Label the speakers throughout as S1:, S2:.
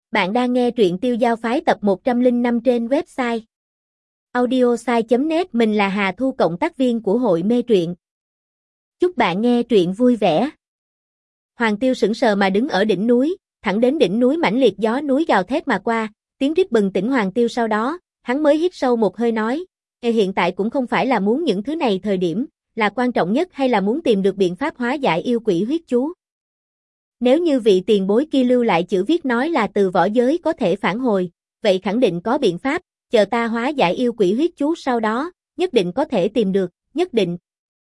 S1: Bạn đang nghe truyện Tiêu Giao Phái tập 105 trên website audiosai.net. Mình là Hà Thu, cộng tác viên của hội mê truyện. Chúc bạn nghe truyện vui vẻ. Hoàng Tiêu sững sờ mà đứng ở đỉnh núi, thẳng đến đỉnh núi mãnh liệt gió núi gào thét mà qua, tiếng rít bừng tỉnh Hoàng Tiêu. Sau đó, hắn mới hít sâu một hơi nói, hiện tại cũng không phải là muốn những thứ này thời điểm, là quan trọng nhất hay là muốn tìm được biện pháp hóa giải yêu quỷ huyết chú. Nếu như vị tiền bối kia lưu lại chữ viết nói là từ võ giới có thể phản hồi, vậy khẳng định có biện pháp, chờ ta hóa giải yêu quỷ huyết chú sau đó, nhất định có thể tìm được, nhất định.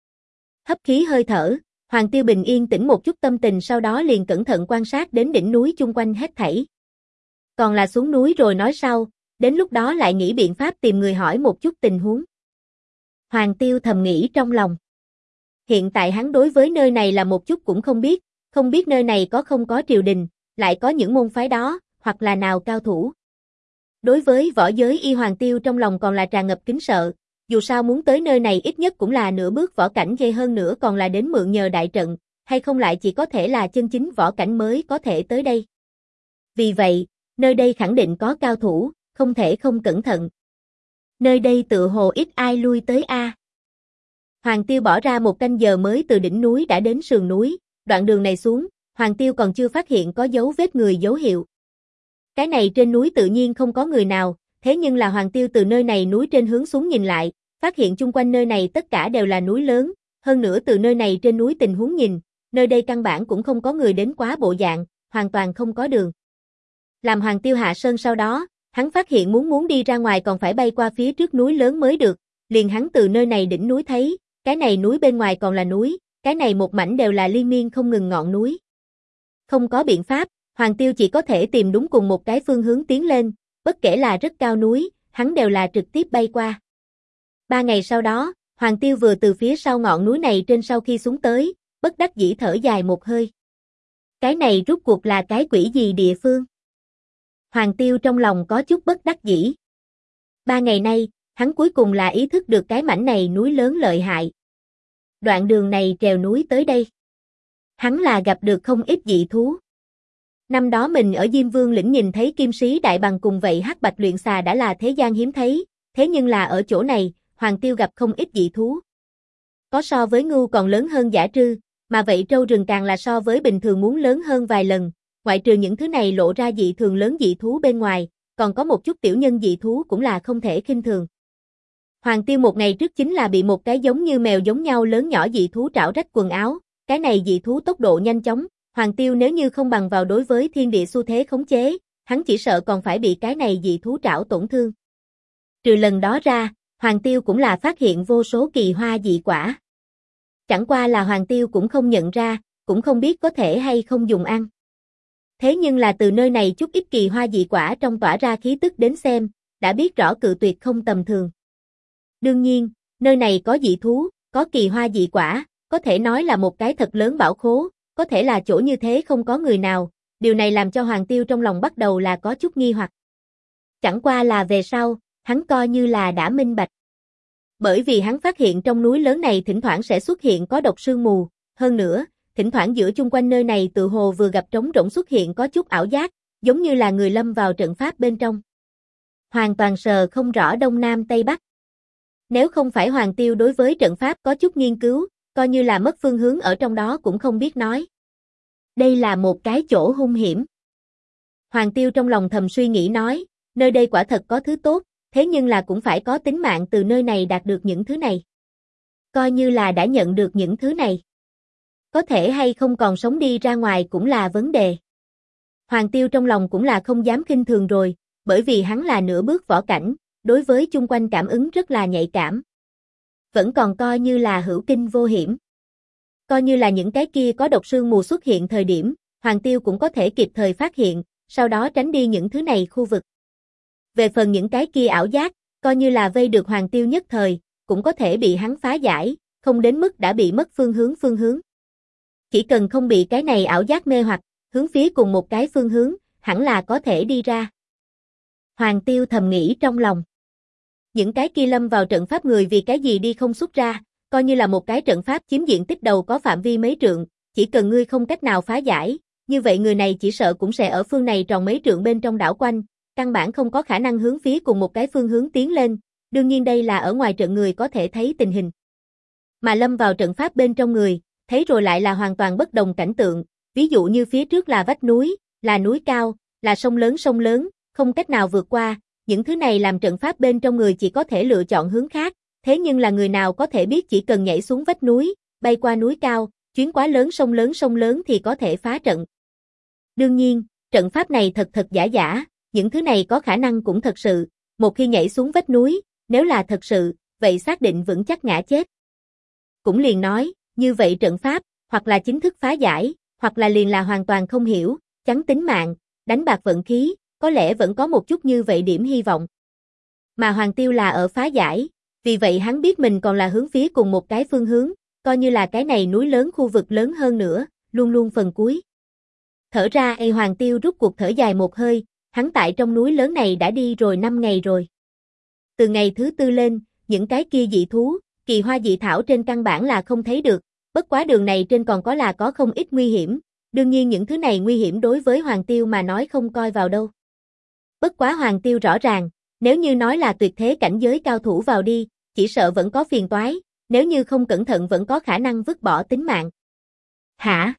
S1: Hấp khí hơi thở, Hoàng Tiêu bình yên tĩnh một chút tâm tình, sau đó liền cẩn thận quan sát đến đỉnh núi chung quanh hết thảy. Còn là xuống núi rồi nói sau, đến lúc đó lại nghĩ biện pháp tìm người hỏi một chút tình huống. Hoàng Tiêu thầm nghĩ trong lòng. Hiện tại hắn đối với nơi này là một chút cũng không biết. Không biết nơi này có không có triều đình, lại có những môn phái đó, hoặc là nào cao thủ. Đối với võ giới Hoàng Tiêu trong lòng còn là tràn ngập kính sợ, dù sao muốn tới nơi này ít nhất cũng là nửa bước võ cảnh, ghê hơn nữa còn là đến mượn nhờ đại trận, hay không lại chỉ có thể là chân chính võ cảnh mới có thể tới đây. Vì vậy, nơi đây khẳng định có cao thủ, không thể không cẩn thận. Nơi đây tựa hồ ít ai lui tới a. Hoàng Tiêu bỏ ra một canh giờ mới từ đỉnh núi đã đến sườn núi. Đoạn đường này xuống, Hoàng Tiêu còn chưa phát hiện có dấu vết người dấu hiệu. Cái này trên núi tự nhiên không có người nào, thế nhưng là Hoàng Tiêu từ nơi này núi trên hướng xuống nhìn lại, phát hiện chung quanh nơi này tất cả đều là núi lớn, hơn nữa từ nơi này trên núi tình huống nhìn, nơi đây căn bản cũng không có người đến quá bộ dạng, hoàn toàn không có đường. Làm Hoàng Tiêu hạ sơn sau đó, hắn phát hiện muốn đi ra ngoài còn phải bay qua phía trước núi lớn mới được, liền hắn từ nơi này đỉnh núi thấy, cái này núi bên ngoài còn là núi. Cái này một mảnh đều là liên miên không ngừng ngọn núi. Không có biện pháp, Hoàng Tiêu chỉ có thể tìm đúng cùng một cái phương hướng tiến lên, bất kể là rất cao núi, hắn đều là trực tiếp bay qua. 3 ngày sau đó, Hoàng Tiêu vừa từ phía sau ngọn núi này trên sau khi xuống tới, bất đắc dĩ thở dài một hơi. Cái này rốt cuộc là cái quỷ gì địa phương? Hoàng Tiêu trong lòng có chút bất đắc dĩ. 3 ngày nay, hắn cuối cùng là ý thức được cái mảnh này núi lớn lợi hại. Đoạn đường này trèo núi tới đây, hắn là gặp được không ít dị thú. Năm đó mình ở Diêm Vương lĩnh nhìn thấy kim sĩ đại bằng cùng vậy hắc bạch luyện xà đã là thế gian hiếm thấy, thế nhưng là ở chỗ này, Hoàng Tiêu gặp không ít dị thú. Có so với ngưu còn lớn hơn dã trư, mà vậy trâu rừng càng là so với bình thường muốn lớn hơn vài lần, ngoại trừ những thứ này lộ ra dị thường lớn dị thú bên ngoài, còn có một chút tiểu nhân dị thú cũng là không thể khinh thường. Hoàng Tiêu một ngày trước chính là bị một cái giống như mèo giống nhau lớn nhỏ dị thú trảo rách quần áo, cái này dị thú tốc độ nhanh chóng, Hoàng Tiêu nếu như không bằng vào đối với thiên địa xu thế khống chế, hắn chỉ sợ còn phải bị cái này dị thú trảo tổn thương. Trừ lần đó ra, Hoàng Tiêu cũng là phát hiện vô số kỳ hoa dị quả. Chẳng qua là Hoàng Tiêu cũng không nhận ra, cũng không biết có thể hay không dùng ăn. Thế nhưng là từ nơi này chút ít kỳ hoa dị quả trong tỏa ra khí tức đến xem, đã biết rõ cự tuyệt không tầm thường. Đương nhiên, nơi này có dị thú, có kỳ hoa dị quả, có thể nói là một cái thật lớn bảo khố, có thể là chỗ như thế không có người nào, điều này làm cho Hoàng Tiêu trong lòng bắt đầu là có chút nghi hoặc. Chẳng qua là về sau, hắn coi như là đã minh bạch. Bởi vì hắn phát hiện trong núi lớn này thỉnh thoảng sẽ xuất hiện có độc sương mù, hơn nữa, thỉnh thoảng giữa chung quanh nơi này tự hồ vừa gặp trống rỗng xuất hiện có chút ảo giác, giống như là người lâm vào trận pháp bên trong. Hoàn toàn sờ không rõ đông nam tây bắc. Nếu không phải Hoàng Tiêu đối với trận pháp có chút nghiên cứu, coi như là mất phương hướng ở trong đó cũng không biết nói. Đây là một cái chỗ hung hiểm. Hoàng Tiêu trong lòng thầm suy nghĩ nói, nơi đây quả thật có thứ tốt, thế nhưng là cũng phải có tính mạng từ nơi này đạt được những thứ này. Coi như là đã nhận được những thứ này. Có thể hay không còn sống đi ra ngoài cũng là vấn đề. Hoàng Tiêu trong lòng cũng là không dám khinh thường rồi, bởi vì hắn là nửa bước võ cảnh, đối với chung quanh cảm ứng rất là nhạy cảm. Vẫn còn coi như là hữu kinh vô hiểm. Coi như là những cái kia có độc sương mù xuất hiện thời điểm, Hoàng Tiêu cũng có thể kịp thời phát hiện, sau đó tránh đi những thứ này khu vực. Về phần những cái kia ảo giác, coi như là vây được Hoàng Tiêu nhất thời, cũng có thể bị hắn phá giải, không đến mức đã bị mất phương hướng. Chỉ cần không bị cái này ảo giác mê hoặc, hướng phía cùng một cái phương hướng, hẳn là có thể đi ra. Hoàng Tiêu thầm nghĩ trong lòng. Những cái kia lâm vào trận pháp người vì cái gì đi không xuất ra, coi như là một cái trận pháp chiếm diện tích đầu có phạm vi mấy trượng, chỉ cần ngươi không cách nào phá giải, như vậy người này chỉ sợ cũng sẽ ở phương này tròn mấy trượng bên trong đảo quanh, căn bản không có khả năng hướng phía cùng một cái phương hướng tiến lên, đương nhiên đây là ở ngoài trận người có thể thấy tình hình. Mà lâm vào trận pháp bên trong người, thấy rồi lại là hoàn toàn bất đồng cảnh tượng, ví dụ như phía trước là vách núi, là núi cao, là sông lớn, không cách nào vượt qua, những thứ này làm trận pháp bên trong người chỉ có thể lựa chọn hướng khác, thế nhưng là người nào có thể biết chỉ cần nhảy xuống vách núi, bay qua núi cao, chuyến quá lớn sông lớn thì có thể phá trận. Đương nhiên, trận pháp này thật giả, những thứ này có khả năng cũng thật sự, một khi nhảy xuống vách núi, nếu là thật sự, vậy xác định vững chắc ngã chết. Cũng liền nói, như vậy trận pháp, hoặc là chính thức phá giải, hoặc là liền là hoàn toàn không hiểu, chắn tính mạng, đánh bạc vận khí, có lẽ vẫn có một chút như vậy điểm hy vọng. Mà Hoàng Tiêu là ở phá giải, vì vậy hắn biết mình còn là hướng phía cùng một cái phương hướng, coi như là cái này núi lớn khu vực lớn hơn nữa, luôn luôn phần cuối. Thở ra Hoàng Tiêu rút cuộc thở dài một hơi, hắn tại trong núi lớn này đã đi rồi 5 ngày rồi. Từ ngày thứ 4 lên, những cái kia dị thú, kỳ hoa dị thảo trên căn bản là không thấy được, bất quá đường này trên còn có không ít nguy hiểm, đương nhiên những thứ này nguy hiểm đối với Hoàng Tiêu mà nói không coi vào đâu. Bất quá Hoàng Tiêu rõ ràng, nếu như nói là tuyệt thế cảnh giới cao thủ vào đi, chỉ sợ vẫn có phiền toái, nếu như không cẩn thận vẫn có khả năng vứt bỏ tính mạng. Hả?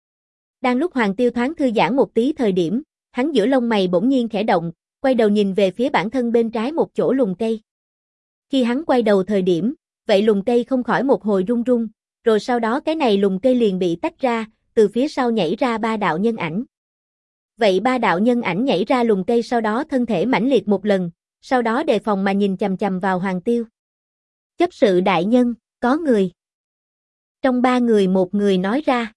S1: Đang lúc Hoàng Tiêu thoáng thư giãn một tí thời điểm, hắn giữa lông mày bỗng nhiên khẽ động, quay đầu nhìn về phía bản thân bên trái một chỗ lùm cây. Khi hắn quay đầu thời điểm, vậy lùm cây không khỏi một hồi rung rung, rồi sau đó cái này lùm cây liền bị tách ra, từ phía sau nhảy ra 3 đạo nhân ảnh. Vậy 3 đạo nhân ảnh nhảy ra lùm cây sau đó thân thể mãnh liệt một lần, sau đó đề phòng mà nhìn chằm chằm vào Hoàng Tiêu. Chấp sự đại nhân, có người. Trong 3 người một người nói ra.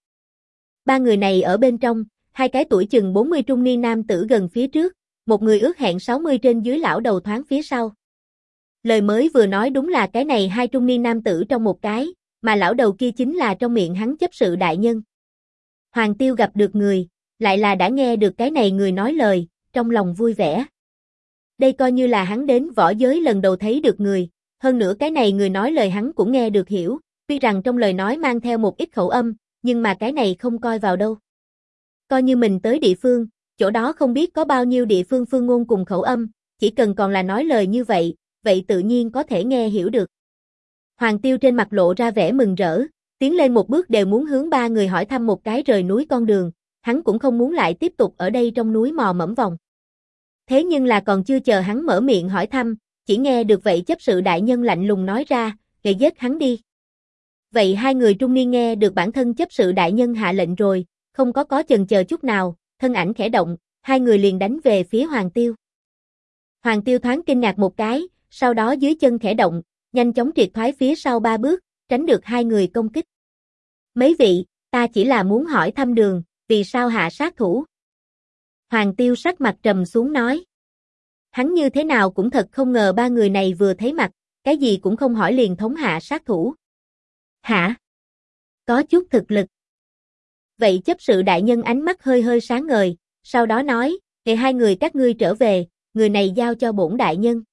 S1: 3 người này ở bên trong, 2 cái tuổi chừng 40 trung niên nam tử gần phía trước, một người ước hẹn 60 trên dưới lão đầu thoáng phía sau. Lời mới vừa nói đúng là cái này 2 trung niên nam tử trong một cái, mà lão đầu kia chính là trong miệng hắn chấp sự đại nhân. Hoàng Tiêu gặp được người, lại là đã nghe được cái này người nói lời, trong lòng vui vẻ. Đây coi như là hắn đến võ giới lần đầu thấy được người, hơn nữa cái này người nói lời hắn cũng nghe được hiểu, tuy rằng trong lời nói mang theo một ít khẩu âm, nhưng mà cái này không coi vào đâu. Coi như mình tới địa phương, chỗ đó không biết có bao nhiêu địa phương phương ngôn cùng khẩu âm, chỉ cần còn là nói lời như vậy, vậy tự nhiên có thể nghe hiểu được. Hoàng Tiêu trên mặt lộ ra vẻ mừng rỡ, tiến lên một bước đều muốn hướng 3 người hỏi thăm một cái rời núi con đường, hắn cũng không muốn lại tiếp tục ở đây trong núi mò mẫm vòng. Thế nhưng là còn chưa chờ hắn mở miệng hỏi thăm, chỉ nghe được vậy chấp sự đại nhân lạnh lùng nói ra, "Để giết hắn đi." Vậy 2 người trung niên nghe được bản thân chấp sự đại nhân hạ lệnh rồi, không có chần chờ chút nào, thân ảnh khẽ động, 2 người liền đánh về phía Hoàng Tiêu. Hoàng Tiêu thoáng kinh ngạc một cái, sau đó dưới chân khẽ động, nhanh chóng triệt thoái phía sau 3 bước, tránh được 2 người công kích. "Mấy vị, ta chỉ là muốn hỏi thăm đường, vì sao hạ sát thủ?" Hoàng Tiêu sắc mặt trầm xuống nói. Hắn như thế nào cũng thật không ngờ 3 người này vừa thấy mặt, cái gì cũng không hỏi liền thống hạ sát thủ. Hả? Có chút thực lực. Vậy chấp sự đại nhân ánh mắt hơi sáng ngời, sau đó nói, "Để 2 người các ngươi trở về, người này giao cho bổn đại nhân."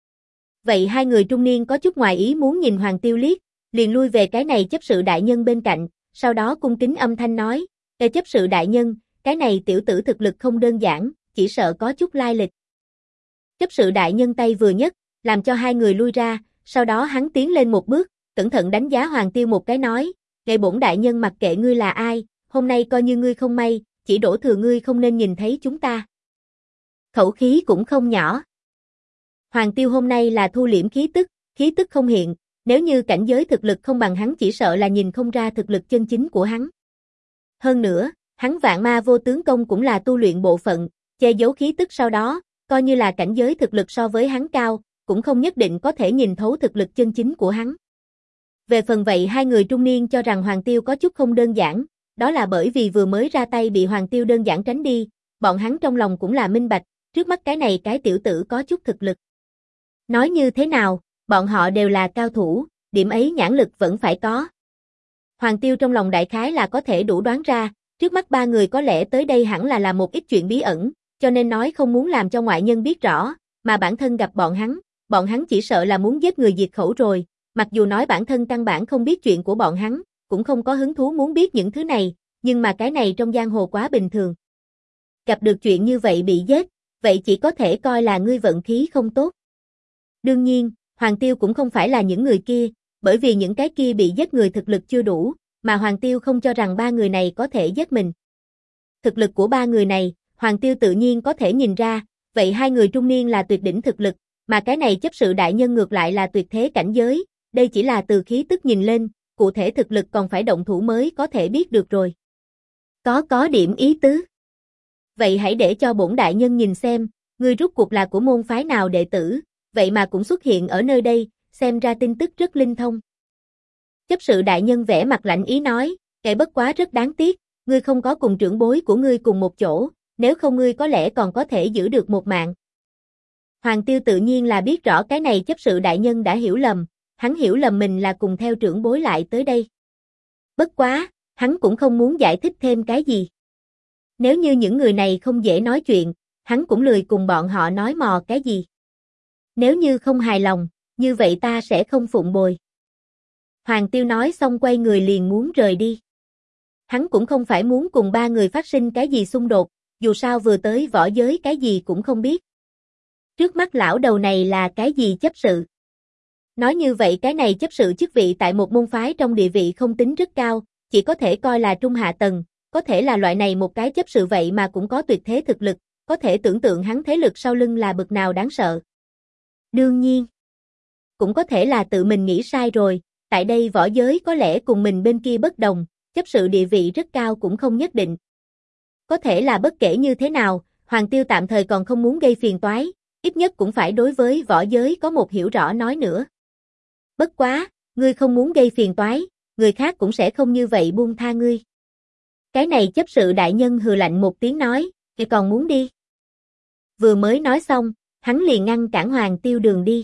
S1: Vậy 2 người trung niên có chút ngoài ý muốn nhìn Hoàng Tiêu liếc, liền lui về cái này chấp sự đại nhân bên cạnh, sau đó cung kính âm thanh nói, "Ê chấp sự đại nhân, cái này tiểu tử thực lực không đơn giản, chỉ sợ có chút lai lịch." Chấp sự đại nhân tay vừa nhấc, làm cho 2 người lui ra, sau đó hắn tiến lên một bước, cẩn thận đánh giá Hoàng Tiêu một cái nói, "Nghệ bổn đại nhân mặc kệ ngươi là ai, hôm nay coi như ngươi không may, chỉ đổ thừa ngươi không nên nhìn thấy chúng ta." Khẩu khí cũng không nhỏ. Hoàng Tiêu hôm nay là thu liễm khí tức không hiện, nếu như cảnh giới thực lực không bằng hắn chỉ sợ là nhìn không ra thực lực chân chính của hắn. Hơn nữa, hắn vạn ma vô tướng công cũng là tu luyện bộ phận, che giấu khí tức sau đó, coi như là cảnh giới thực lực so với hắn cao, cũng không nhất định có thể nhìn thấu thực lực chân chính của hắn. Về phần vậy 2 người trung niên cho rằng Hoàng Tiêu có chút không đơn giản, đó là bởi vì vừa mới ra tay bị Hoàng Tiêu đơn giản tránh đi, bọn hắn trong lòng cũng là minh bạch, trước mắt cái này cái tiểu tử có chút thực lực. Nói như thế nào, bọn họ đều là cao thủ, điểm ấy nhãn lực vẫn phải có. Hoàng Tiêu trong lòng đại khái là có thể đủ đoán ra, trước mắt 3 người có lẽ tới đây hẳn là làm một ít chuyện bí ẩn, cho nên nói không muốn làm cho ngoại nhân biết rõ, mà bản thân gặp bọn hắn chỉ sợ là muốn giết người diệt khẩu rồi, mặc dù nói bản thân căn bản không biết chuyện của bọn hắn, cũng không có hứng thú muốn biết những thứ này, nhưng mà cái này trong giang hồ quá bình thường. Gặp được chuyện như vậy bị giết, vậy chỉ có thể coi là ngươi vận khí không tốt. Đương nhiên, Hoàng Tiêu cũng không phải là những người kia, bởi vì những cái kia bị giết người thực lực chưa đủ, mà Hoàng Tiêu không cho rằng ba người này có thể giết mình. Thực lực của ba người này, Hoàng Tiêu tự nhiên có thể nhìn ra, vậy hai người trung niên là tuyệt đỉnh thực lực, mà cái này chấp sự đại nhân ngược lại là tuyệt thế cảnh giới, đây chỉ là từ khí tức nhìn lên, cụ thể thực lực còn phải động thủ mới có thể biết được rồi. Có điểm ý tứ. Vậy hãy để cho bổn đại nhân nhìn xem, ngươi rút cuộc là của môn phái nào đệ tử, vậy mà cũng xuất hiện ở nơi đây, xem ra tin tức rất linh thông. Chấp sự đại nhân vẻ mặt lạnh ý nói, kẻ bất quá rất đáng tiếc, ngươi không có cùng trưởng bối của ngươi cùng một chỗ, nếu không ngươi có lẽ còn có thể giữ được một mạng. Hoàng Tiêu tự nhiên là biết rõ cái này chấp sự đại nhân đã hiểu lầm, hắn hiểu lầm mình là cùng theo trưởng bối lại tới đây. Bất quá, hắn cũng không muốn giải thích thêm cái gì. Nếu như những người này không dễ nói chuyện, hắn cũng lười cùng bọn họ nói mò cái gì. Nếu như không hài lòng, như vậy ta sẽ không phụng bồi. Hoàng Tiêu nói xong quay người liền muốn rời đi. Hắn cũng không phải muốn cùng ba người phát sinh cái gì xung đột, dù sao vừa tới võ giới cái gì cũng không biết. Trước mắt lão đầu này là cái gì chấp sự? Nói như vậy cái này chấp sự chức vị tại một môn phái trong địa vị không tính rất cao, chỉ có thể coi là trung hạ tầng, có thể là loại này một cái chấp sự vậy mà cũng có tuyệt thế thực lực, có thể tưởng tượng hắn thế lực sau lưng là bực nào đáng sợ. Đương nhiên, cũng có thể là tự mình nghĩ sai rồi, tại đây võ giới có lẽ cùng mình bên kia bất đồng, chấp sự địa vị rất cao cũng không nhất định. Có thể là bất kể như thế nào, Hoàng Tiêu tạm thời còn không muốn gây phiền toái, ít nhất cũng phải đối với võ giới có một hiểu rõ nói nữa. Bất quá, ngươi không muốn gây phiền toái, người khác cũng sẽ không như vậy buông tha ngươi. Cái này chấp sự đại nhân hừ lạnh một tiếng nói, "Ngươi còn muốn đi?" Vừa mới nói xong, hắn liền ngăn cản Hoàng Tiêu đường đi.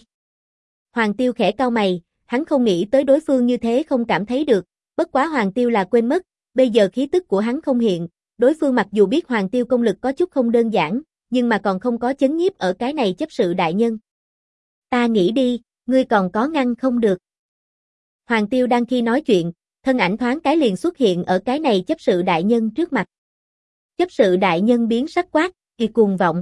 S1: Hoàng Tiêu khẽ cau mày, hắn không nghĩ tới đối phương như thế không cảm thấy được, bất quá Hoàng Tiêu là quên mất, bây giờ khí tức của hắn không hiện, đối phương mặc dù biết Hoàng Tiêu công lực có chút không đơn giản, nhưng mà còn không có chấn nhiếp ở cái này chấp sự đại nhân. Ta nghĩ đi, ngươi còn có ngăn không được. Hoàng Tiêu đang khi nói chuyện, thân ảnh thoáng cái liền xuất hiện ở cái này chấp sự đại nhân trước mặt. Chấp sự đại nhân biến sắc quát, kỳ cuồng vọng.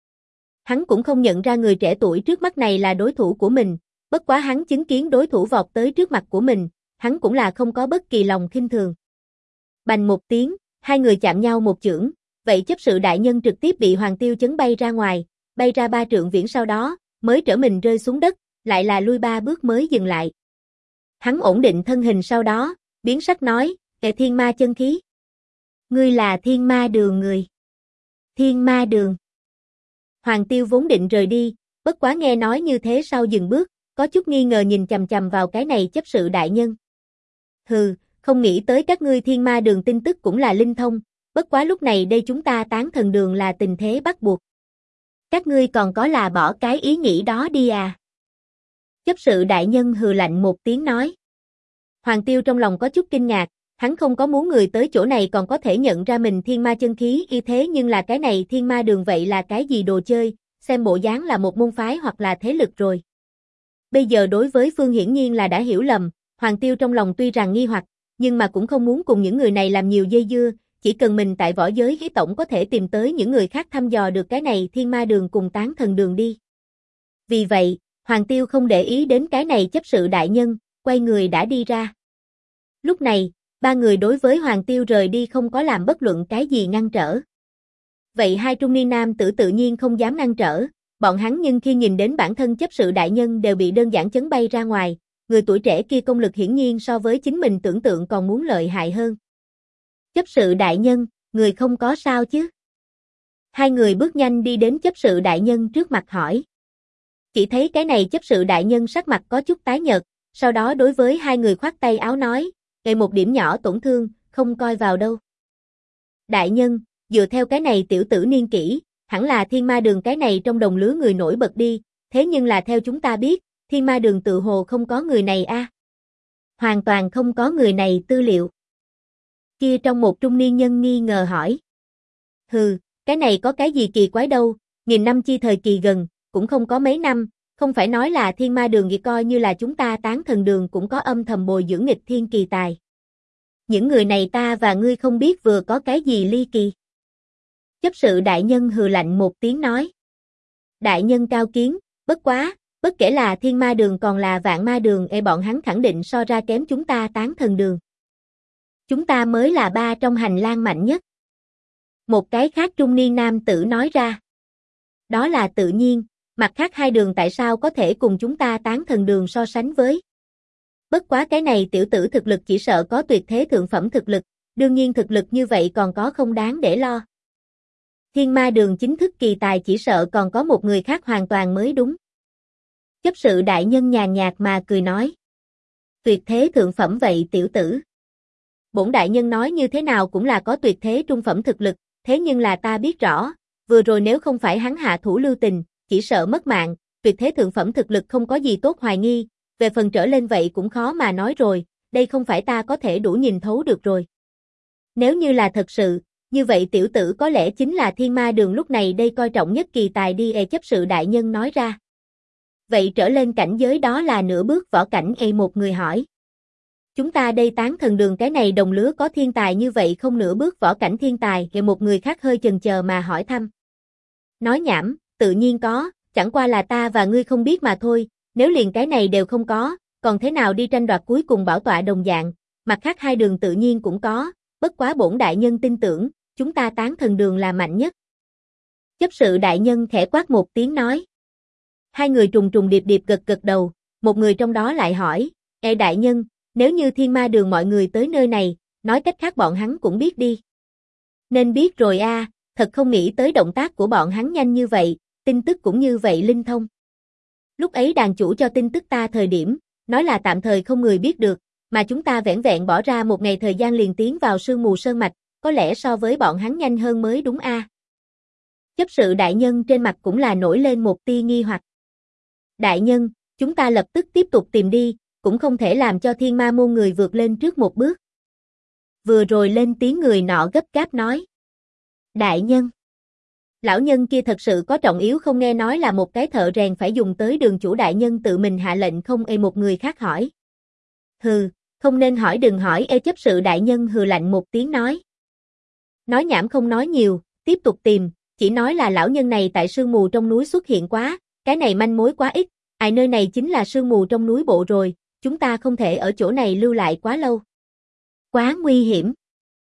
S1: Hắn cũng không nhận ra người trẻ tuổi trước mắt này là đối thủ của mình, bất quá hắn chứng kiến đối thủ vọt tới trước mặt của mình, hắn cũng là không có bất kỳ lòng khinh thường. Bành một tiếng, hai người chạm nhau một chưởng, vậy chấp sự đại nhân trực tiếp bị Hoàng Tiêu chấn bay ra ngoài, bay ra 3 trượng viễn sau đó, mới trở mình rơi xuống đất, lại là lui 3 bước mới dừng lại. Hắn ổn định thân hình sau đó, biến sắc nói, "Kẻ thiên ma chân khí. Ngươi là thiên ma đường người." Thiên ma đường. Hoàng Tiêu vốn định rời đi, bất quá nghe nói như thế sau dừng bước, có chút nghi ngờ nhìn chằm chằm vào cái này chấp sự đại nhân. Hừ, không nghĩ tới các ngươi thiên ma đường tin tức cũng là linh thông, bất quá lúc này đây chúng ta tán thần đường là tình thế bắt buộc. Các ngươi còn có là bỏ cái ý nghĩ đó đi à? Chấp sự đại nhân hừ lạnh một tiếng nói. Hoàng Tiêu trong lòng có chút kinh ngạc, hắn không có muốn người tới chỗ này còn có thể nhận ra mình thiên ma chân khí y thế nhưng là cái này thiên ma đường vậy là cái gì đồ chơi, xem bộ dáng là một môn phái hoặc là thế lực rồi. Bây giờ đối với Phương hiển nhiên là đã hiểu lầm, Hoàng Tiêu trong lòng tuy rằng nghi hoặc, nhưng mà cũng không muốn cùng những người này làm nhiều dây dưa, chỉ cần mình tại võ giới khí tổng có thể tìm tới những người khác thăm dò được cái này thiên ma đường cùng tán thần đường đi. Vì vậy, Hoàng Tiêu không để ý đến cái này chấp sự đại nhân, quay người đã đi ra. Lúc này, ba người đối với Hoàng Tiêu rời đi không có làm bất luận cái gì ngăn trở. Vậy hai trung niên nam tử tự nhiên không dám ngăn trở, bọn hắn nhưng khi nhìn đến bản thân chấp sự đại nhân đều bị đơn giản chấn bay ra ngoài, người tuổi trẻ kia công lực hiển nhiên so với chính mình tưởng tượng còn muốn lợi hại hơn. Chấp sự đại nhân, người không có sao chứ? Hai người bước nhanh đi đến chấp sự đại nhân trước mặt hỏi. Chỉ thấy cái này chấp sự đại nhân sắc mặt có chút tái nhợt, sau đó đối với hai người khoát tay áo nói, "Gây một điểm nhỏ tổn thương, không coi vào đâu." Đại nhân, dựa theo cái này tiểu tử niên kỷ, hẳn là thiên ma đường cái này trong đồng lứa người nổi bật đi, thế nhưng là theo chúng ta biết, thiên ma đường tự hồ không có người này a. Hoàn toàn không có người này tư liệu. Kia trong một trung niên nhân nghi ngờ hỏi. Hừ, cái này có cái gì kỳ quái đâu, nghìn năm chi thời kỳ gần, cũng không có mấy năm, không phải nói là thiên ma đường gì coi như là chúng ta tán thần đường cũng có âm thầm bồi dưỡng nghịch thiên kỳ tài. những người này ta và ngươi không biết vừa có cái gì ly kỳ. Chấp sự đại nhân hừ lạnh một tiếng nói. Đại nhân cao kiến, bất quá, bất kể là thiên ma đường còn là vạn ma đường bọn hắn khẳng định so ra kém chúng ta tán thần đường. Chúng ta mới là ba trong hành lang mạnh nhất. Một cái khác trung niên nam tử nói ra. Đó là tự nhiên, mặt khác hai đường tại sao có thể cùng chúng ta tán thần đường so sánh với. Bất quá cái này tiểu tử thực lực chỉ sợ có tuyệt thế thượng phẩm thực lực, đương nhiên thực lực như vậy còn có không đáng để lo. Thiên ma đường chính thức kỳ tài chỉ sợ còn có một người khác hoàn toàn mới đúng. Chấp sự đại nhân nhàn nhạt mà cười nói. Tuyệt thế thượng phẩm vậy tiểu tử. Bổn đại nhân nói như thế nào cũng là có tuyệt thế trung phẩm thực lực, thế nhưng là ta biết rõ, vừa rồi nếu không phải hắn hạ thủ lưu tình, chỉ sợ mất mạng, tuyệt thế thượng phẩm thực lực không có gì tốt hoài nghi, về phần trở lên vậy cũng khó mà nói rồi, đây không phải ta có thể đủ nhìn thấu được rồi. Nếu như là thật sự, như vậy tiểu tử có lẽ chính là thiên ma đường lúc này đây coi trọng nhất kỳ tài đi chấp sự đại nhân nói ra. Vậy trở lên cảnh giới đó là nửa bước võ cảnh một người hỏi. Chúng ta đây tán thần đường cái này đồng lứa có thiên tài như vậy không nửa bước võ cảnh thiên tài một người khác hơi chần chờ mà hỏi thăm. Nói nhảm, tự nhiên có, chẳng qua là ta và ngươi không biết mà thôi, nếu liền cái này đều không có, còn thế nào đi tranh đoạt cuối cùng bảo tọa đồng dạng, mặt khác hai đường tự nhiên cũng có, bất quá bổn đại nhân tin tưởng, chúng ta tán thần đường là mạnh nhất. Chấp sự đại nhân khẽ quát một tiếng nói. Hai người trùng trùng điệp điệp gật gật đầu, một người trong đó lại hỏi, đại nhân, nếu như thiên ma đường mọi người tới nơi này, nói cách khác bọn hắn cũng biết đi. Nên biết rồi thật không nghĩ tới động tác của bọn hắn nhanh như vậy, tin tức cũng như vậy linh thông. Lúc ấy đàn chủ cho tin tức ta thời điểm, nói là tạm thời không người biết được, mà chúng ta vẻn vẹn bỏ ra một ngày thời gian liền tiến vào sương mù sơn mạch, có lẽ so với bọn hắn nhanh hơn mới đúng Chấp sự đại nhân trên mặt cũng là nổi lên một tia nghi hoặc. Đại nhân, chúng ta lập tức tiếp tục tìm đi, cũng không thể làm cho thiên ma môn người vượt lên trước một bước. Vừa rồi lên tiếng người nọ gấp gáp nói. Đại nhân, lão nhân kia thật sự có trọng yếu không nghe nói là một cái thợ rèn phải dùng tới đường chủ đại nhân tự mình hạ lệnh không một người khác hỏi. Hừ, không nên hỏi đừng hỏi chấp sự đại nhân hừ lạnh một tiếng nói. Nói nhảm không nói nhiều, tiếp tục tìm, chỉ nói là lão nhân này tại sương mù trong núi xuất hiện quá, cái này manh mối quá ít, nơi này chính là sương mù trong núi bộ rồi, chúng ta không thể ở chỗ này lưu lại quá lâu. Quá nguy hiểm.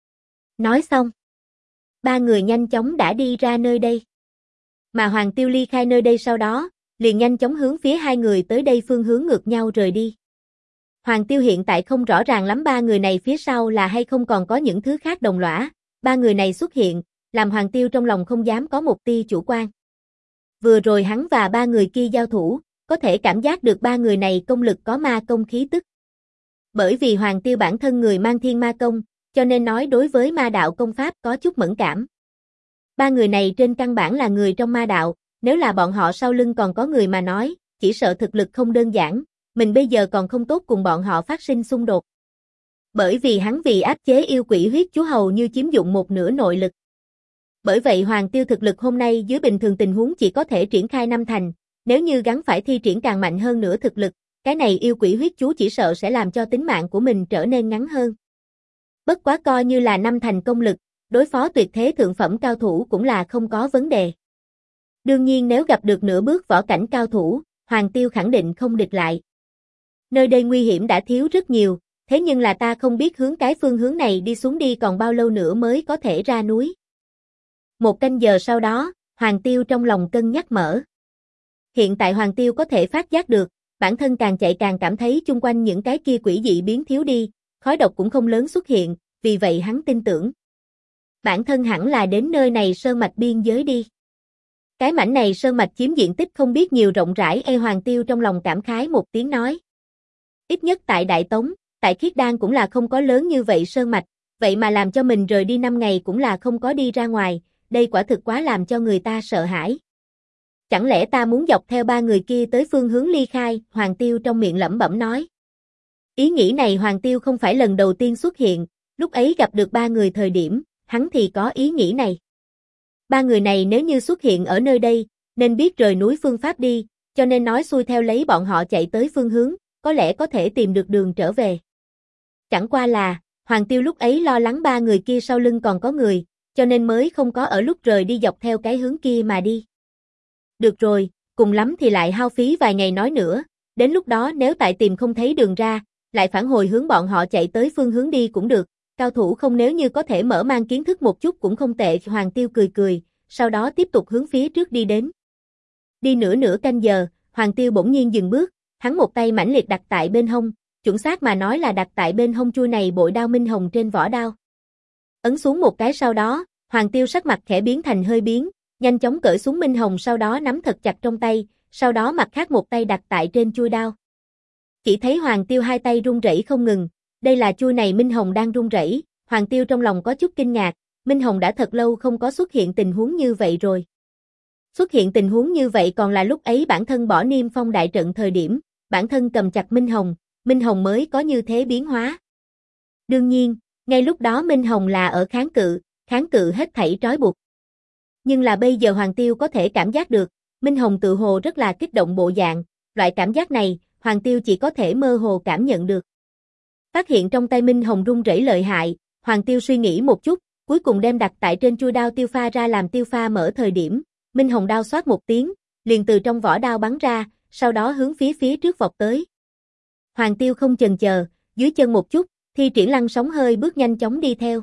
S1: Nói xong, ba người nhanh chóng đã đi ra nơi đây. Mà Hoàng Tiêu ly khai nơi đây sau đó, liền nhanh chóng hướng phía hai người tới đây phương hướng ngược nhau rời đi. Hoàng Tiêu hiện tại không rõ ràng lắm ba người này phía sau là hay không còn có những thứ khác đồng lõa, ba người này xuất hiện, làm Hoàng Tiêu trong lòng không dám có một tia chủ quan. Vừa rồi hắn và ba người kia giao thủ, có thể cảm giác được ba người này công lực có ma công khí tức. Bởi vì Hoàng Tiêu bản thân người mang thiên ma công, cho nên nói đối với ma đạo công pháp có chút mẫn cảm. Ba người này trên căn bản là người trong ma đạo, nếu là bọn họ sau lưng còn có người mà nói, chỉ sợ thực lực không đơn giản, mình bây giờ còn không tốt cùng bọn họ phát sinh xung đột. Bởi vì hắn vì áp chế yêu quỷ huyết chú hầu như chiếm dụng một nửa nội lực. Bởi vậy Hoàng Tiêu thực lực hôm nay dưới bình thường tình huống chỉ có thể triển khai 5 thành, nếu như gắng phải thi triển càng mạnh hơn nữa thực lực, cái này yêu quỷ huyết chú chỉ sợ sẽ làm cho tính mạng của mình trở nên ngắn hơn. Bất quá coi như là 5 thành công lực, đối phó tuyệt thế thượng phẩm cao thủ cũng là không có vấn đề. Đương nhiên nếu gặp được nửa bước võ cảnh cao thủ, Hoàng Tiêu khẳng định không địch lại. Nơi đây nguy hiểm đã thiếu rất nhiều, thế nhưng là ta không biết hướng cái phương hướng này đi xuống đi còn bao lâu nữa mới có thể ra núi. Một canh giờ sau đó, Hoàng Tiêu trong lòng cân nhắc mở. Hiện tại Hoàng Tiêu có thể phát giác được, bản thân càng chạy càng cảm thấy chung quanh những cái kia quỷ dị biến thiếu đi, khói độc cũng không lớn xuất hiện, vì vậy hắn tin tưởng. Bản thân hẳn là đến nơi này sơn mạch biên giới đi. Cái mảnh này sơn mạch chiếm diện tích không biết nhiều rộng rãi Hoàng Tiêu trong lòng cảm khái một tiếng nói. Ít nhất tại Đại Tống, tại Khiết Đan cũng là không có lớn như vậy sơn mạch, vậy mà làm cho mình rời đi 5 ngày cũng là không có đi ra ngoài, đây quả thực quá làm cho người ta sợ hãi. Chẳng lẽ ta muốn dọc theo ba người kia tới phương hướng ly khai, Hoàng Tiêu trong miệng lẩm bẩm nói. Ý nghĩ này Hoàng Tiêu không phải lần đầu tiên xuất hiện, lúc ấy gặp được ba người thời điểm, hắn thì có ý nghĩ này. Ba người này nếu như xuất hiện ở nơi đây, nên biết rời núi phương pháp đi, cho nên nói xuôi theo lấy bọn họ chạy tới phương hướng, có lẽ có thể tìm được đường trở về. Chẳng qua là, Hoàng Tiêu lúc ấy lo lắng ba người kia sau lưng còn có người, cho nên mới không có ở lúc rời đi dọc theo cái hướng kia mà đi. Được rồi, cùng lắm thì lại hao phí vài ngày nói nữa, đến lúc đó nếu tại tìm không thấy đường ra, lại phản hồi hướng bọn họ chạy tới phương hướng đi cũng được, cao thủ không nếu như có thể mở mang kiến thức một chút cũng không tệ. Hoàng Tiêu cười cười, sau đó tiếp tục hướng phía trước đi đến. Đi nửa canh giờ, Hoàng Tiêu bỗng nhiên dừng bước, hắn một tay mãnh liệt đặt tại bên hông, chuẩn xác mà nói là đặt tại bên hông chuôi này bội đao minh hồng trên vỏ đao. Ấn xuống một cái sau đó, Hoàng Tiêu sắc mặt khẽ biến thành hơi biến, nhanh chóng cởi xuống minh hồng sau đó nắm thật chặt trong tay, sau đó mặt khác một tay đặt tại trên chuôi đao. Chỉ thấy Hoàng Tiêu hai tay run rẩy không ngừng, đây là chuôi này minh hồng đang run rẩy, Hoàng Tiêu trong lòng có chút kinh ngạc, minh hồng đã thật lâu không có xuất hiện tình huống như vậy rồi. Xuất hiện tình huống như vậy còn là lúc ấy bản thân bỏ Niêm Phong đại trận thời điểm, bản thân cầm chặt minh hồng mới có như thế biến hóa. Đương nhiên, ngay lúc đó minh hồng là ở kháng cự hết thảy trói buộc. Nhưng là bây giờ Hoàng Tiêu có thể cảm giác được, minh hồng tự hồ rất là kích động bộ dạng, loại cảm giác này, Hoàng Tiêu chỉ có thể mơ hồ cảm nhận được. Phát hiện trong tay minh hồng run rẩy lợi hại, Hoàng Tiêu suy nghĩ một chút, cuối cùng đem đặt tại trên chuôi đao tiêu pha ra làm tiêu pha mở thời điểm, minh hồng đao xoát một tiếng, liền từ trong vỏ đao bắn ra, sau đó hướng phía trước vọt tới. Hoàng Tiêu không chần chờ, dưới chân một chút, thi triển lăng sóng hơi bước nhanh chóng đi theo.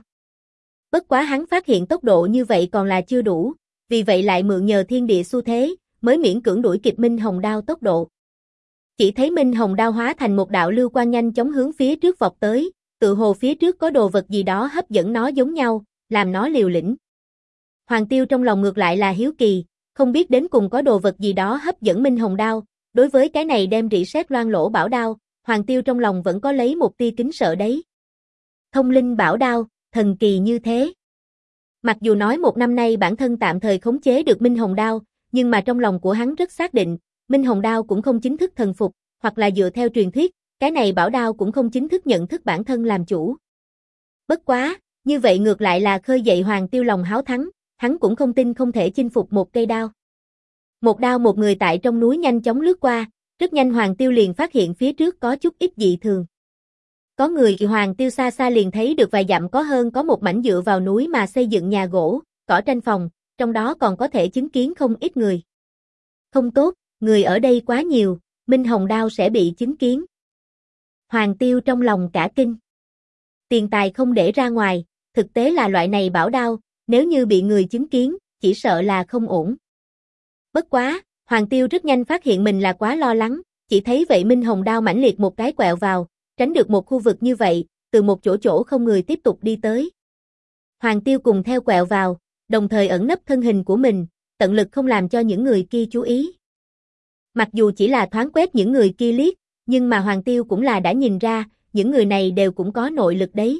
S1: Bất quá hắn phát hiện tốc độ như vậy còn là chưa đủ, vì vậy lại mượn nhờ thiên địa xu thế, mới miễn cưỡng đuổi kịp minh hồng đao tốc độ. Chỉ thấy minh hồng đao hóa thành một đạo lưu quang nhanh chóng hướng phía trước vọt tới, tự hồ phía trước có đồ vật gì đó hấp dẫn nó giống nhau, làm nó liều lĩnh. Hoàng Tiêu trong lòng ngược lại là hiếu kỳ, không biết đến cùng có đồ vật gì đó hấp dẫn minh hồng đao, đối với cái này đem rỉ sét loang lỗ bảo đao, Hoàng Tiêu trong lòng vẫn có lấy một tia kính sợ đấy. Thông linh bảo đao, thần kỳ như thế. Mặc dù nói một năm nay bản thân tạm thời khống chế được minh hồng đao, nhưng mà trong lòng của hắn rất xác định, minh hồng đao cũng không chính thức thần phục, hoặc là dựa theo truyền thuyết, cái này bảo đao cũng không chính thức nhận thức bản thân làm chủ. Bất quá, như vậy ngược lại là khơi dậy Hoàng Tiêu lòng háo thắng, hắn cũng không tin không thể chinh phục một cây đao. Một đao một người tại trong núi nhanh chóng lướt qua, rất nhanh Hoàng Tiêu liền phát hiện phía trước có chút ít dị thường. Có người Hoàng Tiêu xa xa liền thấy được vài dặm có một mảnh dựa vào núi mà xây dựng nhà gỗ, cỏ tranh phòng, trong đó còn có thể chứng kiến không ít người. Không tốt, người ở đây quá nhiều, minh hồng đao sẽ bị chứng kiến. Hoàng Tiêu trong lòng cả kinh. Tiền tài không để ra ngoài, thực tế là loại này bảo đao, nếu như bị người chứng kiến, chỉ sợ là không ổn. Bất quá, Hoàng Tiêu rất nhanh phát hiện mình là quá lo lắng, chỉ thấy vậy minh hồng đao mãnh liệt một cái quẹo vào, tránh được một khu vực như vậy, từ một chỗ không người tiếp tục đi tới. Hoàng Tiêu cùng theo quẹo vào, đồng thời ẩn nấp thân hình của mình, tận lực không làm cho những người kia chú ý. Mặc dù chỉ là thoáng quét những người kia liếc, nhưng mà Hoàng Tiêu cũng là đã nhìn ra, những người này đều cũng có nội lực đấy.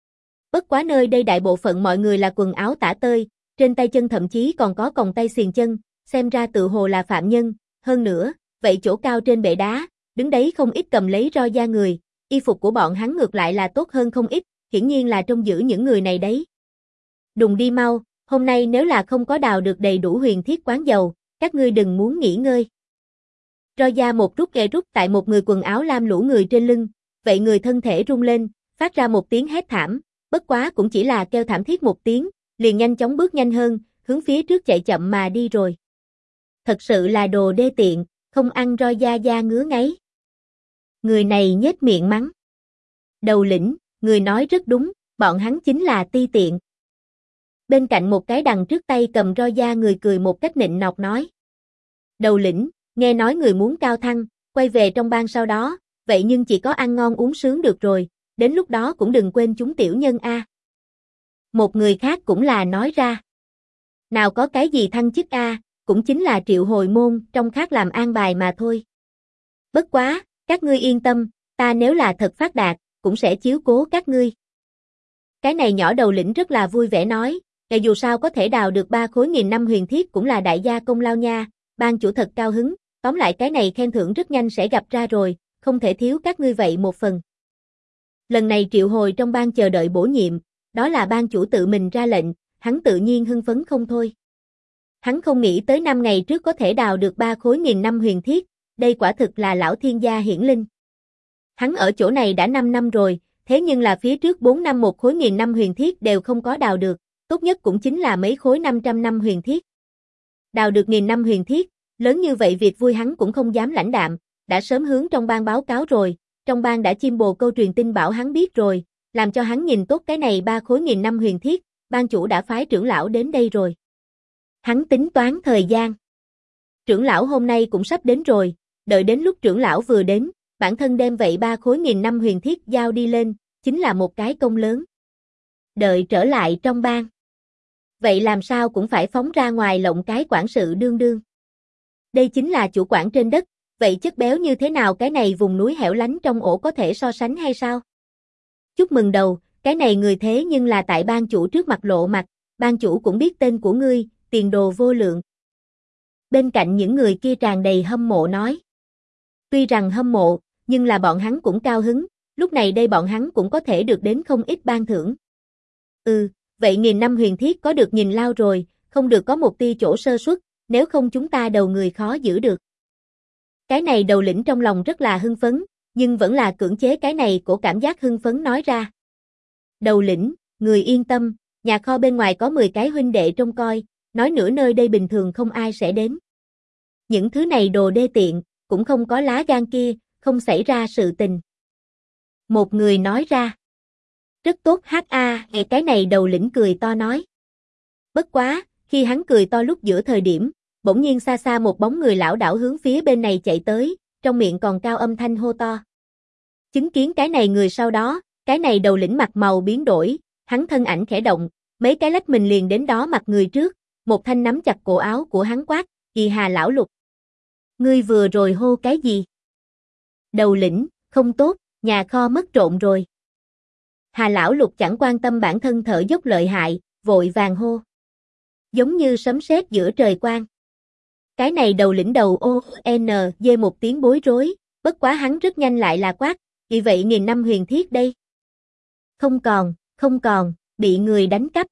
S1: Bất quá nơi đây đại bộ phận mọi người là quần áo tả tơi, trên tay chân thậm chí còn có còng tay xiềng chân, xem ra tự hồ là phạm nhân, hơn nữa, vậy chỗ cao trên bệ đá, đứng đấy không ít cầm lấy roi da người, y phục của bọn hắn ngược lại là tốt hơn không ít, hiển nhiên là trông giữ những người này đấy. Đùng đi mau, hôm nay nếu là không có đào được đầy đủ huyền thiết quán dầu, các ngươi đừng muốn nghỉ ngơi. Roi da một rút tại một người quần áo lam lũ người trên lưng, vậy người thân thể rung lên, phát ra một tiếng hét thảm, bất quá cũng chỉ là kêu thảm thiết một tiếng, liền nhanh chóng bước nhanh hơn, hướng phía trước chạy chậm mà đi rồi. Thật sự là đồ đê tiện, không ăn roi da ngứa ngáy. Người này nhếch miệng mắng. Đầu lĩnh, người nói rất đúng, bọn hắn chính là ti tiện. Bên cạnh một cái đằng trước tay cầm roi da người cười một cách nịnh nọt nói. Đầu lĩnh, nghe nói người muốn cao thăng, quay về trong bang sau đó, vậy nhưng chỉ có ăn ngon uống sướng được rồi, đến lúc đó cũng đừng quên chúng tiểu nhân a. Một người khác cũng là nói ra. Nào có cái gì thăng chức a, cũng chính là triệu hồi môn, trong khác làm an bài mà thôi. Bất quá, các ngươi yên tâm, ta nếu là thật phát đạt, cũng sẽ chiếu cố các ngươi. Cái này nhỏ đầu lĩnh rất là vui vẻ nói, dù sao có thể đào được 3 khối nghìn năm huyền thiết cũng là đại gia công lao nha, ban chủ thật cao hứng, tóm lại cái này khen thưởng rất nhanh sẽ gặp ra rồi, không thể thiếu các ngươi vậy một phần. Lần này triệu hồi trong ban chờ đợi bổ nhiệm, đó là ban chủ tự mình ra lệnh, hắn tự nhiên hưng phấn không thôi. Hắn không nghĩ tới 5 ngày trước có thể đào được 3 khối nghìn năm huyền thiết, đây quả thực là lão thiên gia hiển linh. Hắn ở chỗ này đã 5 năm rồi, thế nhưng là phía trước 4 năm một khối 1000 năm huyền thiết đều không có đào được, tốt nhất cũng chính là mấy khối 500 năm huyền thiết. Đào được 1000 năm huyền thiết, lớn như vậy việc vui hắn cũng không dám lãnh đạm, đã sớm hướng trong bang báo cáo rồi, trong bang đã chim bồ câu truyền tin bảo hắn biết rồi, làm cho hắn nhìn tốt cái này 3 khối 1000 năm huyền thiết, ban chủ đã phái trưởng lão đến đây rồi. Hắn tính toán thời gian. Trưởng lão hôm nay cũng sắp đến rồi, đợi đến lúc trưởng lão vừa đến, bản thân đem vậy 3 khối 1000 năm huyền thiết giao đi lên, chính là một cái công lớn. Đợi trở lại trong bang. Vậy làm sao cũng phải phóng ra ngoài lộng cái quản sự đương đương. Đây chính là chủ quản trên đất, vậy chất béo như thế nào cái này vùng núi hẻo lánh trong ổ có thể so sánh hay sao? Chúc mừng đầu, cái này người thế nhưng là tại ban chủ trước mặt lộ mặt, ban chủ cũng biết tên của ngươi, tiền đồ vô lượng. Bên cạnh những người kia tràn đầy hâm mộ nói. Tuy rằng hâm mộ, nhưng là bọn hắn cũng cao hứng, lúc này đây bọn hắn cũng có thể được đến không ít ban thưởng. Vậy 1000 năm huyền thiết có được nhìn lao rồi, không được có một tia chỗ sơ suất, nếu không chúng ta đầu người khó giữ được. Cái này đầu lĩnh trong lòng rất là hưng phấn, nhưng vẫn là cưỡng chế cái này của cảm giác hưng phấn nói ra. Đầu lĩnh, người yên tâm, nhà kho bên ngoài có 10 cái huynh đệ trông coi, nói nữa nơi đây bình thường không ai sẽ đến. Những thứ này đồ đê tiện, cũng không có lá gan kia, không xảy ra sự tình. Một người nói ra. Rất tốt nghe cái này đầu lĩnh cười to nói. Bất quá, khi hắn cười to lúc giữa thời điểm, bỗng nhiên xa xa một bóng người lão đảo hướng phía bên này chạy tới, trong miệng còn cao âm thanh hô to. Chứng kiến cái này người sau đó, cái này đầu lĩnh mặt màu biến đổi, hắn thân ảnh khẽ động, mấy cái lách mình liền đến đó mặt người trước, một thanh nắm chặt cổ áo của hắn quát, "Kỳ Hà lão lục, ngươi vừa rồi hô cái gì?" Đầu lĩnh, không tốt, nhà kho mất trộm rồi. Hà lão lục chẳng quan tâm bản thân thở dốc lợi hại, vội vàng hô. Giống như sấm sét giữa trời quang. Cái này đầu lĩnh đầu dê một tiếng bối rối, bất quá hắn rất nhanh lại là quát, "Vì vậy 1000 năm huyền thiết đây." Không còn, bị người đánh cắp.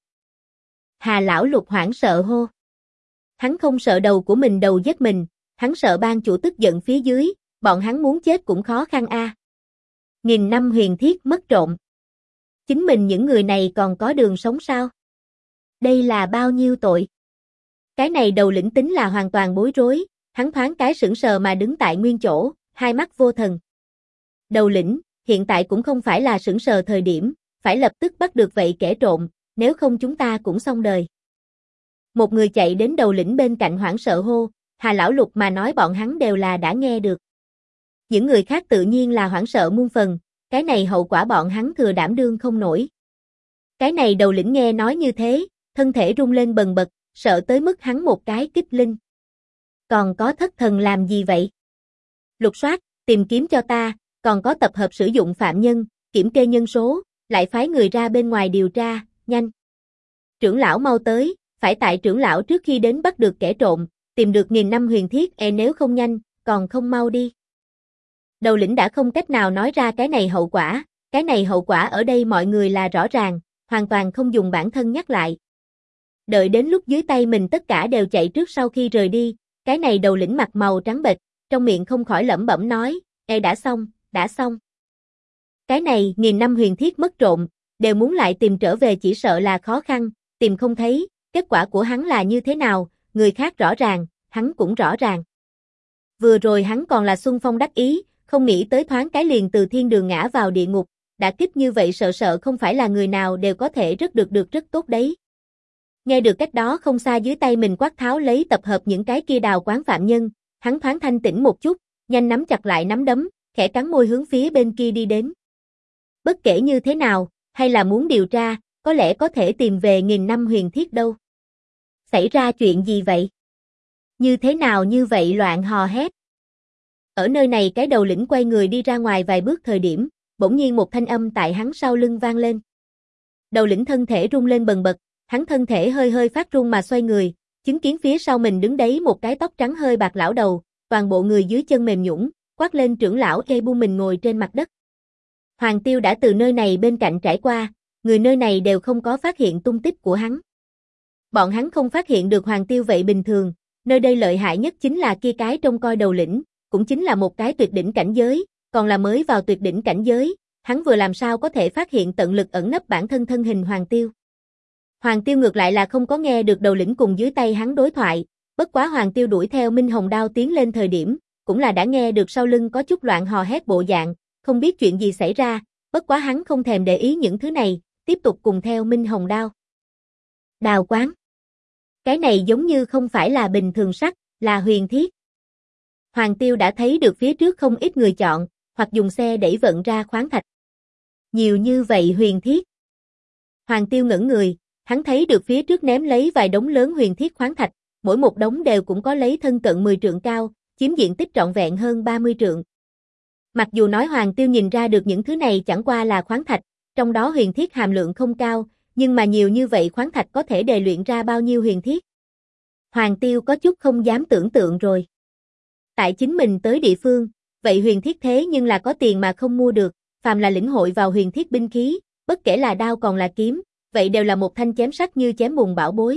S1: Hà lão lục hoảng sợ hô. Hắn không sợ đầu của mình đầu giết mình, hắn sợ ban chủ tức giận phía dưới, bọn hắn muốn chết cũng khó khăn a. 1000 năm huyền thiết mất trộm. Chính mình những người này còn có đường sống sao? Đây là bao nhiêu tội? Cái này đầu lĩnh tính là hoàn toàn bối rối, hắn thoáng cái sững sờ mà đứng tại nguyên chỗ, hai mắt vô thần. Đầu lĩnh, hiện tại cũng không phải là sững sờ thời điểm, phải lập tức bắt được vậy kẻ trộm, nếu không chúng ta cũng xong đời. Một người chạy đến đầu lĩnh bên cạnh hoảng sợ hô, Hà lão lục mà nói bọn hắn đều là đã nghe được. Những người khác tự nhiên là hoảng sợ muôn phần, cái này hậu quả bọn hắn thừa đảm đương không nổi. Cái này đầu lĩnh nghe nói như thế, thân thể rung lên bần bật, sợ tới mức hắn một cái kích linh. Còn có thất thần làm gì vậy? Lục soát, tìm kiếm cho ta, còn có tập hợp sử dụng phạm nhân, kiểm kê nhân số, lại phái người ra bên ngoài điều tra, nhanh. Trưởng lão mau tới, phải tại trưởng lão trước khi đến bắt được kẻ trộm, tìm được 1000 năm huyền thiết, nếu không nhanh, còn không mau đi. Đầu lĩnh đã không cách nào nói ra cái này hậu quả ở đây mọi người là rõ ràng, hoàn toàn không dùng bản thân nhắc lại. Đợi đến lúc dưới tay mình tất cả đều chạy trước sau khi rời đi, cái này đầu lĩnh mặt màu trắng bệch, trong miệng không khỏi lẩm bẩm nói, đã xong. Cái này 1000 năm huyền thiết mất trộm, đều muốn lại tìm trở về chỉ sợ là khó khăn, tìm không thấy, kết quả của hắn là như thế nào, người khác rõ ràng, hắn cũng rõ ràng. Vừa rồi hắn còn là xuân phong đắc ý, không nghĩ tới thoáng cái liền từ thiên đường ngã vào địa ngục, đã kích như vậy sợ không phải là người nào đều có thể rất tốt đấy. Nghe được cách đó không xa dưới tay mình quát tháo lấy tập hợp những cái kia đào quán phạm nhân, hắn thoáng thanh tĩnh một chút, nhanh nắm chặt lại nắm đấm, khẽ cắn môi hướng phía bên kia đi đến. Bất kể như thế nào, hay là muốn điều tra, có lẽ có thể tìm về 1000 năm huyền thiết đâu. Xảy ra chuyện gì vậy? Như thế nào như vậy loạn hò hét? Ở nơi này cái đầu lĩnh quay người đi ra ngoài vài bước thời điểm, bỗng nhiên một thanh âm tại hắn sau lưng vang lên. Đầu lĩnh thân thể rung lên bần bật, hắn thân thể hơi phát run mà xoay người, chứng kiến phía sau mình đứng đấy một cái tóc trắng hơi bạc lão đầu, toàn bộ người dưới chân mềm nhũn, quát lên trưởng lão buông mình ngồi trên mặt đất. Hoàng Tiêu đã từ nơi này bên cạnh trải qua, người nơi này đều không có phát hiện tung tích của hắn. Bọn hắn không phát hiện được Hoàng Tiêu vậy bình thường, nơi đây lợi hại nhất chính là kia cái trông coi đầu lĩnh, cũng chính là một cái tuyệt đỉnh cảnh giới, còn là mới vào tuyệt đỉnh cảnh giới, hắn vừa làm sao có thể phát hiện tận lực ẩn nấp bản thân thân hình Hoàng Tiêu. Hoàng Tiêu ngược lại là không có nghe được đầu lĩnh cùng dưới tay hắn đối thoại, bất quá Hoàng Tiêu đuổi theo Minh Hồng Đao tiến lên thời điểm, cũng là đã nghe được sau lưng có chút loạn hò hét bộ dạng, không biết chuyện gì xảy ra, bất quá hắn không thèm để ý những thứ này, tiếp tục cùng theo Minh Hồng Đao. Đào quán. Cái này giống như không phải là bình thường sắt, là huyền thiết. Hoàng Tiêu đã thấy được phía trước không ít người chọn, hoặc dùng xe đẩy vận ra khoáng thạch. Nhiều như vậy huyền thiết. Hoàng Tiêu ngẩn người, hắn thấy được phía trước ném lấy vài đống lớn huyền thiết khoáng thạch, mỗi một đống đều cũng có lấy thân cận 10 trượng cao, chiếm diện tích trọn vẹn hơn 30 trượng. Mặc dù nói Hoàng Tiêu nhìn ra được những thứ này chẳng qua là khoáng thạch, trong đó huyền thiết hàm lượng không cao, nhưng mà nhiều như vậy khoáng thạch có thể đề luyện ra bao nhiêu huyền thiết. Hoàng Tiêu có chút không dám tưởng tượng rồi. Tại chính mình tới địa phương, vậy huyền thiết thế nhưng là có tiền mà không mua được, phàm là lĩnh hội vào huyền thiết binh khí, bất kể là đao còn là kiếm, vậy đều là một thanh chém sắt như chém bùn bảo bối.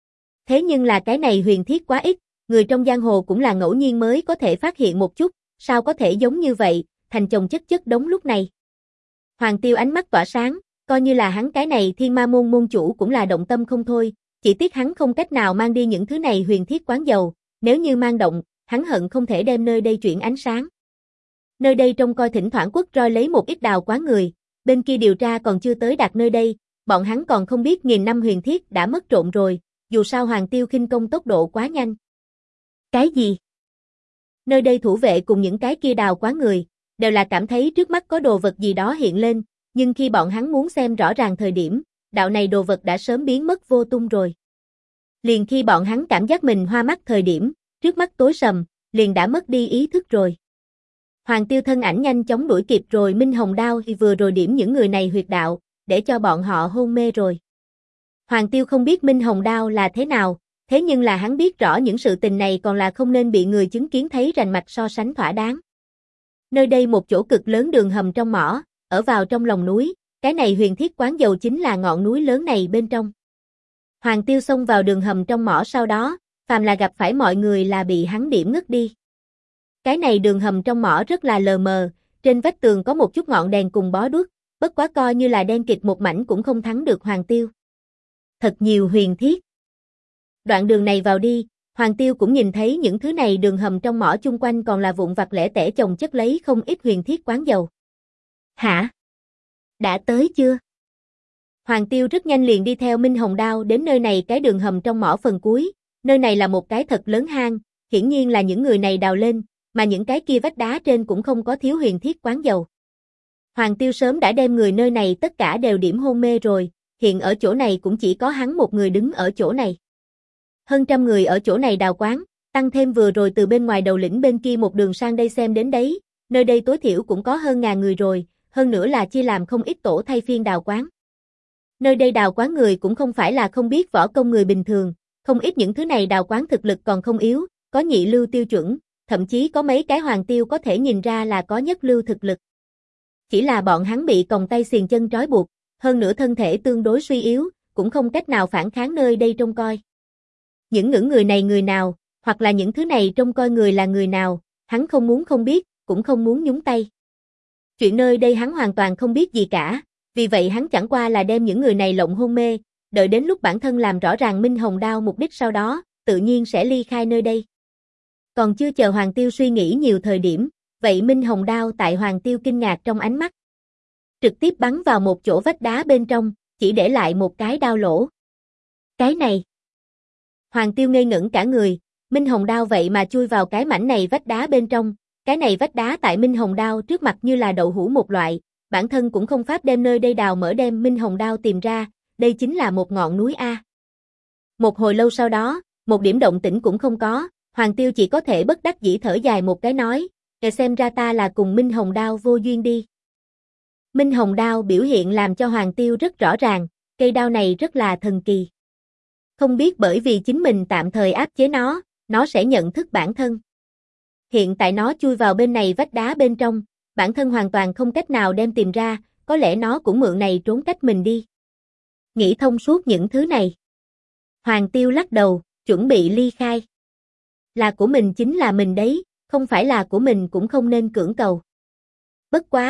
S1: Thế nhưng là cái này huyền thiết quá ít, người trong giang hồ cũng là ngẫu nhiên mới có thể phát hiện một chút, sao có thể giống như vậy, thành chồng chất chất đống lúc này. Hoàng Tiêu ánh mắt tỏa sáng, coi như là hắn cái này Thiên Ma môn môn chủ cũng là động tâm không thôi, chỉ tiếc hắn không cách nào mang đi những thứ này huyền thiết quán dầu, nếu như mang động, hắn hận không thể đem nơi đây chuyển ánh sáng. Nơi đây trông coi thỉnh thoảng quất roi lấy một ít đào quán người, bên kia điều tra còn chưa tới đạt nơi đây, bọn hắn còn không biết nghìn năm huyền thiết đã mất trộm rồi, dù sao Hoàng Tiêu khinh công tốc độ quá nhanh. Cái gì? Nơi đây thủ vệ cùng những cái kia đào quán người, đều là cảm thấy trước mắt có đồ vật gì đó hiện lên, nhưng khi bọn hắn muốn xem rõ ràng thời điểm, đạo này đồ vật đã sớm biến mất vô tung rồi. Liền khi bọn hắn cảm giác mình hoa mắt thời điểm, trước mắt tối sầm, liền đã mất đi ý thức rồi. Hoàng Tiêu thân ảnh nhanh chóng đuổi kịp rồi Minh Hồng Đao thì vừa rồi điểm những người này huyệt đạo, để cho bọn họ hôn mê rồi. Hoàng Tiêu không biết Minh Hồng Đao là thế nào, thế nhưng là hắn biết rõ những sự tình này còn là không nên bị người chứng kiến thấy rành mạch so sánh thỏa đáng. Nơi đây một chỗ cực lớn đường hầm trong mỏ, ở vào trong lòng núi, cái này huyền thiết quán dầu chính là ngọn núi lớn này bên trong. Hoàng Tiêu xông vào đường hầm trong mỏ sau đó, phàm là gặp phải mọi người là bị hắn điểm ngất đi. Cái này đường hầm trong mỏ rất là lờ mờ, trên vách tường có một chút ngọn đèn cùng bó đuốc, bất quá coi như là đen kịt một mảnh cũng không thắng được Hoàng Tiêu. Thật nhiều huyền thiết. Đoạn đường này vào đi, Hoàng Tiêu cũng nhìn thấy những thứ này đường hầm trong mỏ chung quanh còn là vụn vặt lẻ tẻ chồng chất lấy không ít huyền thiết quán dầu. Hả? Đã tới chưa? Hoàng Tiêu rất nhanh liền đi theo Minh Hồng Đao đến nơi này cái đường hầm trong mỏ phần cuối, nơi này là một cái thật lớn hang, hiển nhiên là những người này đào lên, mà những cái kia vách đá trên cũng không có thiếu huyền thiết quán dầu. Hoàng Tiêu sớm đã đem người nơi này tất cả đều điểm hôn mê rồi, hiện ở chỗ này cũng chỉ có hắn một người đứng ở chỗ này. Hơn trăm người ở chỗ này đào quán, tăng thêm vừa rồi từ bên ngoài đầu lĩnh bên kia một đường sang đây xem đến đấy, nơi đây tối thiểu cũng có hơn 1000 người rồi, hơn nữa là chia làm không ít tổ thay phiên đào quán. Nơi đây đào quán người cũng không phải là không biết võ công người bình thường, không ít những thứ này đào quán thực lực còn không yếu, có nhị lưu tiêu chuẩn, thậm chí có mấy cái Hoàng Tiêu có thể nhìn ra là có nhất lưu thực lực. Chỉ là bọn hắn bị còng tay xiềng chân trói buộc, hơn nữa thân thể tương đối suy yếu, cũng không cách nào phản kháng nơi đây trông coi. Những người này người nào, hoặc là những thứ này trông coi người là người nào, hắn không muốn không biết, cũng không muốn nhúng tay. Chuyện nơi đây hắn hoàn toàn không biết gì cả, vì vậy hắn chẳng qua là đem những người này lộng hôn mê, đợi đến lúc bản thân làm rõ ràng Minh Hồng Đao mục đích sau đó, tự nhiên sẽ ly khai nơi đây. Còn chưa chờ Hoàng Tiêu suy nghĩ nhiều thời điểm, vậy Minh Hồng Đao tại Hoàng Tiêu kinh ngạc trong ánh mắt. Trực tiếp bắn vào một chỗ vách đá bên trong, chỉ để lại một cái đao lỗ. Cái này. Hoàng Tiêu ngây ngẩn cả người, Minh Hồng Đao vậy mà chui vào cái mảnh này vách đá bên trong, cái này vách đá tại Minh Hồng Đao trước mặt như là đậu hũ một loại, bản thân cũng không pháp đem nơi đây đào mở đem Minh Hồng Đao tìm ra, đây chính là một ngọn núi A. Một hồi lâu sau đó, một điểm động tĩnh cũng không có, Hoàng Tiêu chỉ có thể bất đắc dĩ thở dài một cái nói, xem ra ta là cùng Minh Hồng Đao vô duyên đi. Minh Hồng Đao biểu hiện làm cho Hoàng Tiêu rất rõ ràng, cây đao này rất là thần kỳ. Không biết bởi vì chính mình tạm thời áp chế nó sẽ nhận thức bản thân. Hiện tại nó chui vào bên này vách đá bên trong, bản thân hoàn toàn không cách nào đem tìm ra, có lẽ nó cũng mượn này trốn cách mình đi. Nghĩ thông suốt những thứ này. Hoàng Tiêu lắc đầu, chuẩn bị ly khai. Là của mình chính là mình đấy, không phải là của mình cũng không nên cưỡng cầu. Bất quá,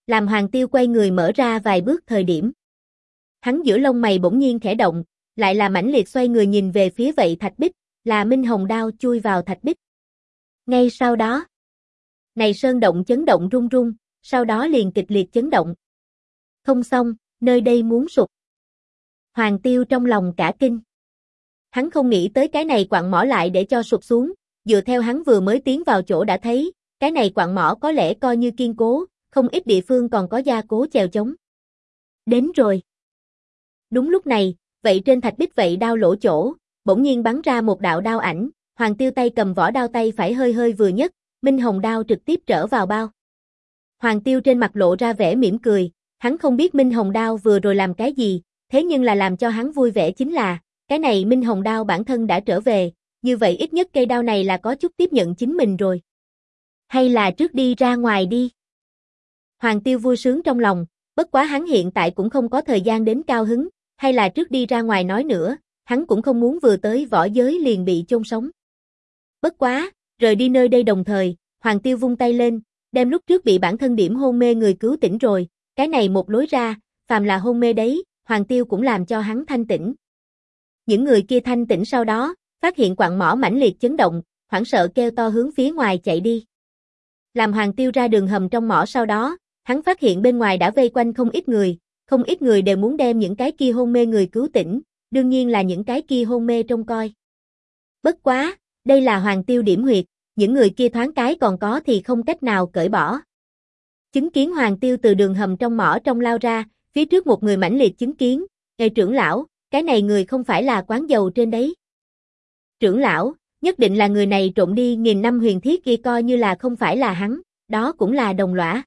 S1: Làm Hoàng Tiêu quay người mở ra vài bước thời điểm. Hắn giữa lông mày bỗng nhiên khẽ động, lại là mãnh liệt xoay người nhìn về phía vậy thạch bích, là Minh Hồng đao chui vào thạch bích. Ngay sau đó, này sơn động chấn động rung rung, sau đó liền kịch liệt chấn động. Không xong, nơi đây muốn sụp. Hoàng Tiêu trong lòng cả kinh. Hắn không nghĩ tới cái này quặng mỏ lại để cho sụp xuống, dựa theo hắn vừa mới tiến vào chỗ đã thấy, cái này quặng mỏ có lẽ coi như kiên cố, không ít địa phương còn có gia cố chèo chống. Đến rồi. Đúng lúc này, vậy trên thạch bích vậy đao lỗ chỗ, bỗng nhiên bắn ra một đạo đao ảnh, Hoàng Tiêu tay cầm vỏ đao tay phải hơi hơi vừa nhấc, Minh Hồng đao trực tiếp trở vào bao. Hoàng Tiêu trên mặt lộ ra vẻ mỉm cười, hắn không biết Minh Hồng đao vừa rồi làm cái gì, thế nhưng là làm cho hắn vui vẻ chính là, cái này Minh Hồng đao bản thân đã trở về, như vậy ít nhất cây đao này là có chút tiếp nhận chính mình rồi. Hay là trước đi ra ngoài đi. Hoàng Tiêu vui sướng trong lòng, bất quá hắn hiện tại cũng không có thời gian đến cao hứng, hay là trước đi ra ngoài nói nữa, hắn cũng không muốn vừa tới võ giới liền bị chôn sống. Bất quá, rời đi nơi đây đồng thời, Hoàng Tiêu vung tay lên, đem lúc trước bị bản thân điểm hôn mê người cứu tỉnh rồi, cái này một lối ra, phàm là hôn mê đấy, Hoàng Tiêu cũng làm cho hắn thanh tỉnh. Những người kia thanh tỉnh sau đó, phát hiện quặng mỏ mãnh liệt chấn động, hoảng sợ kêu to hướng phía ngoài chạy đi. Làm Hoàng Tiêu ra đường hầm trong mỏ sau đó, hắn phát hiện bên ngoài đã vây quanh không ít người đều muốn đem những cái kia hôn mê người cứu tỉnh, đương nhiên là những cái kia hôn mê trông coi. Bất quá, đây là Hoàng Tiêu điểm huyệt, những người kia thoáng cái còn có thì không cách nào cởi bỏ. Chứng kiến Hoàng Tiêu từ đường hầm trong mỏ trong lao ra, phía trước một người mãnh liệt chứng kiến, "Ê trưởng lão, cái này người không phải là quán dầu trên đấy." "Trưởng lão, nhất định là người này trộm đi 1000 năm huyền thiết kia coi như là không phải là hắn, đó cũng là đồng lõa."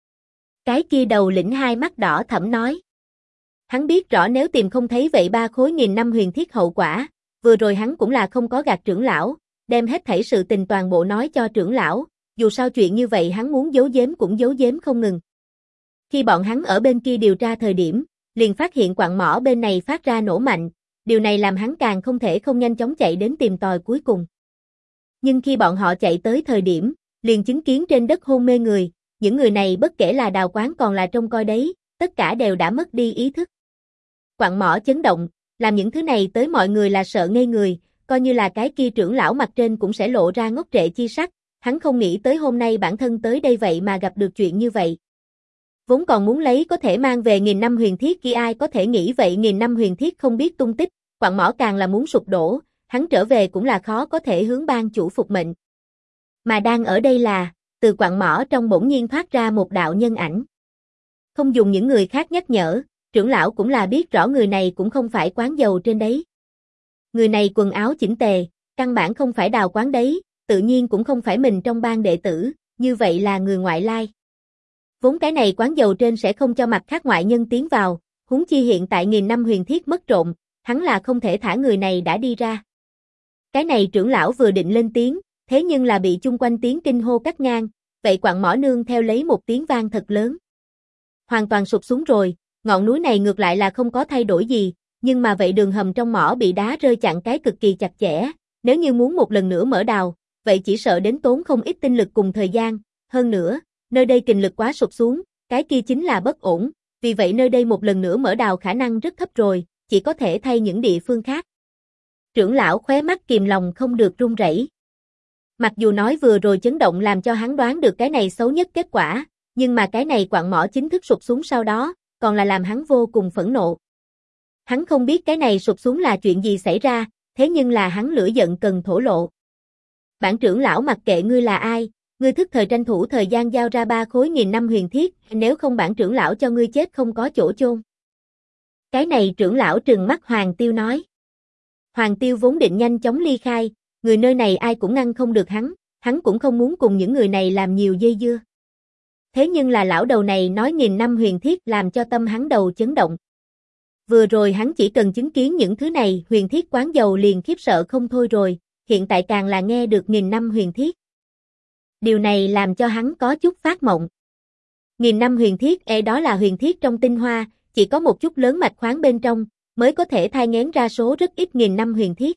S1: Cái kia đầu lĩnh hai mắt đỏ thẫm nói. Hắn biết rõ nếu tìm không thấy vậy 3 khối 1000 năm huyền thiết hậu quả, vừa rồi hắn cũng là không có gạt trưởng lão, đem hết thảy sự tình toàn bộ nói cho trưởng lão, dù sao chuyện như vậy hắn muốn giấu giếm cũng giấu giếm không ngừng. Khi bọn hắn ở bên kia điều tra thời điểm, liền phát hiện quặng mỏ bên này phát ra nổ mạnh, điều này làm hắn càng không thể không nhanh chóng chạy đến tìm tòi cuối cùng. Nhưng khi bọn họ chạy tới thời điểm, liền chứng kiến trên đất hôn mê người, những người này bất kể là đào quán còn là trông coi đấy, tất cả đều đã mất đi ý thức. Quặng mỏ chấn động, làm những thứ này tới mọi người là sợ ngây người, coi như là cái kia trưởng lão mặt trên cũng sẽ lộ ra ngốc trệ chi sắc, hắn không nghĩ tới hôm nay bản thân tới đây vậy mà gặp được chuyện như vậy. Vốn còn muốn lấy có thể mang về 1000 năm huyền thiết kia ai có thể nghĩ vậy 1000 năm huyền thiết không biết tung tích, quặng mỏ càng là muốn sụp đổ, hắn trở về cũng là khó có thể hướng ban chủ phục mệnh. Mà đang ở đây là, từ quặng mỏ trong bỗng nhiên thoát ra một đạo nhân ảnh. Không dùng những người khác nhắc nhở, trưởng lão cũng là biết rõ người này cũng không phải quán dầu trên đấy. Người này quần áo chỉnh tề, căn bản không phải đào quán đấy, tự nhiên cũng không phải mình trong ban đệ tử, như vậy là người ngoại lai. Vốn cái này quán dầu trên sẽ không cho mặt khác ngoại nhân tiến vào, huống chi hiện tại 1000 năm huyền thiết mất trộm, hắn là không thể thả người này đã đi ra. Cái này trưởng lão vừa định lên tiếng, thế nhưng là bị chung quanh tiếng kinh hô cắt ngang, vậy quặng mỏ nương theo lấy một tiếng vang thật lớn. Hoàn toàn sụp xuống rồi, ngọn núi này ngược lại là không có thay đổi gì, nhưng mà vậy đường hầm trong mỏ bị đá rơi chặn cái cực kỳ chặt chẽ, nếu như muốn một lần nữa mở đào, vậy chỉ sợ đến tốn không ít tinh lực cùng thời gian, hơn nữa, nơi đây kình lực quá sụp xuống, cái kia chính là bất ổn, vì vậy nơi đây một lần nữa mở đào khả năng rất thấp rồi, chỉ có thể thay những địa phương khác. Trưởng lão khóe mắt kìm lòng không được run rẩy. Mặc dù nói vừa rồi chấn động làm cho hắn đoán được cái này xấu nhất kết quả, nhưng mà cái này quặng mỏ chính thức sụp xuống sau đó, còn là làm hắn vô cùng phẫn nộ. Hắn không biết cái này sụp xuống là chuyện gì xảy ra, thế nhưng là hắn lửa giận cần thổ lộ. Bản trưởng lão mặc kệ ngươi là ai, ngươi thức thời tranh thủ thời gian giao ra 3 khối 1000 năm huyền thiết, nếu không bản trưởng lão cho ngươi chết không có chỗ chôn. Cái này trưởng lão trừng mắt Hoàng Tiêu nói. Hoàng Tiêu vốn định nhanh chóng ly khai, người nơi này ai cũng ngăn không được hắn cũng không muốn cùng những người này làm nhiều dây dưa. Thế nhưng là lão đầu này nói 1000 năm huyền thiết làm cho tâm hắn đầu chấn động. Vừa rồi hắn chỉ cần chứng kiến những thứ này huyền thiết quán dầu liền khiếp sợ không thôi rồi, hiện tại càng là nghe được 1000 năm huyền thiết. Điều này làm cho hắn có chút phát mộng. 1000 năm huyền thiết đó là huyền thiết trong tinh hoa, chỉ có một chút lớn mạch khoáng bên trong, mới có thể thai nghén ra số rất ít 1000 năm huyền thiết.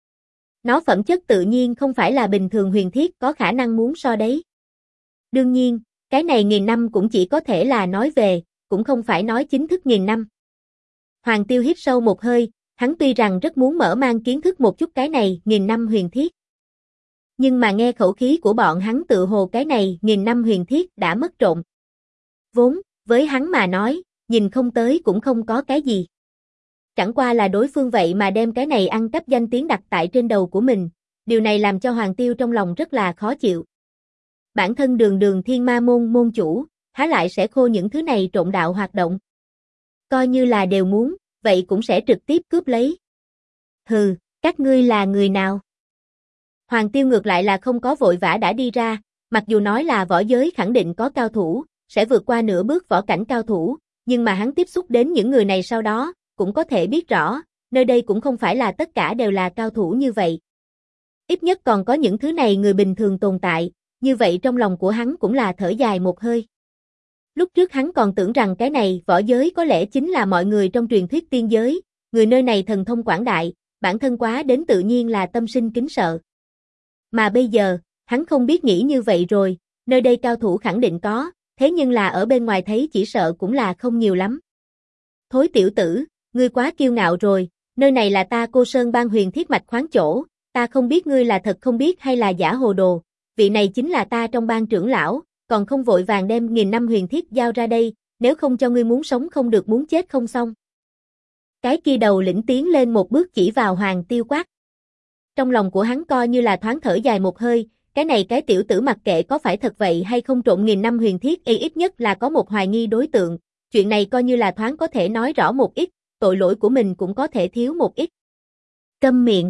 S1: Nó phẩm chất tự nhiên không phải là bình thường huyền thiết có khả năng muốn so đấy. Đương nhiên, Cái này 1000 năm cũng chỉ có thể là nói về, cũng không phải nói chính thức 1000 năm. Hoàng Tiêu hít sâu một hơi, hắn tuy rằng rất muốn mở mang kiến thức một chút cái này 1000 năm huyền thiết. Nhưng mà nghe khẩu khí của bọn hắn tự hồ cái này 1000 năm huyền thiết đã mất trộn. Vốn, với hắn mà nói, nhìn không tới cũng không có cái gì. Chẳng qua là đối phương vậy mà đem cái này ăn cắp danh tiếng đặt tại trên đầu của mình, điều này làm cho Hoàng Tiêu trong lòng rất là khó chịu. Bản thân đường đường thiên ma môn môn chủ, há lại sẽ khô những thứ này trộn đạo hoạt động. Coi như là đều muốn, vậy cũng sẽ trực tiếp cướp lấy. Hừ, các ngươi là người nào? Hoàng Tiêu ngược lại là không có vội vã đã đi ra, mặc dù nói là võ giới khẳng định có cao thủ, sẽ vượt qua nửa bước võ cảnh cao thủ, nhưng mà hắn tiếp xúc đến những người này sau đó, cũng có thể biết rõ, nơi đây cũng không phải là tất cả đều là cao thủ như vậy. Ít nhất còn có những thứ này người bình thường tồn tại, như vậy trong lòng của hắn cũng là thở dài một hơi. Lúc trước hắn còn tưởng rằng cái này võ giới có lẽ chính là mọi người trong truyền thuyết tiên giới, người nơi này thần thông quảng đại, bản thân quá đến tự nhiên là tâm sinh kính sợ. Mà bây giờ, hắn không biết nghĩ như vậy rồi, nơi đây cao thủ khẳng định có, thế nhưng là ở bên ngoài thấy chỉ sợ cũng là không nhiều lắm. Thối tiểu tử, ngươi quá kiêu ngạo rồi, nơi này là ta Cô Sơn Bang huyền thiết mạch khoáng chỗ, ta không biết ngươi là thật không biết hay là giả hồ đồ, vị này chính là ta trong bang trưởng lão, còn không vội vàng đem 1000 năm huyền thiết giao ra đây, nếu không cho ngươi muốn sống không được muốn chết không xong. Cái kia đầu lĩnh tiến lên một bước chỉ vào Hoàng Tiêu quát. Trong lòng của hắn coi như là thoáng thở dài một hơi, cái này cái tiểu tử mặc kệ có phải thật vậy hay không trộn 1000 năm huyền thiết ít nhất là có một hoài nghi đối tượng, chuyện này coi như là thoáng có thể nói rõ một ít, tội lỗi của mình cũng có thể thiếu một ít. Câm miệng.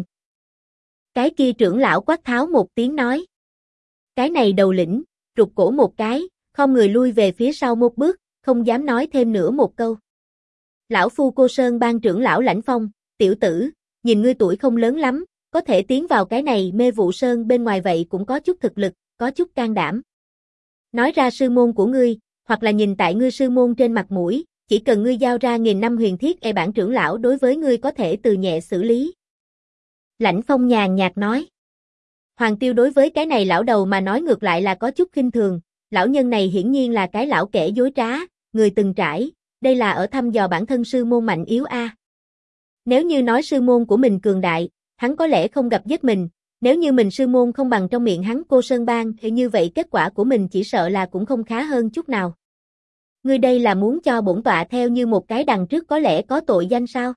S1: Cái kia trưởng lão quát tháo một tiếng nói. Cái này đầu lĩnh, rụt cổ một cái, không người lui về phía sau một bước, không dám nói thêm nữa một câu. Lão phu Cô Sơn Bang trưởng lão Lãnh Phong, tiểu tử, nhìn ngươi tuổi không lớn lắm, có thể tiến vào cái này Mê Vụ Sơn bên ngoài vậy cũng có chút thực lực, có chút can đảm. Nói ra sư môn của ngươi, hoặc là nhìn tại ngươi sư môn trên mặt mũi, chỉ cần ngươi giao ra 1000 năm huyền thiết bản trưởng lão đối với ngươi có thể từ nhẹ xử lý. Lãnh Phong nhàn nhạt nói. Hoàng Tiêu đối với cái này lão đầu mà nói ngược lại là có chút khinh thường, lão nhân này hiển nhiên là cái lão kẻ dối trá, người từng trải, đây là ở thăm dò bản thân sư môn mạnh yếu a. Nếu như nói sư môn của mình cường đại, hắn có lẽ không gặp giết mình, nếu như mình sư môn không bằng trong miệng hắn Cô Sơn Bang thì như vậy kết quả của mình chỉ sợ là cũng không khá hơn chút nào. Ngươi đây là muốn cho bổn tọa theo như một cái đằng trước có lẽ có tội danh sao?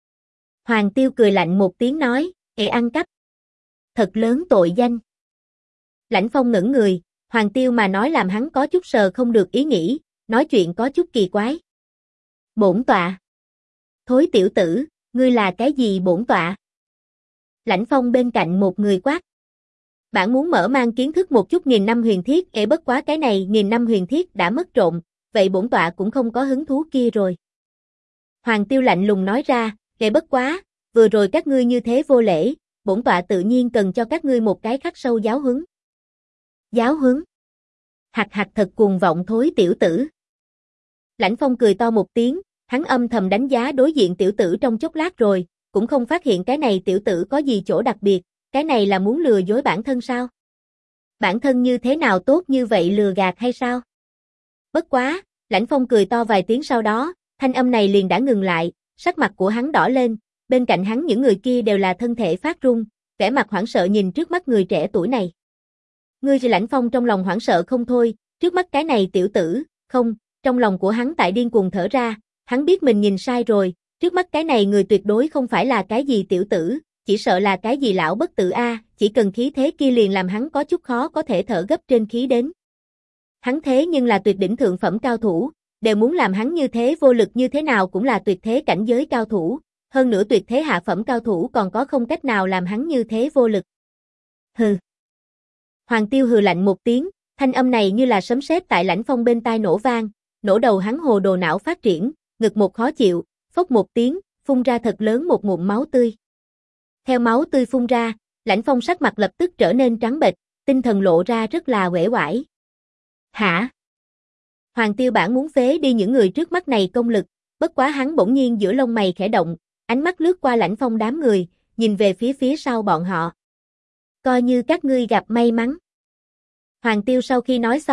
S1: Hoàng Tiêu cười lạnh một tiếng nói, ăn cắp. Thật lớn tội danh. Lãnh Phong ngẩn người, Hoàng Tiêu mà nói làm hắn có chút sờ không được ý nghĩ, nói chuyện có chút kỳ quái. Bổn tọa. Thối tiểu tử, ngươi là cái gì bổn tọa? Lãnh Phong bên cạnh một người quát. Bạn muốn mở mang kiến thức một chút 1000 năm huyền thiết, bất quá cái này 1000 năm huyền thiết đã mất trộn, vậy bổn tọa cũng không có hứng thú kia rồi. Hoàng Tiêu lạnh lùng nói ra, bất quá, vừa rồi các ngươi như thế vô lễ, bổn tọa tự nhiên cần cho các ngươi một cái khắc sâu giáo huấn. Giáo huấn? Hạc hạc thật cuồng vọng thối tiểu tử. Lãnh Phong cười to một tiếng, hắn âm thầm đánh giá đối diện tiểu tử trong chốc lát rồi, cũng không phát hiện cái này tiểu tử có gì chỗ đặc biệt, cái này là muốn lừa dối bản thân sao? Bản thân như thế nào tốt như vậy lừa gạt hay sao? Bất quá, Lãnh Phong cười to vài tiếng sau đó, thanh âm này liền đã ngừng lại, sắc mặt của hắn đỏ lên, bên cạnh hắn những người kia đều là thân thể phát run, vẻ mặt hoảng sợ nhìn trước mắt người trẻ tuổi này. Ngươi Lãnh Phong trong lòng hoảng sợ không thôi, trước mắt cái này tiểu tử, không, trong lòng của hắn tại điên cuồng thở ra, hắn biết mình nhìn sai rồi, trước mắt cái này người tuyệt đối không phải là cái gì tiểu tử, chỉ sợ là cái gì lão bất tử a, chỉ cần khí thế kia liền làm hắn có chút khó có thể thở gấp trên khí đến. Hắn thế nhưng là tuyệt đỉnh thượng phẩm cao thủ, đều muốn làm hắn như thế vô lực như thế nào cũng là tuyệt thế cảnh giới cao thủ, hơn nữa tuyệt thế hạ phẩm cao thủ còn có không cách nào làm hắn như thế vô lực. Hừ. Hoàng Tiêu hừ lạnh một tiếng, thanh âm này như là sấm sét tại Lãnh Phong bên tai nổ vang, nổ đầu hắn hồ đồ não phát triển, ngực một khó chịu, phốc một tiếng, phun ra thật lớn một ngụm máu tươi. Theo máu tươi phun ra, Lãnh Phong sắc mặt lập tức trở nên trắng bệch, tinh thần lộ ra rất là uể oải. Hả? Hoàng Tiêu bản muốn phế đi những người trước mắt này công lực, bất quá hắn bỗng nhiên giữa lông mày khẽ động, ánh mắt lướt qua Lãnh Phong đám người, nhìn về phía sau bọn họ. Coi như các ngươi gặp may mắn. Hoàng Tiêu sau khi nói xong,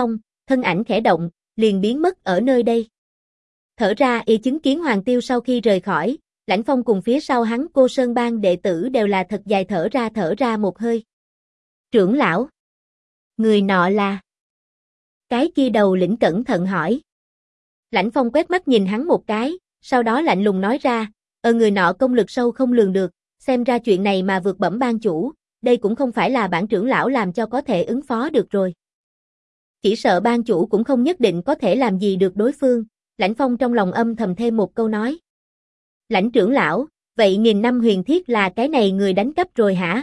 S1: thân ảnh khẽ động, liền biến mất ở nơi đây. Thở ra chứng kiến Hoàng Tiêu sau khi rời khỏi, Lãnh Phong cùng phía sau hắn Cô Sơn Bang đệ tử đều là thật dài thở ra một hơi. Trưởng lão. Người nọ là. Cái kia đầu lĩnh cẩn thận hỏi. Lãnh Phong quét mắt nhìn hắn một cái, sau đó lạnh lùng nói ra, người nọ công lực sâu không lường được, xem ra chuyện này mà vượt bẩm ban chủ, đây cũng không phải là bản trưởng lão làm cho có thể ứng phó được rồi. Chỉ sợ ban chủ cũng không nhất định có thể làm gì được đối phương, Lãnh Phong trong lòng âm thầm thêm một câu nói. Lãnh trưởng lão, vậy 1000 năm huyền thiết là cái này người đánh cắp rồi hả?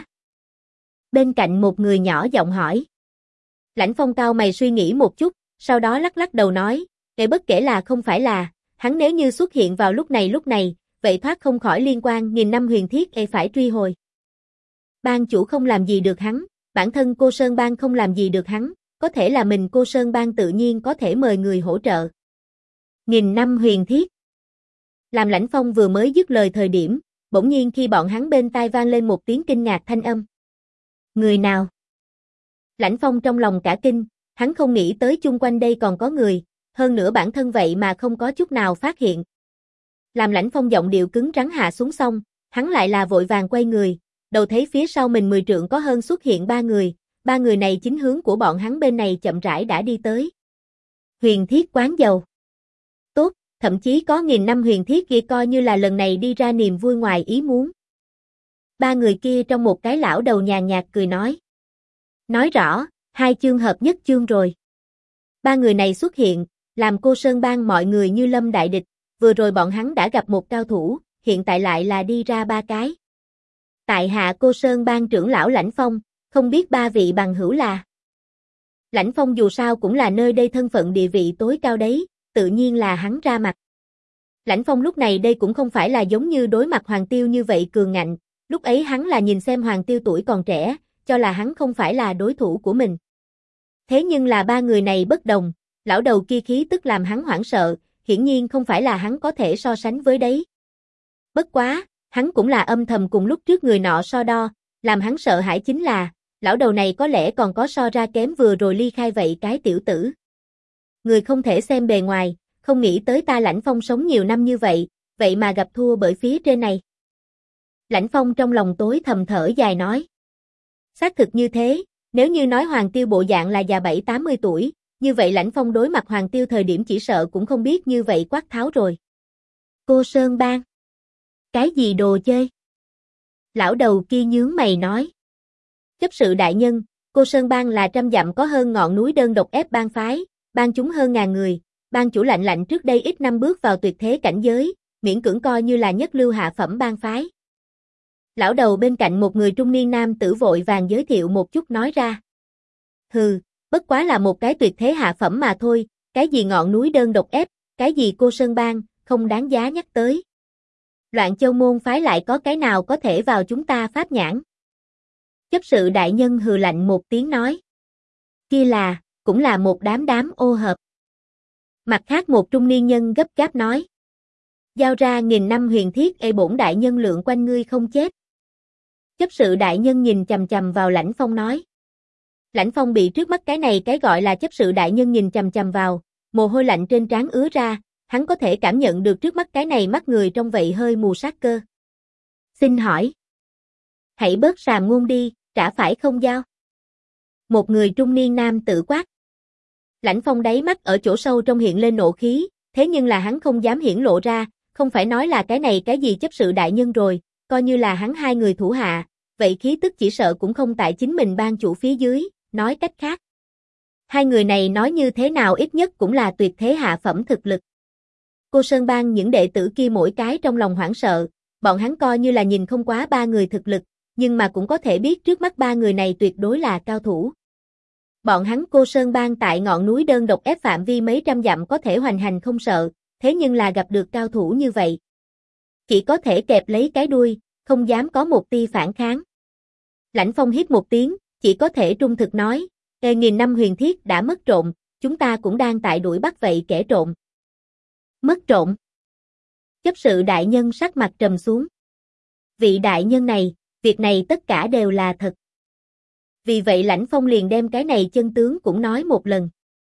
S1: Bên cạnh một người nhỏ giọng hỏi. Lãnh Phong cau mày suy nghĩ một chút, sau đó lắc lắc đầu nói, bất kể là không phải là, hắn nếu như xuất hiện vào lúc này, vậy thoát không khỏi liên quan 1000 năm huyền thiết phải truy hồi. Ban chủ không làm gì được hắn, bản thân Cô Sơn Bang không làm gì được hắn, có thể là mình Cô Sơn Bang tự nhiên có thể mời người hỗ trợ. 1000 năm huyền thiết. Làm Lãnh Phong vừa mới dứt lời thời điểm, bỗng nhiên khi bọn hắn bên tai vang lên một tiếng kinh ngạc thanh âm. Người nào? Lãnh Phong trong lòng cả kinh, hắn không nghĩ tới chung quanh đây còn có người, hơn nữa bản thân vậy mà không có chút nào phát hiện. Làm Lãnh Phong giọng điệu cứng rắn hạ xuống xong, hắn lại là vội vàng quay người, đầu thấy phía sau mình 10 trượng có hơn xuất hiện 3 người, 3 người này chính hướng của bọn hắn bên này chậm rãi đã đi tới. Huyền thiết quán dầu. Tốt, thậm chí có 1000 năm huyền thiết kia coi như là lần này đi ra niềm vui ngoài ý muốn. 3 người kia trong một cái lão đầu nhàn nhạt cười nói. Nói rõ, 2 chương hợp nhất chương rồi. 3 người này xuất hiện, làm Cô Sơn Bang mọi người như lâm đại địch, vừa rồi bọn hắn đã gặp một cao thủ, hiện tại lại là đi ra 3 cái. Tại hạ Cô Sơn Bang trưởng lão Lãnh Phong, không biết 3 vị bằng hữu là. Lãnh Phong dù sao cũng là nơi đây thân phận địa vị tối cao đấy, tự nhiên là hắn ra mặt. Lãnh Phong lúc này đây cũng không phải là giống như đối mặt Hoàng Tiêu như vậy cường ngạnh, lúc ấy hắn là nhìn xem Hoàng Tiêu tuổi còn trẻ, cho là hắn không phải là đối thủ của mình. Thế nhưng là 3 người này bất đồng, lão đầu kia khí tức làm hắn hoảng sợ, hiển nhiên không phải là hắn có thể so sánh với đấy. Bất quá, hắn cũng là âm thầm cùng lúc trước người nọ so đo, làm hắn sợ hãi chính là, lão đầu này có lẽ còn có so ra kém vừa rồi ly khai vậy cái tiểu tử. Người không thể xem bề ngoài, không nghĩ tới ta Lãnh Phong sống nhiều năm như vậy, vậy mà gặp thua bởi phía trên này. Lãnh Phong trong lòng tối thầm thở dài nói. Xác thực như thế, nếu như nói Hoàng Tiêu bộ dạng là già 7-80 tuổi, như vậy Lãnh Phong đối mặt Hoàng Tiêu thời điểm chỉ sợ cũng không biết như vậy quát tháo rồi. Cô Sơn Bang. Cái gì đồ chơi? Lão đầu kia nhướng mày nói. Chấp sự đại nhân, Cô Sơn Bang là 100 dặm có hơn ngọn núi đơn độc ép bang phái, bang chúng hơn ngàn người, bang chủ lạnh lạnh trước đây ít năm bước vào tuyệt thế cảnh giới, miễn cưỡng coi như là nhất lưu hạ phẩm bang phái. Lão đầu bên cạnh một người trung niên nam tử vội vàng giới thiệu một chút nói ra. Hừ, bất quá là một cái tuyệt thế hạ phẩm mà thôi, cái gì ngọn núi đơn độc ép, cái gì Cô Sơn Bang, không đáng giá nhắc tới. Loạn Châu môn phái lại có cái nào có thể vào chúng ta pháp nhãn. Chấp sự đại nhân hừ lạnh một tiếng nói. Kia là, cũng là một đám ô hợp. Mặt khác một trung niên nhân gấp gáp nói. Giao ra 1000 năm huyền thiết bổn đại nhân lượng quanh ngươi không chết. Chấp sự đại nhân nhìn chằm chằm vào Lãnh Phong nói. Lãnh Phong bị trước mắt cái này cái gọi là chấp sự đại nhân nhìn chằm chằm vào, mồ hôi lạnh trên trán ứa ra, hắn có thể cảm nhận được trước mắt cái này mắt người trong vậy hơi mù sát cơ. Xin hỏi. Hãy bớt sàm ngôn đi, trả phải không giao? Một người trung niên nam tự quát. Lãnh Phong đáy mắt ở chỗ sâu trong hiện lên nộ khí, thế nhưng là hắn không dám hiển lộ ra, không phải nói là cái này cái gì chấp sự đại nhân rồi, coi như là hắn 2 người thủ hạ, vậy khí tức chỉ sợ cũng không tại chính mình ban chủ phía dưới, nói cách khác. 2 người này nói như thế nào ít nhất cũng là tuyệt thế hạ phẩm thực lực. Cô Sơn Bang những đệ tử kia mỗi cái trong lòng hoảng sợ, bọn hắn coi như là nhìn không quá 3 người thực lực, nhưng mà cũng có thể biết trước mắt 3 người này tuyệt đối là cao thủ. Bọn hắn Cô Sơn Bang tại ngọn núi đơn độc ép phạm vi mấy trăm dặm có thể hoành hành không sợ, thế nhưng là gặp được cao thủ như vậy. Chỉ có thể kẹp lấy cái đuôi, không dám có một tia phản kháng. Lãnh Phong hít một tiếng, chỉ có thể trung thực nói, 1000 năm huyền thiết đã mất trộm, chúng ta cũng đang tại đuổi bắt vậy kẻ trộm. Mất trộm. Chấp sự đại nhân sắc mặt trầm xuống. Vị đại nhân này, việc này tất cả đều là thật. Vì vậy Lãnh Phong liền đem cái này chân tướng cũng nói một lần.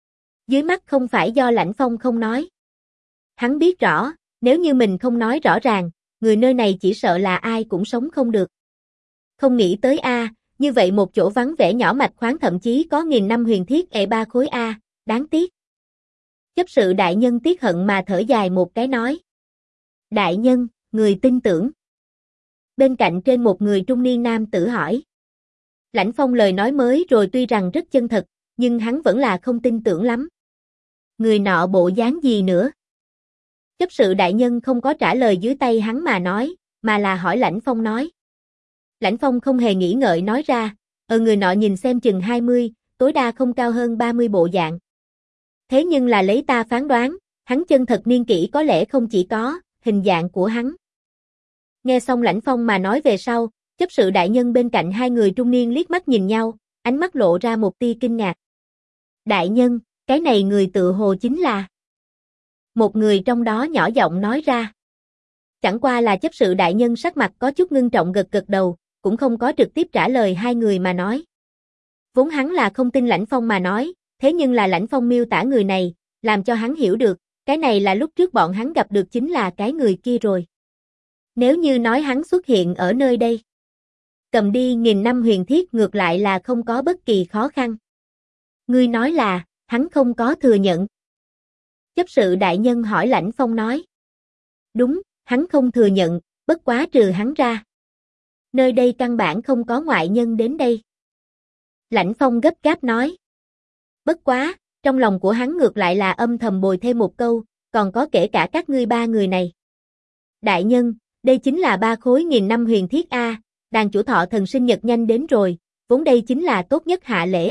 S1: Dưới mắt không phải do Lãnh Phong không nói. Hắn biết rõ, nếu như mình không nói rõ ràng, người nơi này chỉ sợ là ai cũng sống không được. Không nghĩ tới như vậy một chỗ vắng vẻ nhỏ mạch khoáng thậm chí có 1000 năm huyền thiết 3 khối đáng tiếc. Chấp sự đại nhân tiếc hận mà thở dài một cái nói. Đại nhân, người tin tưởng. Bên cạnh trên một người trung niên nam tử hỏi. Lãnh Phong lời nói mới rồi tuy rằng rất chân thật, nhưng hắn vẫn là không tin tưởng lắm. Người nọ bộ dáng gì nữa? Chấp sự đại nhân không có trả lời dưới tay hắn mà nói, mà là hỏi Lãnh Phong nói. Lãnh Phong không hề nghĩ ngợi nói ra, người nọ nhìn xem chừng 20, tối đa không cao hơn 30 bộ dạng. Thế nhưng là lấy ta phán đoán, hắn chân thật niên kỷ có lẽ không chỉ có hình dạng của hắn. Nghe xong Lãnh Phong mà nói về sau, chấp sự đại nhân bên cạnh hai người trung niên liếc mắt nhìn nhau, ánh mắt lộ ra một tia kinh ngạc. Đại nhân, cái này người tự hồ chính là... Một người trong đó nhỏ giọng nói ra. Chẳng qua là chấp sự đại nhân sắc mặt có chút ngưng trọng gật gật đầu, cũng không có trực tiếp trả lời hai người mà nói. Vốn hắn là không tin Lãnh Phong mà nói, thế nhưng là Lãnh Phong miêu tả người này, làm cho hắn hiểu được, cái này là lúc trước bọn hắn gặp được chính là cái người kia rồi. Nếu như nói hắn xuất hiện ở nơi đây, cầm đi 1000 năm huyền thiết ngược lại là không có bất kỳ khó khăn. Ngươi nói là, hắn không có thừa nhận. Chấp sự đại nhân hỏi Lãnh Phong nói. Đúng, hắn không thừa nhận, bất quá trừ hắn ra. Nơi đây căn bản không có ngoại nhân đến đây. Lãnh Phong gấp gáp nói. Bất quá, trong lòng của hắn ngược lại là âm thầm bồi thêm một câu, còn có kể cả các ngươi ba người này. Đại nhân, đây chính là 3 khối 1000 năm huyền thiết đàn chủ thọ thần sinh nhật nhanh đến rồi, vốn đây chính là tốt nhất hạ lễ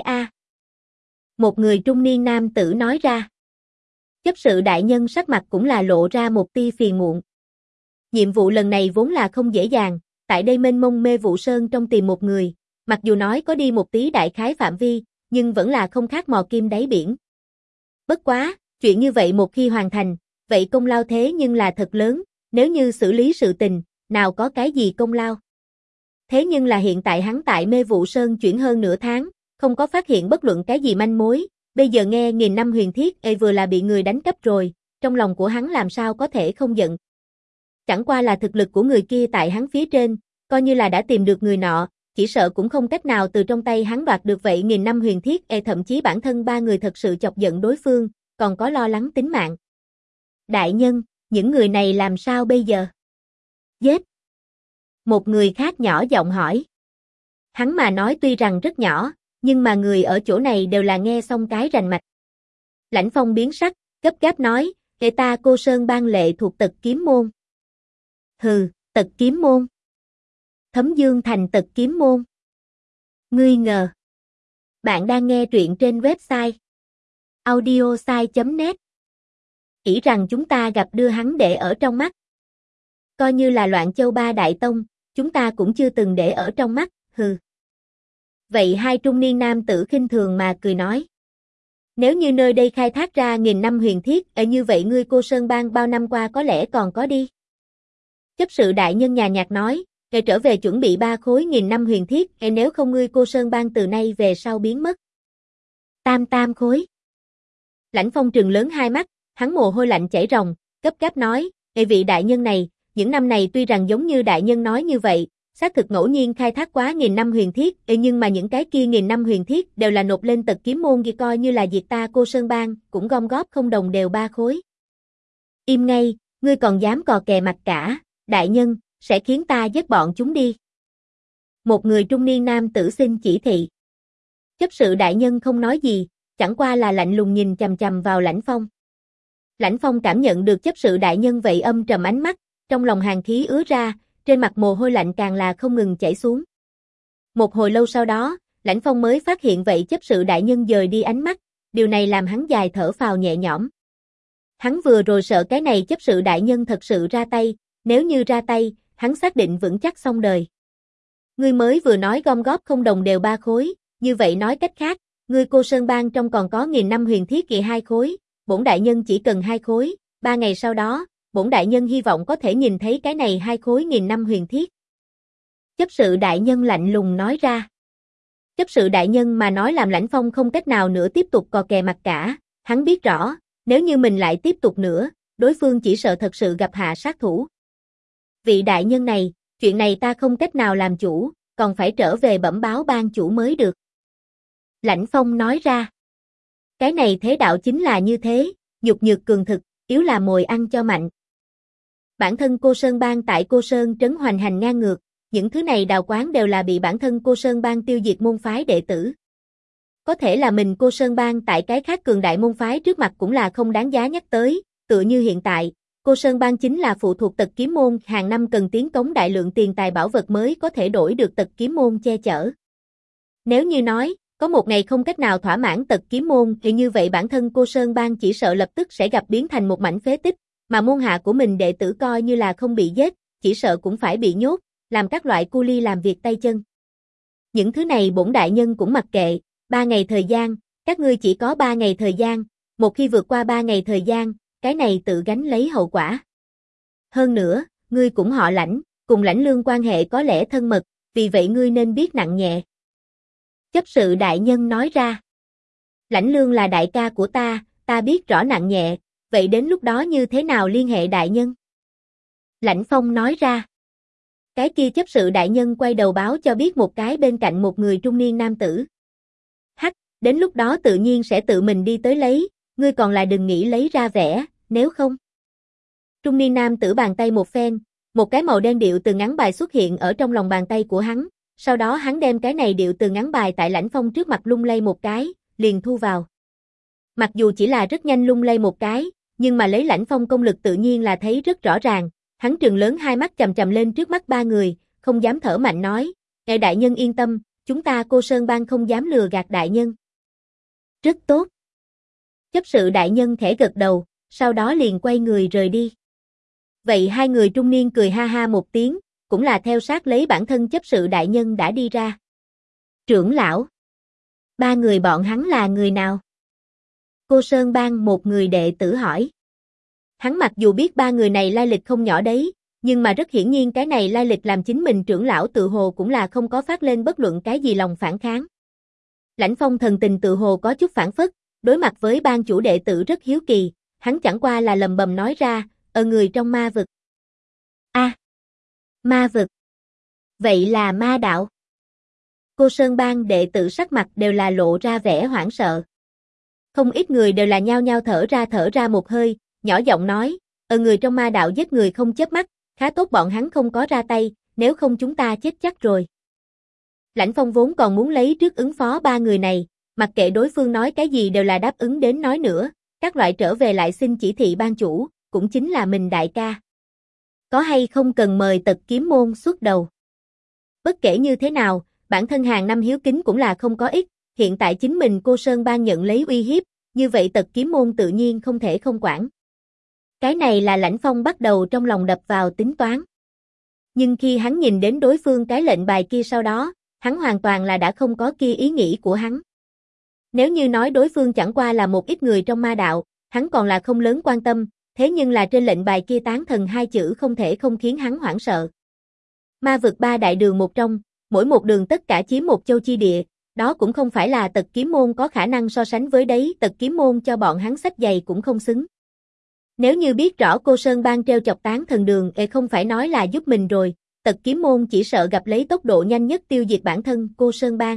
S1: Một người trung niên nam tử nói ra. Chấp sự đại nhân sắc mặt cũng là lộ ra một tia phiền muộn. Nhiệm vụ lần này vốn là không dễ dàng, tại đây mênh mông mê vụ sơn trong tìm một người, mặc dù nói có đi một tí đại khái phạm vi, nhưng vẫn là không khác mò kim đáy biển. Bất quá, chuyện như vậy một khi hoàn thành, vậy công lao thế nhưng là thật lớn, nếu như xử lý sự tình, nào có cái gì công lao. Thế nhưng là hiện tại hắn tại mê vụ sơn chuyển hơn nửa tháng, không có phát hiện bất luận cái gì manh mối, bây giờ nghe 1000 năm huyền thiết vừa là bị người đánh cắp rồi, trong lòng của hắn làm sao có thể không giận. Chẳng qua là thực lực của người kia tại hắn phía trên, coi như là đã tìm được người nọ, chỉ sợ cũng không cách nào từ trong tay hắn đoạt được vậy 1000 năm huyền thiết thậm chí bản thân ba người thật sự chọc giận đối phương, còn có lo lắng tính mạng. Đại nhân, những người này làm sao bây giờ? Giết! Một người khác nhỏ giọng hỏi. Hắn mà nói tuy rằng rất nhỏ, nhưng mà người ở chỗ này đều là nghe xong cái rành mạch. Lãnh Phong biến sắc, gấp gáp nói, ta Cô Sơn Bang lệ thuộc Tật Kiếm Môn. Hừ, Tật Kiếm Môn. Thấm Dương Thành Tật Kiếm Môn. Ngươi ngờ. Bạn đang nghe truyện trên website audiosai.net. Nghĩ rằng chúng ta gặp đưa hắn để ở trong mắt. Coi như là Loạn Châu Ba Đại Tông, chúng ta cũng chưa từng để ở trong mắt, hừ. Vậy hai trung niên nam tử khinh thường mà cười nói. Nếu như nơi đây khai thác ra 1000 năm huyền thiết, như vậy ngươi Cô Sơn Bang bao năm qua có lẽ còn có đi. Chấp sự đại nhân nhàn nhạt nói, trở về chuẩn bị 3 khối 1000 năm huyền thiết, nếu không ngươi Cô Sơn Bang từ nay về sau biến mất. Tam khối. Lãnh Phong trừng lớn hai mắt, hắn mồ hôi lạnh chảy ròng, gấp gáp nói, vị đại nhân này, những năm này tuy rằng giống như đại nhân nói như vậy, xác thực ngẫu nhiên khai thác quá 1000 năm huyền thiết, nhưng mà những cái kia 1000 năm huyền thiết đều là nộp lên Tật Kiếm Môn kia coi như là diệt ta Cô Sơn Bang, cũng gom góp không đồng đều 3 khối. Im ngay, ngươi còn dám cò kè mặt cả, đại nhân, sẽ khiến ta giết bọn chúng đi. Một người trung niên nam tử xin chỉ thị. Chấp sự đại nhân không nói gì, chẳng qua là lạnh lùng nhìn chằm chằm vào Lãnh Phong. Lãnh Phong cảm nhận được chấp sự đại nhân vậy âm trầm ánh mắt, trong lòng hàn khí ứa ra, trên mặt mồ hôi lạnh càng là không ngừng chảy xuống. Một hồi lâu sau đó, Lãnh Phong mới phát hiện vậy chấp sự đại nhân dời đi ánh mắt, điều này làm hắn dài thở phào nhẹ nhõm. Hắn vừa rồi sợ cái này chấp sự đại nhân thật sự ra tay, nếu như ra tay, hắn xác định vững chắc xong đời. Ngươi mới vừa nói gom góp không đồng đều 3 khối, như vậy nói cách khác, ngươi Cô Sơn Bang trong còn có 1000 năm huyền thiết kỳ 2 khối, bổn đại nhân chỉ cần 2 khối, 3 ngày sau đó, bổn đại nhân hy vọng có thể nhìn thấy cái này 2 khối 1000 năm huyền thiết. Chấp sự đại nhân lạnh lùng nói ra. Chấp sự đại nhân mà nói làm Lãnh Phong không cách nào nữa tiếp tục cò kè mặt cả, Hắn biết rõ, nếu như mình lại tiếp tục nữa, đối phương chỉ sợ thật sự gặp hạ sát thủ. Vị đại nhân này, chuyện này ta không cách nào làm chủ, còn phải trở về bẩm báo ban chủ mới được. Lãnh Phong nói ra. Cái này thế đạo chính là như thế, nhục nhược cường thực, yếu là mồi ăn cho mạnh. Bản thân Cô Sơn Bang tại Cô Sơn trấn hoành hành ngang ngược, những thứ này đào quán đều là bị bản thân Cô Sơn Bang tiêu diệt môn phái đệ tử. Có thể là mình Cô Sơn Bang tại cái khác cường đại môn phái trước mặt cũng là không đáng giá nhắc tới, tựa như hiện tại, Cô Sơn Bang chính là phụ thuộc Tật Kiếm Môn, hàng năm cần tiến cống đại lượng tiền tài bảo vật mới có thể đổi được Tật Kiếm Môn che chở. Nếu như nói, có một ngày không cách nào thỏa mãn Tật Kiếm Môn thì như vậy bản thân Cô Sơn Bang chỉ sợ lập tức sẽ gặp biến thành một mảnh phế tích, mà môn hạ của mình đệ tử coi như là không bị giết, chỉ sợ cũng phải bị nhốt, làm các loại cu li làm việc tay chân. Những thứ này bổn đại nhân cũng mặc kệ, 3 ngày thời gian, các ngươi chỉ có 3 ngày thời gian, một khi vượt qua 3 ngày thời gian, cái này tự gánh lấy hậu quả. Hơn nữa, ngươi cũng họ Lãnh, cùng Lãnh Lương quan hệ có lẽ thân mật, vì vậy ngươi nên biết nặng nhẹ. Chấp sự đại nhân nói ra. Lãnh Lương là đại ca của ta biết rõ nặng nhẹ, vậy đến lúc đó như thế nào liên hệ đại nhân? Lãnh Phong nói ra. Cái kia chấp sự đại nhân quay đầu báo cho biết một cái bên cạnh một người trung niên nam tử. Hắc, đến lúc đó tự nhiên sẽ tự mình đi tới lấy, ngươi còn là đừng nghĩ lấy ra vẻ, nếu không. Trung niên nam tử bàn tay một phen, một cái màu đen điệu từ ngắn bài xuất hiện ở trong lòng bàn tay của hắn, sau đó hắn đem cái này điệu từ ngắn bài tại Lãnh Phong trước mặt lung lay một cái, liền thu vào. Mặc dù chỉ là rất nhanh lung lay một cái, nhưng mà lấy Lãnh Phong công lực tự nhiên là thấy rất rõ ràng, hắn trừng lớn hai mắt chằm chằm lên trước mắt ba người, không dám thở mạnh nói, "Ngài đại nhân yên tâm, chúng ta Cô Sơn Bang không dám lừa gạt đại nhân." Rất tốt. Chấp sự đại nhân khẽ gật đầu, sau đó liền quay người rời đi. Vậy hai người trung niên cười ha ha một tiếng, cũng là theo sát lấy bản thân chấp sự đại nhân đã đi ra. Trưởng lão. Ba người bọn hắn là người nào? Cô Sơn Bang một người đệ tử hỏi. Hắn mặc dù biết ba người này lai lịch không nhỏ đấy, nhưng mà rất hiển nhiên cái này lai lịch làm chính mình trưởng lão tự hồ cũng là không có phát lên bất luận cái gì lòng phản kháng. Lãnh Phong thần tình tự hồ có chút phản phất, đối mặt với ban chủ đệ tử rất hiếu kỳ, hắn chẳng qua là lầm bầm nói ra, người trong ma vực. Ma vực. Vậy là ma đạo. Cô Sơn Bang đệ tử sắc mặt đều là lộ ra vẻ hoảng sợ. Không ít người đều là nhao nhao thở ra một hơi, nhỏ giọng nói, người trong ma đạo giết người không chớp mắt, khá tốt bọn hắn không có ra tay, nếu không chúng ta chết chắc rồi. Lãnh Phong vốn còn muốn lấy trước ứng phó ba người này, mặc kệ đối phương nói cái gì đều là đáp ứng đến nói nữa, các loại trở về lại xin chỉ thị ban chủ, cũng chính là mình đại ca. Có hay không cần mời Tật Kiếm Môn xuất đầu. Bất kể như thế nào, bản thân hàng năm hiếu kính cũng là không có ích, hiện tại chính mình Cô Sơn Bang nhận lấy uy hiếp, như vậy Tật Kiếm Môn tự nhiên không thể không quản. Cái này là Lãnh Phong bắt đầu trong lòng đập vào tính toán. Nhưng khi hắn nhìn đến đối phương cái lệnh bài kia sau đó, hắn hoàn toàn là đã không có kia ý nghĩ của hắn. Nếu như nói đối phương chẳng qua là một ít người trong ma đạo, hắn còn là không lớn quan tâm, thế nhưng là trên lệnh bài kia tán thần hai chữ không thể không khiến hắn hoảng sợ. Ma vực ba đại đường một trong, mỗi một đường tất cả chiếm một châu chi địa, đó cũng không phải là Tật Kiếm Môn có khả năng so sánh với đấy, Tật Kiếm Môn cho bọn hắn xách giày cũng không xứng. Nếu như biết rõ Cô Sơn Bang treo chọc tán thần đường không phải nói là giúp mình rồi, Tật Kiếm Môn chỉ sợ gặp lấy tốc độ nhanh nhất tiêu diệt bản thân Cô Sơn Bang.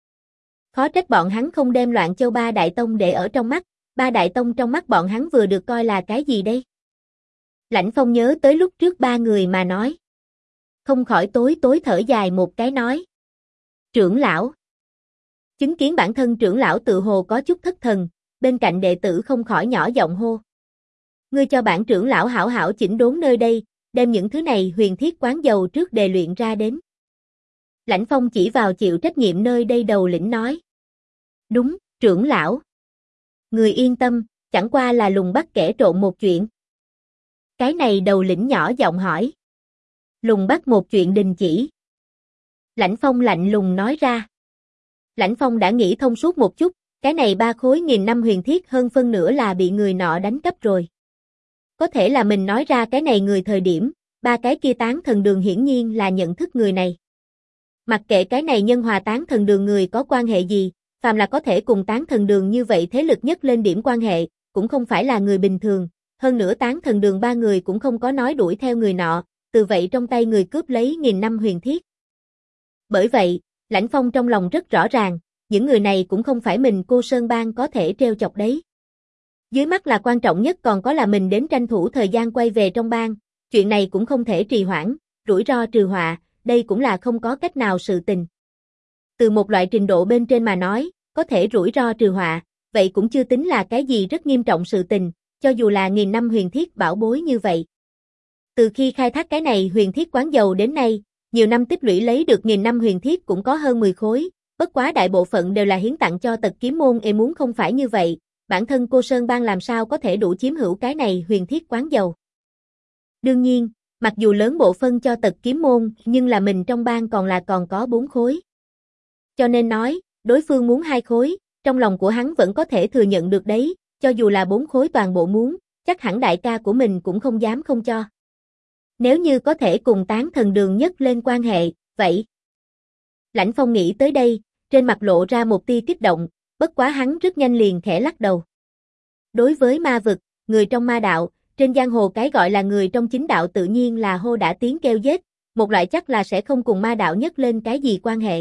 S1: Khó trách bọn hắn không đem Loạn Châu ba đại tông để ở trong mắt, ba đại tông trong mắt bọn hắn vừa được coi là cái gì đây? Lãnh Phong nhớ tới lúc trước ba người mà nói. Không khỏi tối thở dài một cái nói. Trưởng lão. Chứng kiến bản thân trưởng lão tự hồ có chút thất thần, bên cạnh đệ tử không khỏi nhỏ giọng hô. Ngươi cho bản trưởng lão hảo hảo chỉnh đốn nơi đây, đem những thứ này huyền thiết quán dầu trước đề luyện ra đến. Lãnh Phong chỉ vào chịu trách nhiệm nơi đây đầu lĩnh nói. Đúng, trưởng lão. Người yên tâm, chẳng qua là lùng bắt kẻ trộm một chuyện. Cái này đầu lĩnh nhỏ giọng hỏi. Lùng bắt một chuyện đình chỉ. Lãnh Phong lạnh lùng nói ra. Lãnh Phong đã nghĩ thông suốt một chút, cái này 3 khối nghìn năm huyền thiết hơn phân nửa là bị người nọ đánh cắp rồi. Có thể là mình nói ra cái này người thời điểm, ba cái kia tán thần đường hiển nhiên là nhận thức người này. Mặc kệ cái này nhân hòa tán thần đường người có quan hệ gì, phàm là có thể cùng Tán Thần Đường như vậy thế lực nhất lên điểm quan hệ, cũng không phải là người bình thường, hơn nữa Tán Thần Đường ba người cũng không có nói đuổi theo người nọ, từ vậy trong tay người cướp lấy 1000 năm huyền thiết. Bởi vậy, Lãnh Phong trong lòng rất rõ ràng, những người này cũng không phải mình Cô Sơn Bang có thể treo chọc đấy. Dưới mắt là quan trọng nhất còn có là mình đến tranh thủ thời gian quay về trong bang, chuyện này cũng không thể trì hoãn, rủi ro trừ họa, đây cũng là không có cách nào sự tình. Từ một loại trình độ bên trên mà nói, có thể rủi ro trừ họa, vậy cũng chưa tính là cái gì rất nghiêm trọng sự tình, cho dù là 1000 năm huyền thiết bảo bối như vậy. Từ khi khai thác cái này huyền thiết quán dầu đến nay, nhiều năm tích lũy lấy được 1000 năm huyền thiết cũng có hơn 10 khối, bất quá đại bộ phận đều là hiến tặng cho Tật Kiếm môn, muốn không phải như vậy, bản thân Cô Sơn Bang làm sao có thể đủ chiếm hữu cái này huyền thiết quán dầu. Đương nhiên, mặc dù lớn bộ phân cho Tật Kiếm môn, nhưng là mình trong bang còn có 4 khối. Cho nên nói, đối phương muốn 2 khối, trong lòng của hắn vẫn có thể thừa nhận được đấy, cho dù là 4 khối toàn bộ muốn, chắc hẳn đại ca của mình cũng không dám không cho. Nếu như có thể cùng Tán Thần Đường nhất lên quan hệ, vậy. Lãnh Phong nghĩ tới đây, trên mặt lộ ra một tia kích động, bất quá hắn rất nhanh liền khẽ lắc đầu. Đối với ma vực, người trong ma đạo, trên giang hồ cái gọi là người trong chính đạo tự nhiên là hô đã tiếng kêu giết, một loại chắc là sẽ không cùng ma đạo nhất lên cái gì quan hệ.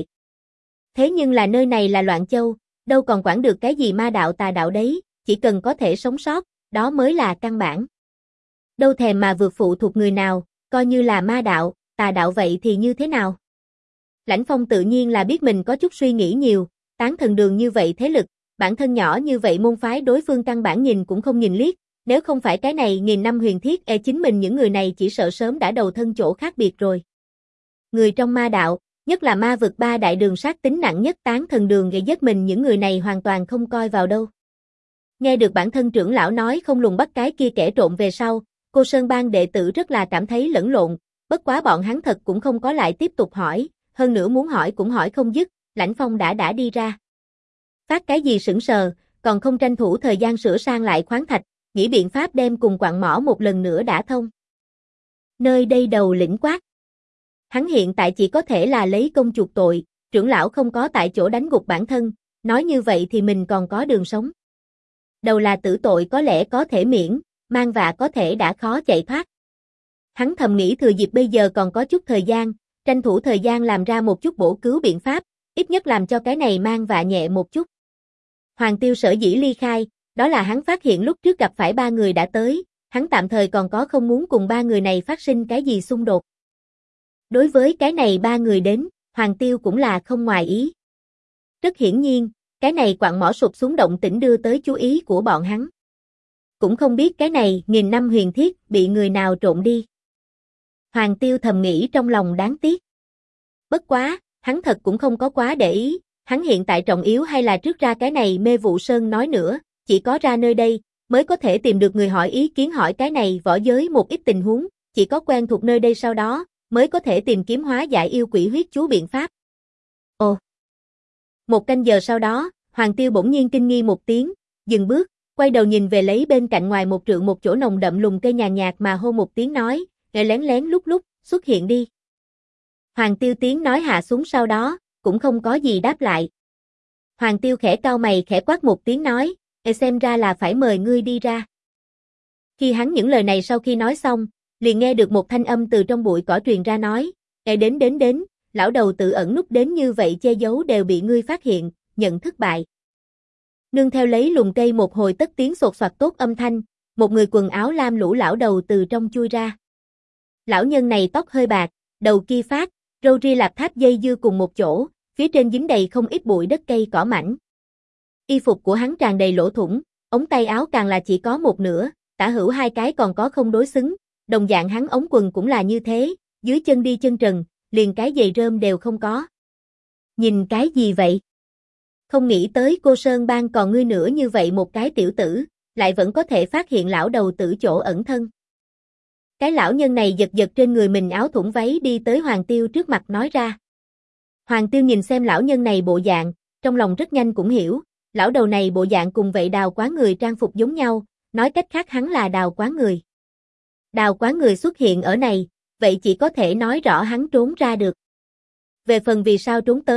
S1: Thế nhưng là nơi này là Loạn Châu, đâu còn quản được cái gì ma đạo tà đạo đấy, chỉ cần có thể sống sót, đó mới là căn bản. Đâu thèm mà vượt phụ thuộc người nào, coi như là ma đạo, tà đạo vậy thì như thế nào? Lãnh Phong tự nhiên là biết mình có chút suy nghĩ nhiều, Tán Thần Đường như vậy thế lực, bản thân nhỏ như vậy môn phái đối phương căn bản nhìn cũng không nhìn liếc, nếu không phải cái này 1000 năm huyền thiết, chính mình những người này chỉ sợ sớm đã đầu thân chỗ khác biệt rồi. Người trong ma đạo, nhất là ma vực 3 đại đường sát tính nặng nhất Tán Thần Đường gây giết mình những người này hoàn toàn không coi vào đâu. Nghe được bản thân trưởng lão nói không lùng bắt cái kia kẻ trộm về sau, Cô Sơn Bang đệ tử rất là cảm thấy lẫn lộn, bất quá bọn hắn thật cũng không có lại tiếp tục hỏi, hơn nữa muốn hỏi cũng hỏi không dứt, Lãnh Phong đã đi ra. Phát cái gì sững sờ, còn không tranh thủ thời gian sửa sang lại khoáng thạch, nghĩ biện pháp đem cùng quặng mỏ một lần nữa đã thông. Nơi đây đầu lĩnh quát. Hắn hiện tại chỉ có thể là lấy công chuộc tội, trưởng lão không có tại chỗ đánh gục bản thân, nói như vậy thì mình còn có đường sống. Đầu là tử tội có lẽ có thể miễn, mang vạ có thể đã khó chạy thoát. Hắn thầm nghĩ thừa dịp bây giờ còn có chút thời gian, tranh thủ thời gian làm ra một chút bổ cứu biện pháp, ít nhất làm cho cái này mang vạ nhẹ một chút. Hoàng Tiêu sở dĩ ly khai, đó là hắn phát hiện lúc trước gặp phải 3 người đã tới, hắn tạm thời còn có không muốn cùng 3 người này phát sinh cái gì xung đột. Đối với cái này 3 người đến, Hoàng Tiêu cũng là không ngoài ý. Rất hiển nhiên, cái này quặng mỏ sụp xuống động tĩnh đưa tới chú ý của bọn hắn. Cũng không biết cái này 1000 năm huyền thiết bị người nào trộm đi. Hoàng Tiêu thầm nghĩ trong lòng đáng tiếc. Bất quá, hắn thật cũng không có quá để ý, hắn hiện tại trọng yếu hay là trước ra cái này Mê Vụ Sơn nói nữa, chỉ có ra nơi đây, mới có thể tìm được người hỏi ý kiến hỏi cái này võ giới một ít tình huống, chỉ có quen thuộc nơi đây sau đó, mới có thể tìm kiếm hóa giải yêu quỷ huyết chú biện pháp. Ồ! 1 canh giờ sau đó, Hoàng Tiêu bỗng nhiên kinh nghi một tiếng, dừng bước, quay đầu nhìn về lấy bên cạnh ngoài 1 trượng một chỗ nồng đậm lùm cây nhàn nhạt mà hô một tiếng nói, nghe lén lén lúc xuất hiện đi. Hoàng Tiêu tiếng nói hạ xuống sau đó, cũng không có gì đáp lại. Hoàng Tiêu khẽ cau mày khẽ quát một tiếng nói, xem ra là phải mời ngươi đi ra. Khi hắn những lời này sau khi nói xong, liền nghe được một thanh âm từ trong bụi cỏ truyền ra nói, đến, lão đầu tự ẩn núp đến như vậy che giấu đều bị ngươi phát hiện, nhận thất bại. Nương theo lấy lùm cây một hồi tất tiếng sột soạt tốt âm thanh, một người quần áo lam lũ lão đầu từ trong chui ra. Lão nhân này tóc hơi bạc, đầu kia phát, râu ria lạp tháp dây dưa cùng một chỗ, phía trên dính đầy không ít bụi đất cây cỏ mảnh. Y phục của hắn tràn đầy lỗ thủng, ống tay áo càng là chỉ có một nửa, tả hữu 2 cái còn có không đối xứng, đồng dạng hắn ống quần cũng là như thế, dưới chân đi chân trần, liền cái giày rơm đều không có. Nhìn cái gì vậy? Không nghĩ tới Cô Sơn Bang còn ngươi nữa như vậy một cái tiểu tử, lại vẫn có thể phát hiện lão đầu tử chỗ ẩn thân. Cái lão nhân này giật giật trên người mình áo thủng váy đi tới Hoàng Tiêu trước mặt nói ra. Hoàng Tiêu nhìn xem lão nhân này bộ dạng, trong lòng rất nhanh cũng hiểu, lão đầu này bộ dạng cùng vậy Đào Quán người trang phục giống nhau, nói cách khác hắn là Đào Quán người. Đào Quán người xuất hiện ở này, vậy chỉ có thể nói rõ hắn trốn ra được. Về phần vì sao trốn tới,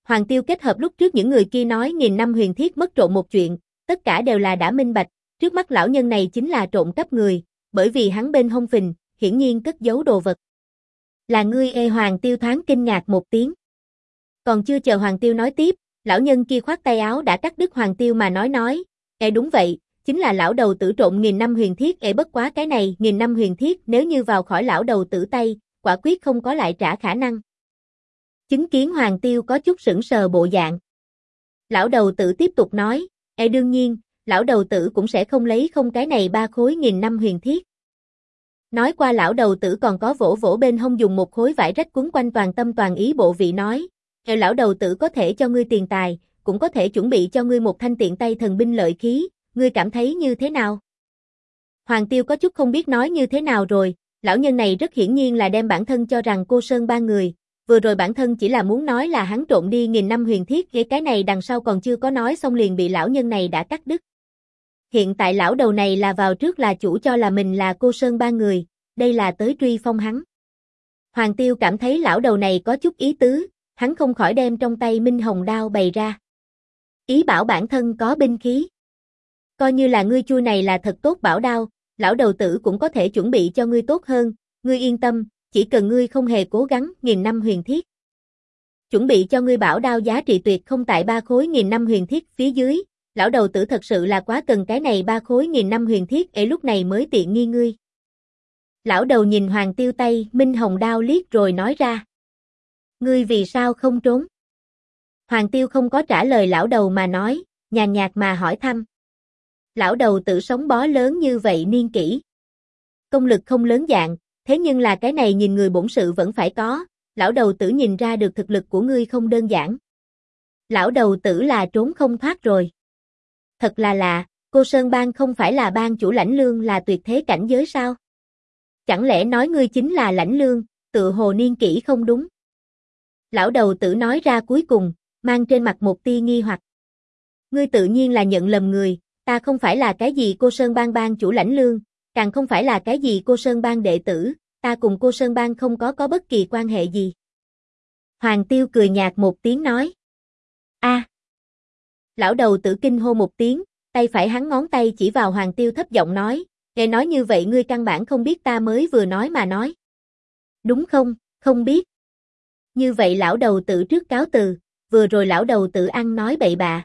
S1: Hoàng Tiêu kết hợp lúc trước những người kia nói 1000 năm huyền thiết mất trộm một chuyện, tất cả đều là đã minh bạch, trước mắt lão nhân này chính là trộm cắp người, bởi vì hắn bên hông phình, hiển nhiên cất giấu đồ vật. Là ngươi ê Hoàng Tiêu thoáng kinh ngạc một tiếng. Còn chưa chờ Hoàng Tiêu nói tiếp, lão nhân kia khoát tay áo đã cắt đứt Hoàng Tiêu mà nói, đúng vậy, chính là lão đầu tử trộm 1000 năm huyền thiết, bất quá cái này 1000 năm huyền thiết nếu như vào khỏi lão đầu tử tay, quả quyết không có lại trả khả năng. Chứng kiến Hoàng Tiêu có chút sững sờ bộ dạng. Lão đầu tử tiếp tục nói, đương nhiên, lão đầu tử cũng sẽ không lấy không cái này 3 khối 1000 năm huyền thiết. Nói qua lão đầu tử còn có vỗ vỗ bên hông dùng một khối vải rách quấn quanh toàn tâm toàn ý bộ vị nói, lão đầu tử có thể cho ngươi tiền tài, cũng có thể chuẩn bị cho ngươi một thanh tiện tay thần binh lợi khí, ngươi cảm thấy như thế nào? Hoàng Tiêu có chút không biết nói như thế nào rồi, lão nhân này rất hiển nhiên là đem bản thân cho rằng Cô Sơn ba người, vừa rồi bản thân chỉ là muốn nói là hắn trộm đi 1000 năm huyền thiết, cái này đằng sau còn chưa có nói xong liền bị lão nhân này đã cắt đứt. Hiện tại lão đầu này là vào trước là chủ cho là mình là Cô Sơn ba người, đây là tới truy phong hắn. Hoàng Tiêu cảm thấy lão đầu này có chút ý tứ, hắn không khỏi đem trong tay Minh Hồng đao bày ra. Ý bảo bản thân có binh khí. Coi như là ngươi chui này là thật tốt bảo đao, lão đầu tử cũng có thể chuẩn bị cho ngươi tốt hơn, ngươi yên tâm, chỉ cần ngươi không hề cố gắng 1000 năm huyền thiết. Chuẩn bị cho ngươi bảo đao giá trị tuyệt không tại 3 khối 1000 năm huyền thiết phía dưới, lão đầu tử thật sự là quá cần cái này 3 khối 1000 năm huyền thiết, lúc này mới tiện nghi ngươi. Lão đầu nhìn Hoàng Tiêu tay Minh Hồng đao liếc rồi nói ra. Ngươi vì sao không trốn? Hoàng Tiêu không có trả lời lão đầu mà nói, nhàn nhạt mà hỏi thăm. Lão đầu tử sống bó lớn như vậy niên kỷ. Công lực không lớn dạng, thế nhưng là cái này nhìn người bổn sự vẫn phải có, lão đầu tử nhìn ra được thực lực của ngươi không đơn giản. Lão đầu tử là trốn không thoát rồi. Thật là lạ, Cô Sơn Bang không phải là bang chủ Lãnh Lương là tuyệt thế cảnh giới sao? Chẳng lẽ nói ngươi chính là Lãnh Lương, tự hồ niên kỷ không đúng? Lão đầu tử nói ra cuối cùng, mang trên mặt một tia nghi hoặc. Ngươi tự nhiên là nhận lầm người, ta không phải là cái gì Cô Sơn Bang bang chủ Lãnh Lương, càng không phải là cái gì Cô Sơn Bang đệ tử, ta cùng Cô Sơn Bang không có bất kỳ quan hệ gì. Hoàng Tiêu cười nhạt một tiếng nói. Lão đầu tử kinh hô một tiếng, tay phải hắn ngón tay chỉ vào Hoàng Tiêu thấp giọng nói, nghe nói như vậy ngươi căn bản không biết ta mới vừa nói mà nói. Đúng không, không biết. Như vậy lão đầu tử trước cáo từ, vừa rồi lão đầu tử ăn nói bậy bạ.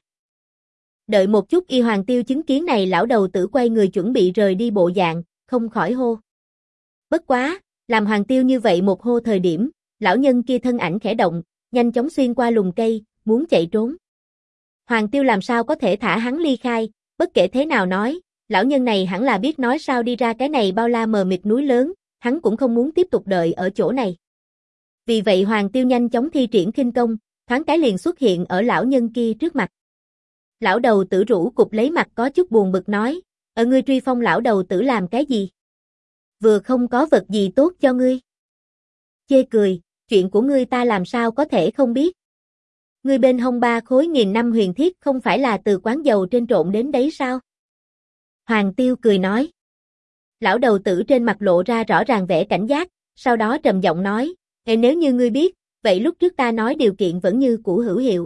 S1: Đợi một chút y Hoàng Tiêu chứng kiến này lão đầu tử quay người chuẩn bị rời đi bộ dạng, không khỏi hô. Bất quá, làm Hoàng Tiêu như vậy một hô thời điểm, lão nhân kia thân ảnh khẽ động, nhanh chóng xuyên qua lùm cây, muốn chạy trốn. Hoàng Tiêu làm sao có thể thả hắn ly khai, bất kể thế nào nói, lão nhân này hẳn là biết nói sao đi ra cái này bao la mờ mịt núi lớn, hắn cũng không muốn tiếp tục đợi ở chỗ này. Vì vậy Hoàng Tiêu nhanh chóng thi triển khinh công, thoáng cái liền xuất hiện ở lão nhân kia trước mặt. Lão đầu tử rũ cục lấy mặt có chút buồn bực nói, ngươi truy phong lão đầu tử làm cái gì? Vừa không có vật gì tốt cho ngươi. Chê cười, chuyện của ngươi ta làm sao có thể không biết. Ngươi bên hông 3 khối 1000 năm huyền thiết không phải là từ quán dầu trên trộn đến đấy sao? Hoàng Tiêu cười nói. Lão đầu tử trên mặt lộ ra rõ ràng vẻ cảnh giác, sau đó trầm giọng nói, nếu như ngươi biết, vậy lúc trước ta nói điều kiện vẫn như cũ hữu hiệu.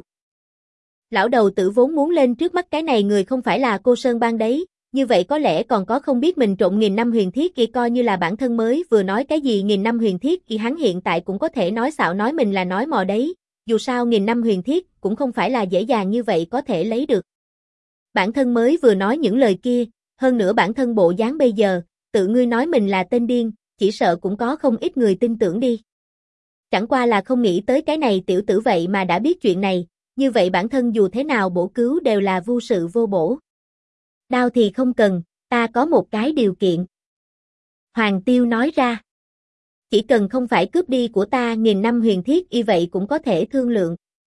S1: Lão đầu tử vốn muốn lên trước mắt cái này người không phải là Cô Sơn Bang đấy, như vậy có lẽ còn có không biết mình trộn 1000 năm huyền thiết kia coi như là bản thân mới vừa nói cái gì 1000 năm huyền thiết thì hắn hiện tại cũng có thể nói xạo nói mình là nói mò đấy, dù sao 1000 năm huyền thiết cũng không phải là dễ dàng như vậy có thể lấy được. Bản thân mới vừa nói những lời kia, hơn nữa bản thân bộ dáng bây giờ, tự ngươi nói mình là tên điên, chỉ sợ cũng có không ít người tin tưởng đi. Chẳng qua là không nghĩ tới cái này tiểu tử vậy mà đã biết chuyện này, như vậy bản thân dù thế nào bổ cứu đều là vô sự vô bổ. Đao thì không cần, ta có một cái điều kiện. Hoàng Tiêu nói ra. Chỉ cần không phải cướp đi của ta 1000 năm huyền thiết y vậy cũng có thể thương lượng.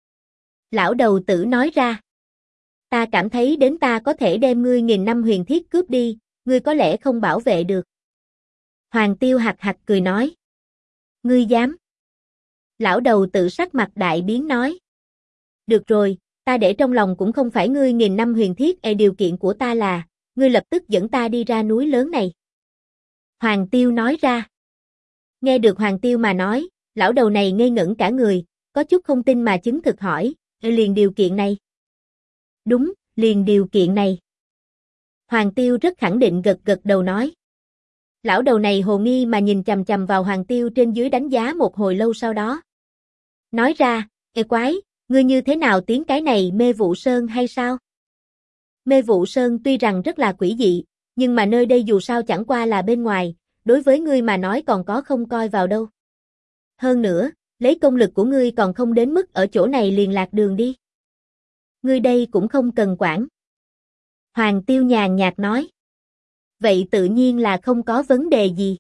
S1: Lão đầu tử nói ra. Ta cảm thấy đến ta có thể đem ngươi 1000 năm huyền thiết cướp đi, ngươi có lẽ không bảo vệ được. Hoàng Tiêu hạc hạc cười nói. Ngươi dám. Lão đầu tử sắc mặt đại biến nói. Được rồi, ta để trong lòng cũng không phải ngươi 1000 năm huyền thiết, điều kiện của ta là, ngươi lập tức dẫn ta đi ra núi lớn này. Hoàng Tiêu nói ra. Nghe được Hoàng Tiêu mà nói, lão đầu này ngây ngẩn cả người, có chút không tin mà chứng thực hỏi, Liền điều kiện này. Đúng, liền điều kiện này. Hoàng Tiêu rất khẳng định gật gật đầu nói. Lão đầu này hồ nghi mà nhìn chằm chằm vào Hoàng Tiêu trên dưới đánh giá một hồi lâu sau đó. Nói ra, ê quái, ngươi như thế nào tiến cái này Mê Vụ Sơn hay sao? Mê Vụ Sơn tuy rằng rất là quỷ dị, nhưng mà nơi đây dù sao chẳng qua là bên ngoài, đối với ngươi mà nói còn có không coi vào đâu. Hơn nữa, lấy công lực của ngươi còn không đến mức ở chỗ này liền lạc đường đi. Ngươi đây cũng không cần quản. Hoàng Tiêu nhàn nhạt nói. Vậy tự nhiên là không có vấn đề gì.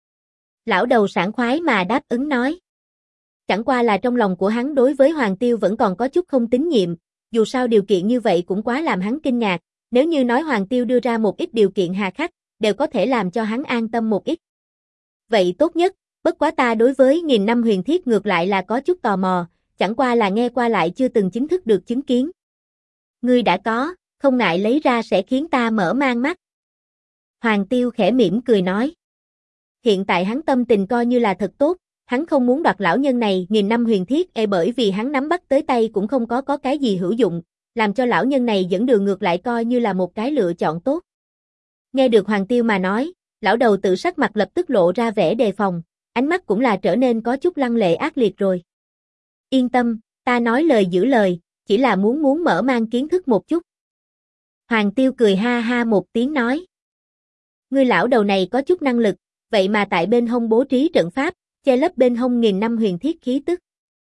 S1: Lão đầu sảng khoái mà đáp ứng nói. Chẳng qua là trong lòng của hắn đối với Hoàng Tiêu vẫn còn có chút không tín nhiệm, dù sao điều kiện như vậy cũng quá làm hắn kinh ngạc, nếu như nói Hoàng Tiêu đưa ra một ít điều kiện hà khắc, đều có thể làm cho hắn an tâm một ít. Vậy tốt nhất, bất quá ta đối với nghìn năm huyền thiết ngược lại là có chút tò mò, chẳng qua là nghe qua lại chưa từng chính thức được chứng kiến. Ngươi đã có, không ngại lấy ra sẽ khiến ta mở mang mắt. Hoàng Tiêu khẽ mỉm cười nói. Hiện tại hắn tâm tình coi như là thật tốt, hắn không muốn đoạt lão nhân này nghìn năm huyền thiết bởi vì hắn nắm bắt tới tay cũng không có cái gì hữu dụng, làm cho lão nhân này dẫn đường ngược lại coi như là một cái lựa chọn tốt. Nghe được Hoàng Tiêu mà nói, lão đầu tự sắc mặt lập tức lộ ra vẻ đề phòng, ánh mắt cũng là trở nên có chút lăng lệ ác liệt rồi. Yên tâm, ta nói lời giữ lời, chỉ là muốn mở mang kiến thức một chút. Hoàng Tiêu cười ha ha một tiếng nói. Ngươi lão đầu này có chút năng lực, vậy mà tại bên hông bố trí trận pháp, che lấp bên hông nghìn năm huyền thiết khí tức.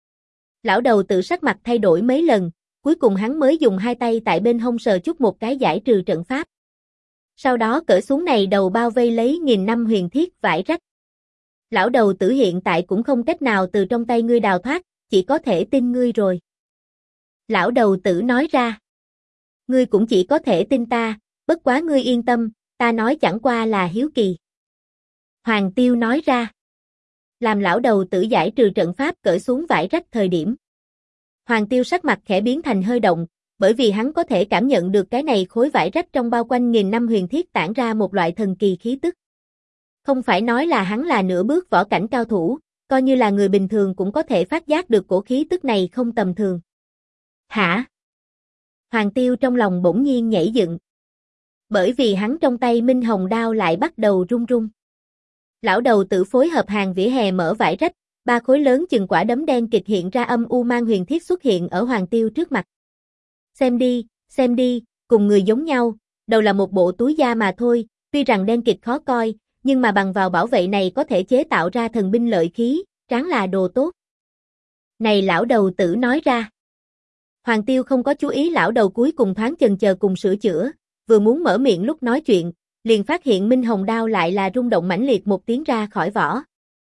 S1: Lão đầu tự sắc mặt thay đổi mấy lần, cuối cùng hắn mới dùng hai tay tại bên hông sờ chút một cái giải trừ trận pháp. Sau đó cởi xuống này đầu bao vây lấy nghìn năm huyền thiết vải rách. Lão đầu tử hiện tại cũng không cách nào từ trong tay ngươi đào thoát, chỉ có thể tin ngươi rồi. Lão đầu tử nói ra. Ngươi cũng chỉ có thể tin ta, bất quá ngươi yên tâm, ta nói chẳng qua là hiếu kỳ. Hoàng Tiêu nói ra. Làm lão đầu tử giải trừ trận pháp cởi xuống vải rách thời điểm. Hoàng Tiêu sắc mặt khẽ biến thành hơi động, bởi vì hắn có thể cảm nhận được cái này khối vải rách trong bao quanh nghìn năm huyền thiết tản ra một loại thần kỳ khí tức. Không phải nói là hắn là nửa bước võ cảnh cao thủ, coi như là người bình thường cũng có thể phát giác được cổ khí tức này không tầm thường. Hả? Hoàng Tiêu trong lòng bỗng nhiên nhảy dựng. Bởi vì hắn trong tay Minh Hồng đao lại bắt đầu run run. Lão đầu tự phối hợp hàng vỉa hè mở vải rách, ba khối lớn chừng quả đấm đen kịch hiện ra âm u mang huyền thiết xuất hiện ở Hoàng Tiêu trước mặt. Xem đi, cùng người giống nhau, đầu là một bộ túi da mà thôi, tuy rằng đen kịch khó coi, nhưng mà bằng vào bảo vệ này có thể chế tạo ra thần binh lợi khí, tráng là đồ tốt. Này lão đầu tử nói ra. Hoàng Tiêu không có chú ý lão đầu cuối cùng thoáng chần chờ cùng sửa chữa, vừa muốn mở miệng lúc nói chuyện, liền phát hiện Minh Hồng đao lại là rung động mãnh liệt một tiếng ra khỏi vỏ.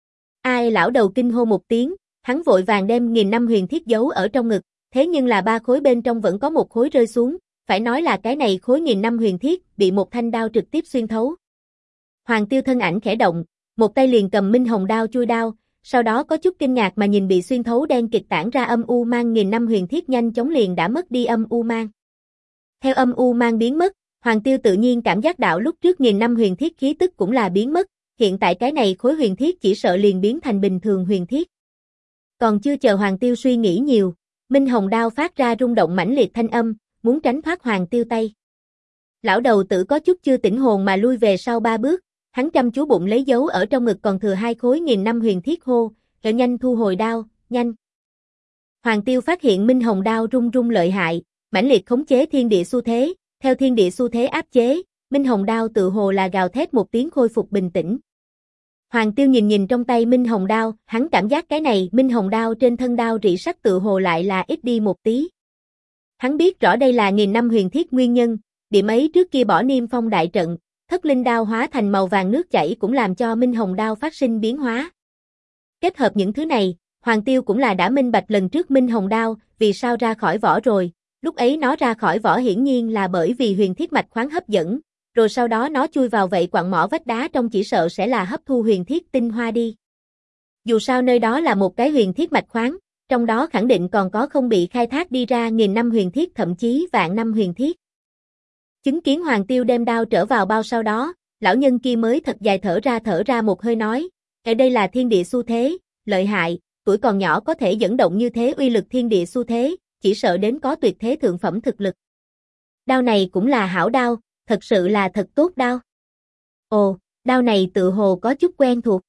S1: Ai lão đầu kinh hô một tiếng, hắn vội vàng đem nghìn năm huyền thiết giấu ở trong ngực, thế nhưng là ba khối bên trong vẫn có một khối rơi xuống, phải nói là cái này khối nghìn năm huyền thiết bị một thanh đao trực tiếp xuyên thấu. Hoàng Tiêu thân ảnh khẽ động, một tay liền cầm Minh Hồng đao chui đao, sau đó có chút kinh ngạc mà nhìn bị xuyên thấu đen kịch tản ra âm u mang nghìn năm huyền thiết nhanh chóng liền đã mất đi âm u mang. Theo âm u mang biến mất, Hoàng Tiêu tự nhiên cảm giác đạo lúc trước nghìn năm huyền thiết khí tức cũng là biến mất, hiện tại cái này khối huyền thiết chỉ sợ liền biến thành bình thường huyền thiết. Còn chưa chờ Hoàng Tiêu suy nghĩ nhiều, Minh Hồng đao phát ra rung động mãnh liệt thanh âm, muốn tránh thoát Hoàng Tiêu tay. Lão đầu tử có chút chưa tỉnh hồn mà lui về sau ba bước, hắn chăm chú bụng lấy dấu ở trong ngực còn thừa hai khối nghìn năm huyền thiết hô, nhanh thu hồi đao, nhanh. Hoàng Tiêu phát hiện Minh Hồng đao rung rung lợi hại, mãnh liệt khống chế thiên địa xu thế, theo thiên địa xu thế áp chế, Minh Hồng đao tự hồ là gào thét một tiếng khôi phục bình tĩnh. Hoàng Tiêu nhìn trong tay Minh Hồng đao, hắn cảm giác cái này Minh Hồng đao trên thân đao rỉ sắt tự hồ lại là ít đi một tí. Hắn biết rõ đây là nghìn năm huyền thiết nguyên nhân, điểm ấy trước kia bỏ Niêm Phong đại trận, thất linh đao hóa thành màu vàng nước chảy cũng làm cho Minh Hồng đao phát sinh biến hóa. Kết hợp những thứ này, Hoàng Tiêu cũng là đã minh bạch lần trước Minh Hồng đao vì sao ra khỏi vỏ rồi, lúc ấy nó ra khỏi vỏ hiển nhiên là bởi vì huyền thiết mạch khoáng hấp dẫn, rồi sau đó nó chui vào vậy quặng mỏ vách đá trong chỉ sợ sẽ là hấp thu huyền thiết tinh hoa đi. Dù sao nơi đó là một cái huyền thiết mạch khoáng, trong đó khẳng định còn có không bị khai thác đi ra nghìn năm huyền thiết thậm chí vạn năm huyền thiết. Chứng kiến Hoàng Tiêu đem đao trở vào bao sau đó, lão nhân kia mới thật dài thở ra một hơi nói, ở đây là thiên địa xu thế, lợi hại, tuổi còn nhỏ có thể dẫn động như thế uy lực thiên địa xu thế, chỉ sợ đến có tuyệt thế thượng phẩm thực lực. Đao này cũng là hảo đao, thật sự là thật tốt đao. Ồ, đao này tự hồ có chút quen thuộc.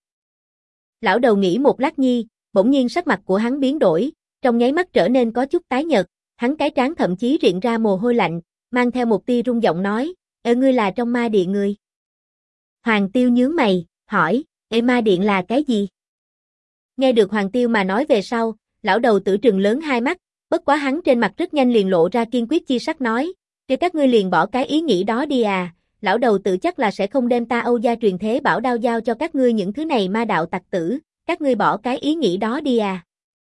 S1: Lão đầu nghĩ một lát nhi, bỗng nhiên sắc mặt của hắn biến đổi, trong nháy mắt trở nên có chút tái nhợt, hắn cái trán thậm chí riện ra mồ hôi lạnh, mang theo một tia run giọng nói, ngươi là trong ma điện người. Hoàng Tiêu nhướng mày, hỏi, ma điện là cái gì? Nghe được Hoàng Tiêu mà nói về sau, lão đầu tử trừng lớn hai mắt, bất quá hắn trên mặt rất nhanh liền lộ ra kiên quyết chi sắc nói, các ngươi liền bỏ cái ý nghĩ đó đi à, lão đầu tử chắc là sẽ không đem ta Âu gia truyền thế bảo đao giao cho các ngươi những thứ này ma đạo tặc tử, các ngươi bỏ cái ý nghĩ đó đi à.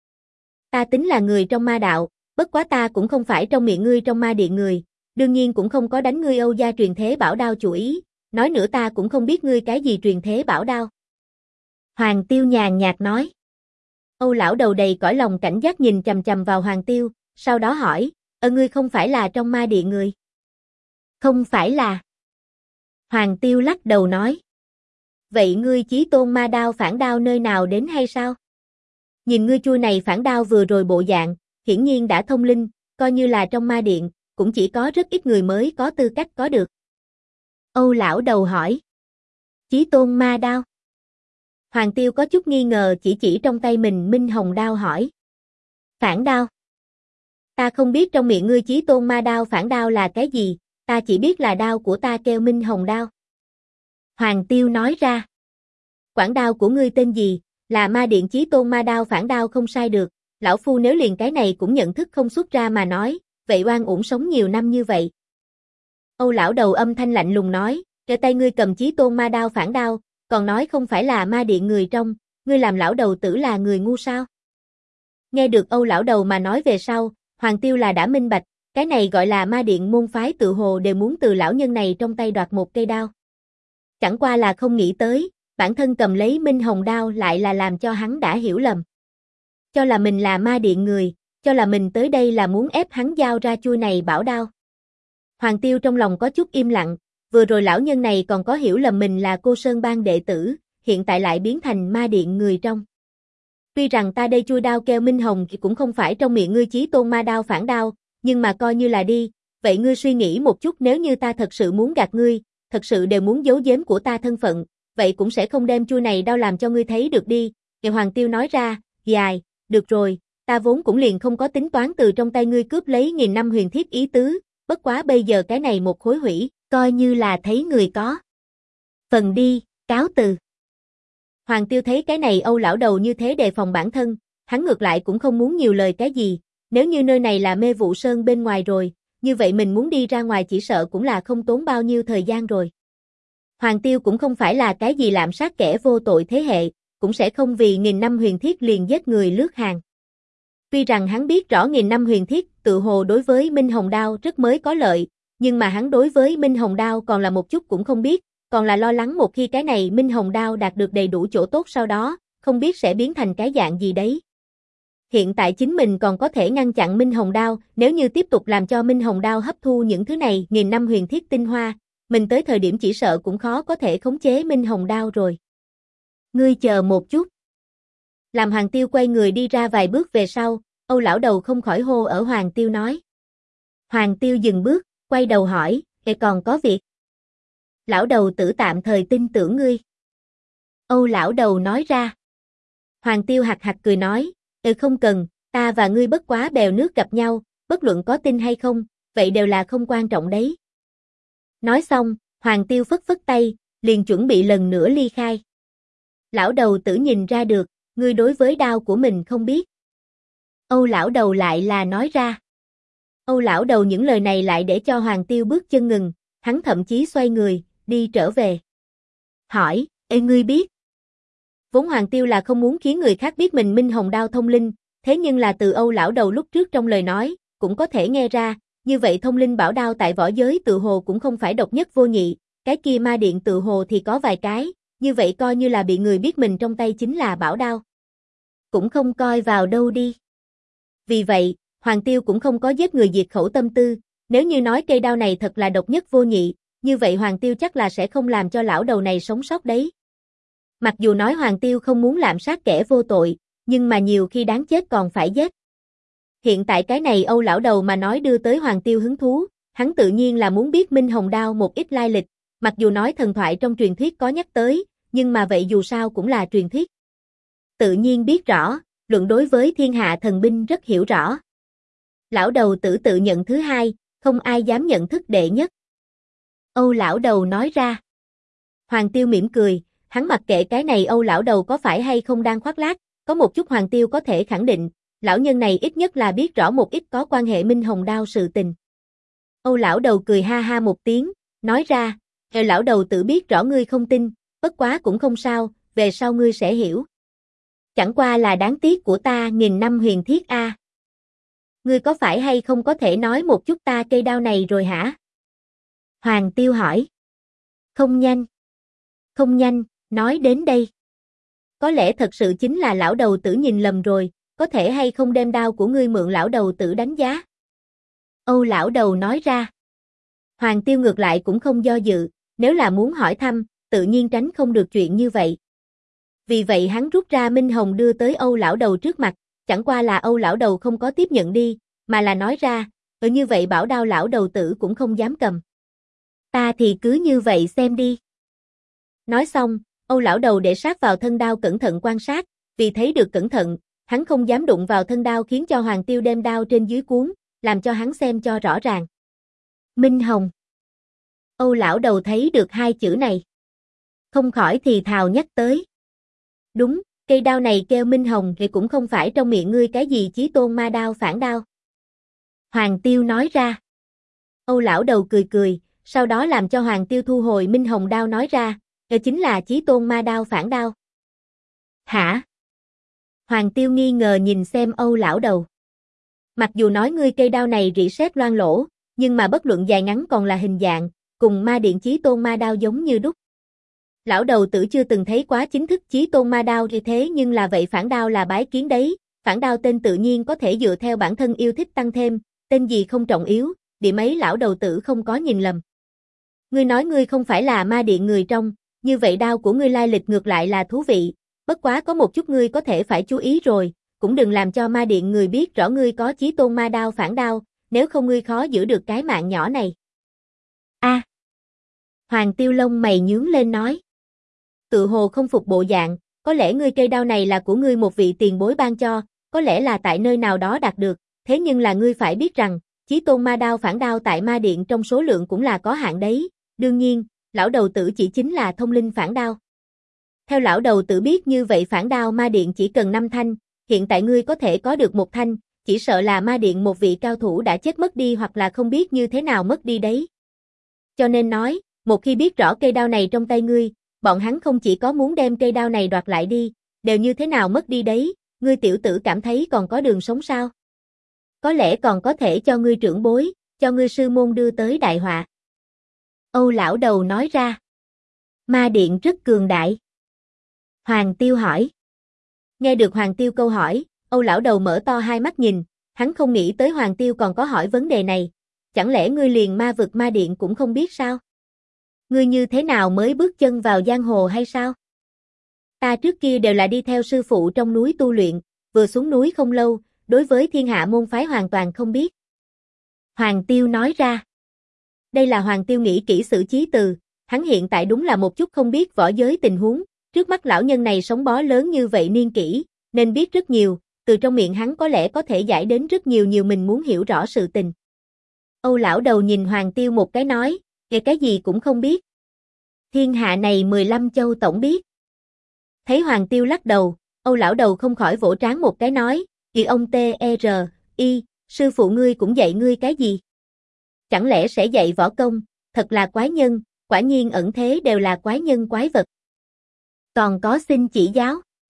S1: Ta tính là người trong ma đạo, bất quá ta cũng không phải trong miệng ngươi trong ma điện người, đương nhiên cũng không có đánh ngươi Âu gia truyền thế bảo đao chủ ý, nói nữa ta cũng không biết ngươi cái gì truyền thế bảo đao. Hoàng Tiêu nhàn nhạt nói. Âu lão đầu đầy cõi lòng cảnh giác nhìn chằm chằm vào Hoàng Tiêu, sau đó hỏi, ngươi không phải là trong ma điện người? Không phải là. Hoàng Tiêu lắc đầu nói. Vậy ngươi chí tôn ma đao phản đao nơi nào đến hay sao? Nhìn ngươi chui này phản đao vừa rồi bộ dạng, hiển nhiên đã thông linh, coi như là trong ma điện, cũng chỉ có rất ít người mới có tư cách có được. Âu lão đầu hỏi. Chí tôn ma đao. Hoàng Tiêu có chút nghi ngờ chỉ trong tay mình minh hồng đao hỏi. Phản đao. Ta không biết trong miệng ngươi chí tôn ma đao phản đao là cái gì, ta chỉ biết là đao của ta kêu minh hồng đao. Hoàng Tiêu nói ra. Quản đao của ngươi tên gì, là ma điện chí tôn ma đao phản đao không sai được, lão phu nếu liền cái này cũng nhận thức không xuất ra mà nói, vậy oan uổng sống nhiều năm như vậy. Âu lão đầu âm thanh lạnh lùng nói, trên tay ngươi cầm chí tôn ma đao phản đao, còn nói không phải là ma điện người trong, ngươi làm lão đầu tử là người ngu sao? Nghe được Âu lão đầu mà nói về sau, Hoàng Tiêu là đã minh bạch, cái này gọi là ma điện môn phái tự hồ đều muốn từ lão nhân này trong tay đoạt một cây đao. Chẳng qua là không nghĩ tới, bản thân cầm lấy minh hồng đao lại là làm cho hắn đã hiểu lầm. Cho là mình là ma điện người, cho là mình tới đây là muốn ép hắn giao ra chuôi này bảo đao. Hoàng Tiêu trong lòng có chút im lặng, vừa rồi lão nhân này còn có hiểu lầm mình là Cô Sơn Bang đệ tử, hiện tại lại biến thành ma điện người trong. Tuy rằng ta đây chui đao kêu minh hồng thì cũng không phải trong miệng ngươi chí tôn ma đao phản đao, nhưng mà coi như là đi, vậy ngươi suy nghĩ một chút nếu như ta thật sự muốn gạt ngươi, thật sự đều muốn giấu giếm của ta thân phận, vậy cũng sẽ không đem chui này đao làm cho ngươi thấy được đi. Nghe Hoàng Tiêu nói ra, dài, được rồi, ta vốn cũng liền không có tính toán từ trong tay ngươi cướp lấy 1000 năm huyền thiết ý tứ, bất quá bây giờ cái này một khối hủy, coi như là thấy người có. Phần đi, cáo từ. Hoàng Tiêu thấy cái này Âu lão đầu như thế đề phòng bản thân, hắn ngược lại cũng không muốn nhiều lời cái gì, nếu như nơi này là Mê Vụ Sơn bên ngoài rồi, như vậy mình muốn đi ra ngoài chỉ sợ cũng là không tốn bao nhiêu thời gian rồi. Hoàng Tiêu cũng không phải là cái gì lạm sát kẻ vô tội thế hệ, cũng sẽ không vì 1000 năm huyền thiết liền giết người lướt hàng. Tuy rằng hắn biết rõ 1000 năm huyền thiết tự hồ đối với Minh Hồng Đao rất mới có lợi, nhưng mà hắn đối với Minh Hồng Đao còn là một chút cũng không biết, còn là lo lắng một khi cái này Minh Hồng Đao đạt được đầy đủ chỗ tốt sau đó, không biết sẽ biến thành cái dạng gì đấy. Hiện tại chính mình còn có thể ngăn chặn Minh Hồng Đao, nếu như tiếp tục làm cho Minh Hồng Đao hấp thu những thứ này 1000 năm huyền thiết tinh hoa, mình tới thời điểm chỉ sợ cũng khó có thể khống chế Minh Hồng Đao rồi. Ngươi chờ một chút. Làm Hoàng Tiêu quay người đi ra vài bước về sau, Âu lão đầu không khỏi hô ở Hoàng Tiêu nói. Hoàng Tiêu dừng bước, quay đầu hỏi, còn có việc? Lão đầu tử tạm thời tin tưởng ngươi. Âu lão đầu nói ra. Hoàng Tiêu hạc hạc cười nói, không cần, ta và ngươi bất quá bèo nước gặp nhau, bất luận có tin hay không, vậy đều là không quan trọng đấy. Nói xong, Hoàng Tiêu phất phất tay, liền chuẩn bị lần nữa ly khai. Lão đầu tử nhìn ra được, ngươi đối với đao của mình không biết. Âu lão đầu lại là nói ra. Âu lão đầu những lời này lại để cho Hoàng Tiêu bước chân ngừng, hắn thậm chí xoay người, đi trở về. Hỏi, ngươi biết? Vốn Hoàng Tiêu là không muốn khiến người khác biết mình Minh Hồng Đao thông linh, thế nhưng là từ Âu lão đầu lúc trước trong lời nói, cũng có thể nghe ra, như vậy thông linh bảo đao tại võ giới tự hồ cũng không phải độc nhất vô nhị, cái kia ma điện tự hồ thì có vài cái, như vậy coi như là bị người biết mình trong tay chính là bảo đao. Cũng không coi vào đâu đi. Vì vậy, Hoàng Tiêu cũng không có giết người diệt khẩu tâm tư, nếu như nói cây đao này thật là độc nhất vô nhị, như vậy Hoàng Tiêu chắc là sẽ không làm cho lão đầu này sống sót đấy. Mặc dù nói Hoàng Tiêu không muốn lạm sát kẻ vô tội, nhưng mà nhiều khi đáng chết còn phải giết. Hiện tại cái này Âu lão đầu mà nói đưa tới Hoàng Tiêu hứng thú, hắn tự nhiên là muốn biết Minh Hồng Đao một ít lai lịch, mặc dù nói thần thoại trong truyền thuyết có nhắc tới, nhưng mà vậy dù sao cũng là truyền thuyết. Tự nhiên biết rõ, luận đối với thiên hạ thần binh rất hiểu rõ. Lão đầu tử tự nhận thứ hai, không ai dám nhận thức đệ nhất. Âu lão đầu nói ra. Hoàng Tiêu mỉm cười, hắn mặc kệ cái này Âu lão đầu có phải hay không đang khoác lác, có một chút Hoàng Tiêu có thể khẳng định, lão nhân này ít nhất là biết rõ một ít có quan hệ Minh Hồng Đao sự tình. Âu lão đầu cười ha ha một tiếng, nói ra, lão đầu tử biết rõ ngươi không tin, bất quá cũng không sao, về sau ngươi sẽ hiểu. Chẳng qua là đáng tiếc của ta 1000 năm huyền thiết a. Ngươi có phải hay không có thể nói một chút ta cây đao này rồi hả? Hoàng Tiêu hỏi. Không nhanh. Không nhanh, nói đến đây. Có lẽ thật sự chính là lão đầu tử nhìn lầm rồi, có thể hay không đem đao của ngươi mượn lão đầu tử đánh giá? Âu lão đầu nói ra. Hoàng Tiêu ngược lại cũng không do dự, nếu là muốn hỏi thăm, tự nhiên tránh không được chuyện như vậy. Vì vậy hắn rút ra Minh Hồng đưa tới Âu lão đầu trước mặt, chẳng qua là Âu lão đầu không có tiếp nhận đi, mà là nói ra, như vậy bảo đao lão đầu tử cũng không dám cầm. Ta thì cứ như vậy xem đi. Nói xong, Âu lão đầu để sát vào thân đao cẩn thận quan sát, vì thấy được cẩn thận, hắn không dám đụng vào thân đao khiến cho Hoàng Tiêu đem đao trên dưới cuốn, làm cho hắn xem cho rõ ràng. Minh Hồng. Âu lão đầu thấy được hai chữ này. Không khỏi thì thào nhắc tới. Đúng, cây đao này kêu Minh Hồng thì cũng không phải trong miệng ngươi cái gì chí tôn ma đao phản đao. Hoàng Tiêu nói ra. Âu lão đầu cười cười, sau đó làm cho Hoàng Tiêu thu hồi Minh Hồng đao nói ra, chính là chí tôn ma đao phản đao. Hả? Hoàng Tiêu nghi ngờ nhìn xem Âu lão đầu. Mặc dù nói ngươi cây đao này rỉ sét loang lỗ, nhưng mà bất luận dài ngắn còn là hình dạng, cùng ma điện chí tôn ma đao giống như đúc. Lão đầu tử chưa từng thấy quá chính thức chí tôn ma đao như thế nhưng là vậy phản đao là bái kiến đấy, phản đao tên tự nhiên có thể dựa theo bản thân yêu thích tăng thêm, tên gì không trọng yếu, điểm ấy lão đầu tử không có nhìn lầm. Ngươi nói ngươi không phải là ma điện người trong, như vậy đao của ngươi lai lịch ngược lại là thú vị, bất quá có một chút ngươi có thể phải chú ý rồi, cũng đừng làm cho ma điện người biết rõ ngươi có chí tôn ma đao phản đao, nếu không ngươi khó giữ được cái mạng nhỏ này. A. Hoàng Tiêu lông mày nhướng lên nói. Tự hồ không phục bộ dạng, có lẽ ngươi cây đao này là của ngươi một vị tiền bối ban cho, có lẽ là tại nơi nào đó đạt được, thế nhưng là ngươi phải biết rằng, chí tôn ma đao phản đao tại ma điện trong số lượng cũng là có hạn đấy, đương nhiên, lão đầu tử chỉ chính là thông linh phản đao. Theo lão đầu tử biết như vậy phản đao ma điện chỉ cần 5 thanh, hiện tại ngươi có thể có được một thanh, chỉ sợ là ma điện một vị cao thủ đã chết mất đi hoặc là không biết như thế nào mất đi đấy. Cho nên nói, một khi biết rõ cây đao này trong tay ngươi, bọn hắn không chỉ có muốn đem cây đao này đoạt lại đi, đều như thế nào mất đi đấy, ngươi tiểu tử cảm thấy còn có đường sống sao? Có lẽ còn có thể cho ngươi trưởng bối, cho ngươi sư môn đưa tới đại họa. Âu lão đầu nói ra. Ma điện rất cường đại. Hoàng Tiêu hỏi. Nghe được Hoàng Tiêu câu hỏi, Âu lão đầu mở to hai mắt nhìn, hắn không nghĩ tới Hoàng Tiêu còn có hỏi vấn đề này, chẳng lẽ ngươi liền ma vực ma điện cũng không biết sao? Ngươi như thế nào mới bước chân vào giang hồ hay sao? Ta trước kia đều là đi theo sư phụ trong núi tu luyện, vừa xuống núi không lâu, đối với thiên hạ môn phái hoàn toàn không biết. Hoàng Tiêu nói ra. Đây là Hoàng Tiêu nghĩ kỹ xử chí từ, hắn hiện tại đúng là một chút không biết võ giới tình huống, trước mắt lão nhân này sống bó lớn như vậy niên kỷ, nên biết rất nhiều, từ trong miệng hắn có lẽ có thể giải đến rất nhiều mình muốn hiểu rõ sự tình. Âu lão đầu nhìn Hoàng Tiêu một cái nói, cái gì cũng không biết. Thiên hạ này 15 châu tổng biết. Thấy Hoàng Tiêu lắc đầu, Âu lão đầu không khỏi vỗ trán một cái nói, ông T.R.I, sư phụ ngươi cũng dạy ngươi cái gì? Chẳng lẽ sẽ dạy võ công, thật là quái nhân, quả nhiên ẩn thế đều là quái nhân quái vật. Còn có xin chỉ giáo.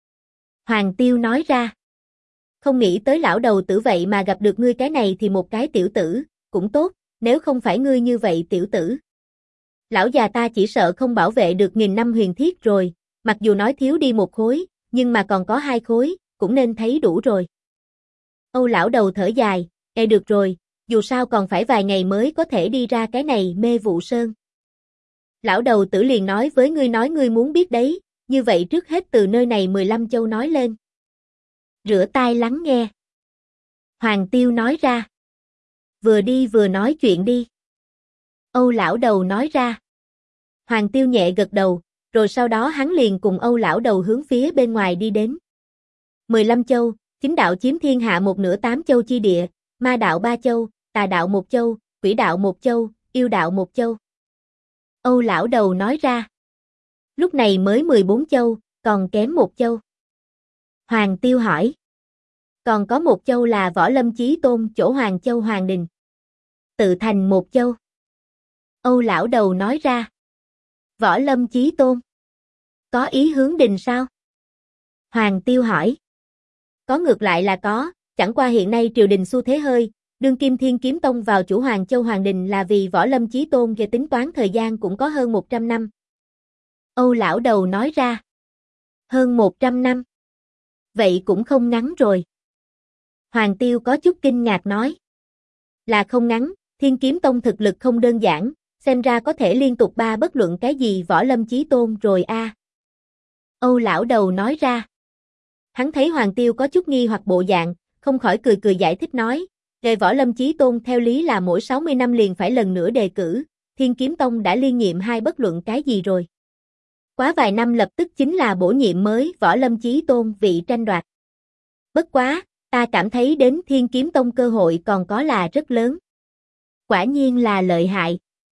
S1: Hoàng Tiêu nói ra. Không nghĩ tới lão đầu tử vậy mà gặp được ngươi cái này thì một cái tiểu tử, cũng tốt, nếu không phải ngươi như vậy tiểu tử. Lão già ta chỉ sợ không bảo vệ được 1000 năm huyền thiết rồi, mặc dù nói thiếu đi một khối, nhưng mà còn có 2 khối, cũng nên thấy đủ rồi. Âu lão đầu thở dài, được rồi, dù sao còn phải vài ngày mới có thể đi ra cái này mê vụ sơn. Lão đầu tử liền nói ngươi muốn biết đấy, như vậy trước hết từ nơi này 15 châu nói lên. Rửa tai lắng nghe. Hoàng Tiêu nói ra. Vừa đi vừa nói chuyện đi. Âu lão đầu nói ra. Hoàng Tiêu nhẹ gật đầu, rồi sau đó hắn liền cùng Âu lão đầu hướng phía bên ngoài đi đến. 15 châu, chính đạo chiếm thiên hạ một nửa 8 châu chi địa, ma đạo 3 châu, tà đạo 1 châu, quỷ đạo 1 châu, yêu đạo 1 châu. Âu lão đầu nói ra. Lúc này mới 14 châu, còn kém 1 châu. Hoàng Tiêu hỏi. Còn có 1 châu là Võ Lâm Chí Tôn chỗ Hoàng Châu Hoàng Đình. Tự thành 1 châu. Âu lão đầu nói ra. Võ Lâm Chí Tôn. Có ý hướng đình sao? Hoàng Tiêu hỏi. Có, ngược lại là có, chẳng qua hiện nay triều đình xu thế hơi, đương kim Thiên Kiếm Tông vào chủ Hoàng Châu Hoàng Đình là vì Võ Lâm Chí Tôn, về tính toán thời gian cũng có hơn 100 năm. Âu lão đầu nói ra. Hơn 100 năm. Vậy cũng không ngắn rồi. Hoàng Tiêu có chút kinh ngạc nói. Là không ngắn, Thiên Kiếm Tông thực lực không đơn giản, xem ra có thể liên tục ba bất luận cái gì Võ Lâm Chí Tôn rồi a. Âu lão đầu nói ra. Hắn thấy Hoàng Tiêu có chút nghi hoặc bộ dạng, không khỏi cười cười giải thích nói, về Võ Lâm Chí Tôn theo lý là mỗi 60 năm liền phải lần nữa đề cử, Thiên Kiếm Tông đã liên nhiệm 2 bất luận cái gì rồi. Quá vài năm lập tức chính là bổ nhiệm mới Võ Lâm Chí Tôn vị tranh đoạt. Bất quá, ta cảm thấy đến Thiên Kiếm Tông cơ hội còn có là rất lớn. Quả nhiên là lợi hại.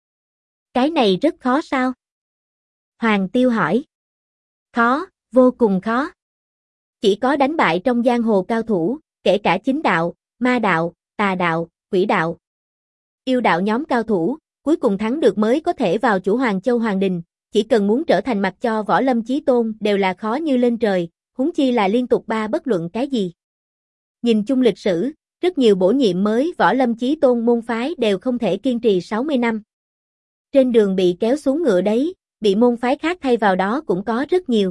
S1: Cái này rất khó sao? Hoàng Tiêu hỏi. Khó, vô cùng khó. Chỉ có đánh bại trong giang hồ cao thủ, kể cả chính đạo, ma đạo, tà đạo, quỷ đạo, yêu đạo nhóm cao thủ, cuối cùng thắng được mới có thể vào chủ Hoàng Châu Hoàng Đình, chỉ cần muốn trở thành mặt cho Võ Lâm Chí Tôn đều là khó như lên trời, huống chi là liên tục ba bất luận cái gì. Nhìn chung lịch sử, rất nhiều bổ nhiệm mới Võ Lâm Chí Tôn môn phái đều không thể kiên trì 60 năm. Trên đường bị kéo xuống ngựa đấy, bị môn phái khác thay vào đó cũng có rất nhiều.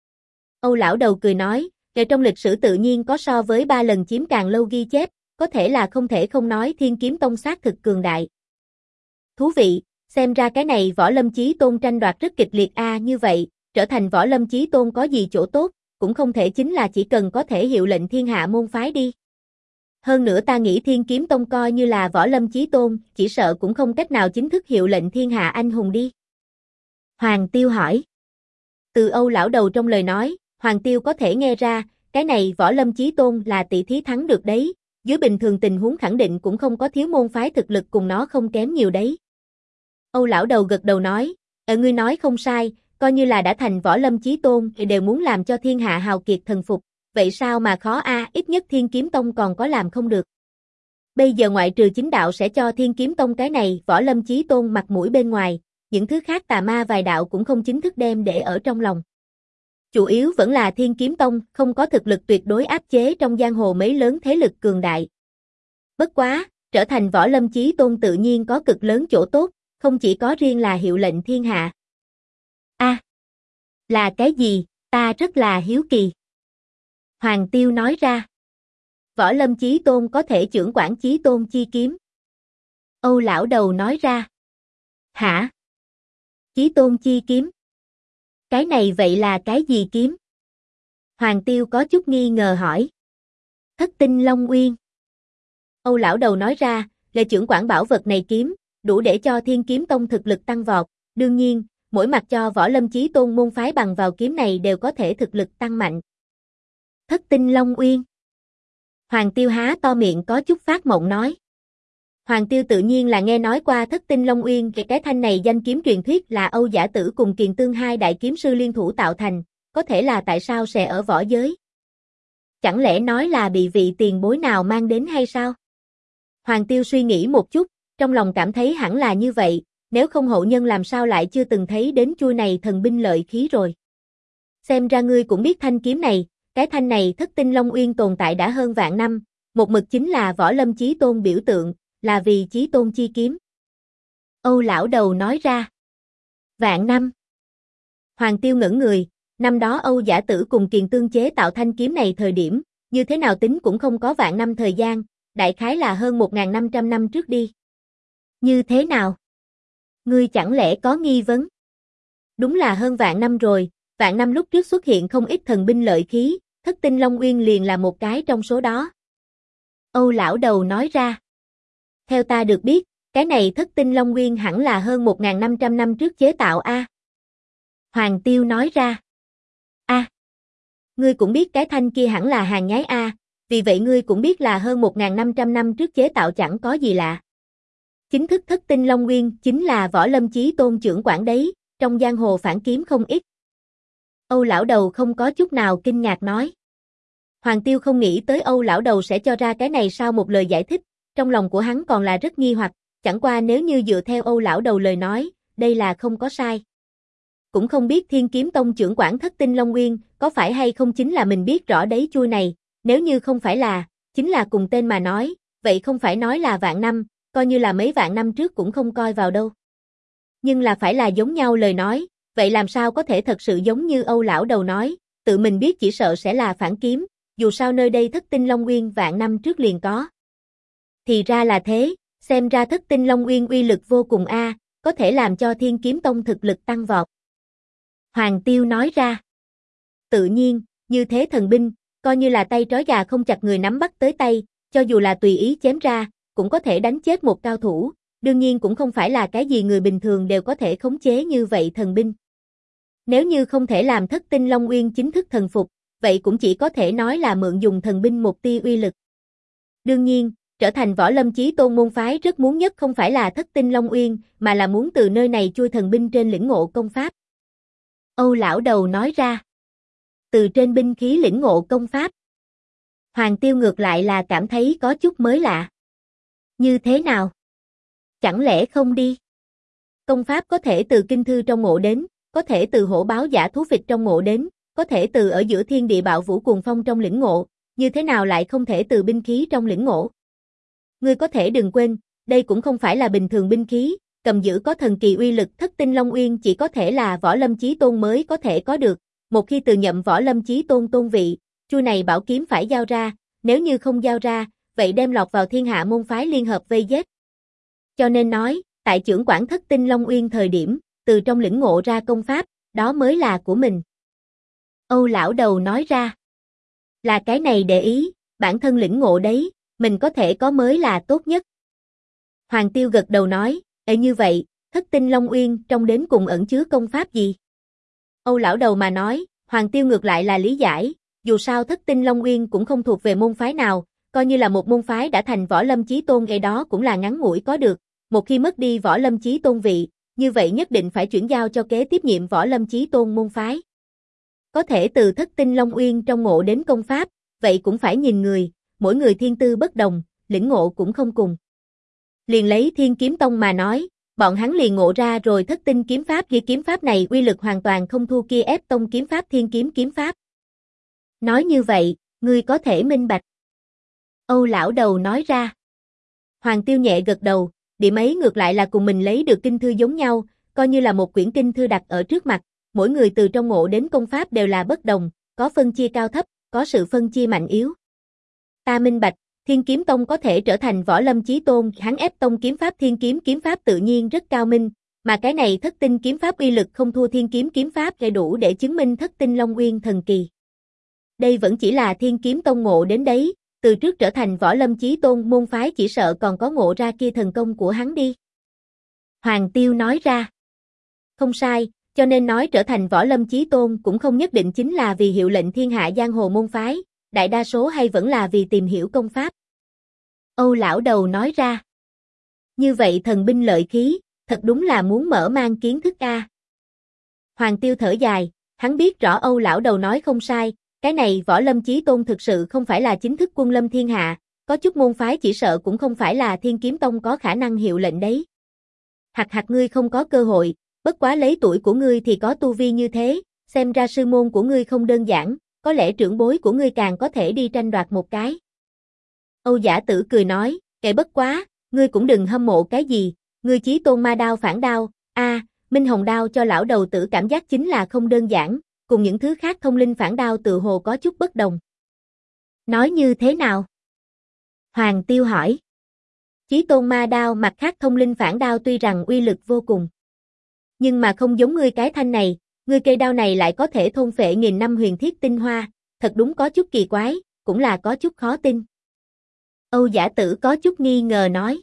S1: Âu lão đầu cười nói, về trong lịch sử tự nhiên có so với 3 lần chiếm càng lâu ghi chép, có thể là không thể không nói Thiên Kiếm Tông xác thực cường đại. Thú vị, xem ra cái này Võ Lâm Chí Tôn tranh đoạt rất kịch liệt a, như vậy, trở thành Võ Lâm Chí Tôn có gì chỗ tốt, cũng không thể chính là chỉ cần có thể hiệu lệnh thiên hạ môn phái đi. Hơn nữa ta nghĩ Thiên Kiếm Tông coi như là Võ Lâm Chí Tôn, chỉ sợ cũng không cách nào chính thức hiệu lệnh thiên hạ anh hùng đi. Hoàng Tiêu hỏi. Từ Âu lão đầu trong lời nói, Hoàng Tiêu có thể nghe ra, cái này Võ Lâm Chí Tôn là tỷ thí thắng được đấy, dưới bình thường tình huống khẳng định cũng không có thiếu môn phái thực lực cùng nó không kém nhiều đấy. Âu lão đầu gật đầu nói, ngươi nói không sai, coi như là đã thành Võ Lâm Chí Tôn thì đều muốn làm cho thiên hạ hào kiệt thần phục, vậy sao mà khó a, ít nhất Thiên Kiếm Tông còn có làm không được. Bây giờ ngoại trừ chính đạo sẽ cho Thiên Kiếm Tông cái này Võ Lâm Chí Tôn mặt mũi bên ngoài, những thứ khác tà ma vài đạo cũng không chính thức đem để ở trong lòng. Chủ yếu vẫn là Thiên Kiếm Tông không có thực lực tuyệt đối áp chế trong giang hồ mấy lớn thế lực cường đại. Bất quá, trở thành Võ Lâm Chí Tôn tự nhiên có cực lớn chỗ tốt, không chỉ có riêng là hiệu lệnh thiên hạ. A, là cái gì, ta rất là hiếu kỳ. Hoàng Tiêu nói ra. Võ Lâm Chí Tôn có thể chưởng quản Chí Tôn chi kiếm. Âu lão đầu nói ra. Hả? Chí Tôn chi kiếm? Cái này vậy là cái gì kiếm? Hoàng Tiêu có chút nghi ngờ hỏi. Thất tinh Long Uyên. Âu lão đầu nói ra, là chưởng quản bảo vật này kiếm, đủ để cho Thiên Kiếm Tông thực lực tăng vọt, đương nhiên, mỗi mặt cho Võ Lâm Chí Tôn môn phái bằng vào kiếm này đều có thể thực lực tăng mạnh. Thất tinh Long Uyên. Hoàng Tiêu há to miệng có chút phát mộng nói. Hoàng Tiêu tự nhiên là nghe nói qua Thất tinh Long Uyên, cái thanh này danh kiếm truyền thuyết là Âu Giả Tử cùng Kiền Tương hai đại kiếm sư liên thủ tạo thành, có thể là tại sao sẽ ở võ giới? Chẳng lẽ nói là bị vị tiền bối nào mang đến hay sao? Hoàng Tiêu suy nghĩ một chút, trong lòng cảm thấy hẳn là như vậy, nếu không hậu nhân làm sao lại chưa từng thấy đến chuôi này thần binh lợi khí rồi. Xem ra ngươi cũng biết thanh kiếm này, cái thanh này Thất tinh Long Uyên tồn tại đã hơn vạn năm, một mực chính là Võ Lâm Chí Tôn biểu tượng, là vì Chí Tôn chi kiếm. Âu lão đầu nói ra. Vạn năm. Hoàng Tiêu ngẩn người, năm đó Âu Giả Tử cùng Kiền Tương chế tạo thanh kiếm này thời điểm, như thế nào tính cũng không có vạn năm thời gian, đại khái là hơn 1.500 năm trước đi. Như thế nào? Ngươi chẳng lẽ có nghi vấn? Đúng là hơn vạn năm rồi, vạn năm lúc trước xuất hiện không ít thần binh lợi khí, Thất tinh Long Uyên liền là một cái trong số đó. Âu lão đầu nói ra. Theo ta được biết, cái này Thất Tinh Long Nguyên hẳn là hơn 1.500 năm trước chế tạo a. Hoàng Tiêu nói ra. A. Ngươi cũng biết cái thanh kia hẳn là hàng nhái a, vì vậy ngươi cũng biết là hơn 1.500 năm trước chế tạo chẳng có gì lạ. Chính thức Thất Tinh Long Nguyên chính là Võ Lâm Chí Tôn trưởng quản đấy, trong giang hồ phản kiếm không ít. Âu lão đầu không có chút nào kinh ngạc nói. Hoàng Tiêu không nghĩ tới Âu lão đầu sẽ cho ra cái này sau một lời giải thích, trong lòng của hắn còn là rất nghi hoặc, chẳng qua nếu như dựa theo Âu lão đầu lời nói, đây là không có sai. Cũng không biết Thiên Kiếm Tông trưởng quản Thất Tinh Long Nguyên, có phải hay không chính là mình biết rõ đấy chui này, nếu như không phải là, chính là cùng tên mà nói, vậy không phải nói là vạn năm, coi như là mấy vạn năm trước cũng không coi vào đâu. Nhưng là phải là giống nhau lời nói, vậy làm sao có thể thật sự giống như Âu lão đầu nói, tự mình biết chỉ sợ sẽ là phản kiếm, dù sao nơi đây Thất Tinh Long Nguyên vạn năm trước liền có. Thì ra là thế, xem ra Thất Tinh Long Nguyên uy lực vô cùng a, có thể làm cho Thiên Kiếm Tông thực lực tăng vọt. Hoàng Tiêu nói ra. Tự nhiên, như thế thần binh, coi như là tay trói gà không chặt người nắm bắt tới tay, cho dù là tùy ý chém ra, cũng có thể đánh chết một cao thủ, đương nhiên cũng không phải là cái gì người bình thường đều có thể khống chế như vậy thần binh. Nếu như không thể làm Thất Tinh Long Nguyên chính thức thần phục, vậy cũng chỉ có thể nói là mượn dùng thần binh một tia uy lực. Đương nhiên, trở thành Võ Lâm Chí Tôn môn phái rất muốn nhất không phải là Thất Tinh Long Nguyên, mà là muốn từ nơi này chui thần binh trên lĩnh ngộ công pháp. Âu lão đầu nói ra. Từ trên binh khí lĩnh ngộ công pháp. Hoàng Tiêu ngược lại là cảm thấy có chút mới lạ. Như thế nào? Chẳng lẽ không đi? Công pháp có thể từ kinh thư trong ngộ đến, có thể từ hổ báo giả thú vịt trong ngộ đến, có thể từ ở giữa thiên địa bạo vũ cuồng phong trong lĩnh ngộ, như thế nào lại không thể từ binh khí trong lĩnh ngộ? Ngươi có thể đừng quên, đây cũng không phải là bình thường binh khí, cầm giữ có thần kỳ uy lực Thất Tinh Long Uyên chỉ có thể là Võ Lâm Chí Tôn mới có thể có được, một khi từ nhậm Võ Lâm Chí Tôn tôn vị, chuôi này bảo kiếm phải giao ra, nếu như không giao ra, vậy đem lọt vào thiên hạ môn phái liên hợp vây giết. Cho nên nói, tại trưởng quản Thất Tinh Long Uyên thời điểm, từ trong lĩnh ngộ ra công pháp, đó mới là của mình. Âu lão đầu nói ra. Là cái này để ý, bản thân lĩnh ngộ đấy, mình có thể có mới là tốt nhất. Hoàng Tiêu gật đầu nói, như vậy, Thất Tinh Long Uyên trong đến cùng ẩn chứa công pháp gì? Âu lão đầu mà nói, Hoàng Tiêu ngược lại là lý giải, dù sao Thất Tinh Long Uyên cũng không thuộc về môn phái nào, coi như là một môn phái đã thành Võ Lâm Chí Tôn gây đó cũng là ngắn ngủi có được, một khi mất đi Võ Lâm Chí Tôn vị, như vậy nhất định phải chuyển giao cho kế tiếp nhiệm Võ Lâm Chí Tôn môn phái. Có thể từ Thất Tinh Long Uyên trong ngộ đến công pháp, vậy cũng phải nhìn người, mỗi người thiên tư bất đồng, lĩnh ngộ cũng không cùng. Liền lấy Thiên Kiếm Tông mà nói, bọn hắn liền ngộ ra rồi Thất Tinh kiếm pháp kia kiếm pháp này uy lực hoàn toàn không thua kia ép tông kiếm pháp Thiên Kiếm kiếm pháp. Nói như vậy, ngươi có thể minh bạch. Âu lão đầu nói ra. Hoàng Tiêu nhẹ gật đầu, điểm ấy ngược lại là cùng mình lấy được kinh thư giống nhau, coi như là một quyển kinh thư đặt ở trước mặt, mỗi người từ trong ngộ đến công pháp đều là bất đồng, có phân chia cao thấp, có sự phân chia mạnh yếu. Ta minh bạch, Thiên Kiếm Tông có thể trở thành Võ Lâm Chí Tôn, hắn ép tông kiếm pháp Thiên Kiếm kiếm pháp tự nhiên rất cao minh, mà cái này Thất Tinh kiếm pháp uy lực không thua Thiên Kiếm kiếm pháp gây đủ để chứng minh Thất Tinh Long Uyên thần kỳ. Đây vẫn chỉ là Thiên Kiếm Tông ngộ đến đấy, từ trước trở thành Võ Lâm Chí Tôn môn phái chỉ sợ còn có ngộ ra kia thần công của hắn đi. Hoàng Tiêu nói ra. Không sai, cho nên nói trở thành Võ Lâm Chí Tôn cũng không nhất định chính là vì hiệu lệnh thiên hạ giang hồ môn phái, đại đa số hay vẫn là vì tìm hiểu công pháp. Âu lão đầu nói ra. Như vậy thần binh lợi khí, thật đúng là muốn mở mang kiến thức a. Hoàng Tiêu thở dài, hắn biết rõ Âu lão đầu nói không sai, cái này Võ Lâm Chí Tôn thực sự không phải là chính thức quân lâm thiên hạ, có chút môn phái chỉ sợ cũng không phải là Thiên Kiếm Tông có khả năng hiệu lệnh đấy. Hạt ngươi không có cơ hội, bất quá lấy tuổi của ngươi thì có tu vi như thế, xem ra sư môn của ngươi không đơn giản, có lẽ trưởng bối của ngươi càng có thể đi tranh đoạt một cái. Âu Giả Tử cười nói, kệ bất quá, ngươi cũng đừng hâm mộ cái gì, ngươi Chí Tôn ma đao phản đao, Minh Hồng đao cho lão đầu tử cảm giác chính là không đơn giản, cùng những thứ khác thông linh phản đao tự hồ có chút bất đồng. Nói như thế nào? Hoàng Tiêu hỏi. Chí Tôn ma đao mặt khác thông linh phản đao tuy rằng uy lực vô cùng, nhưng mà không giống ngươi cái thanh này, ngươi cây đao này lại có thể thôn phệ nghìn năm huyền thiết tinh hoa, thật đúng có chút kỳ quái, cũng là có chút khó tin. Âu Giả Tử có chút nghi ngờ nói.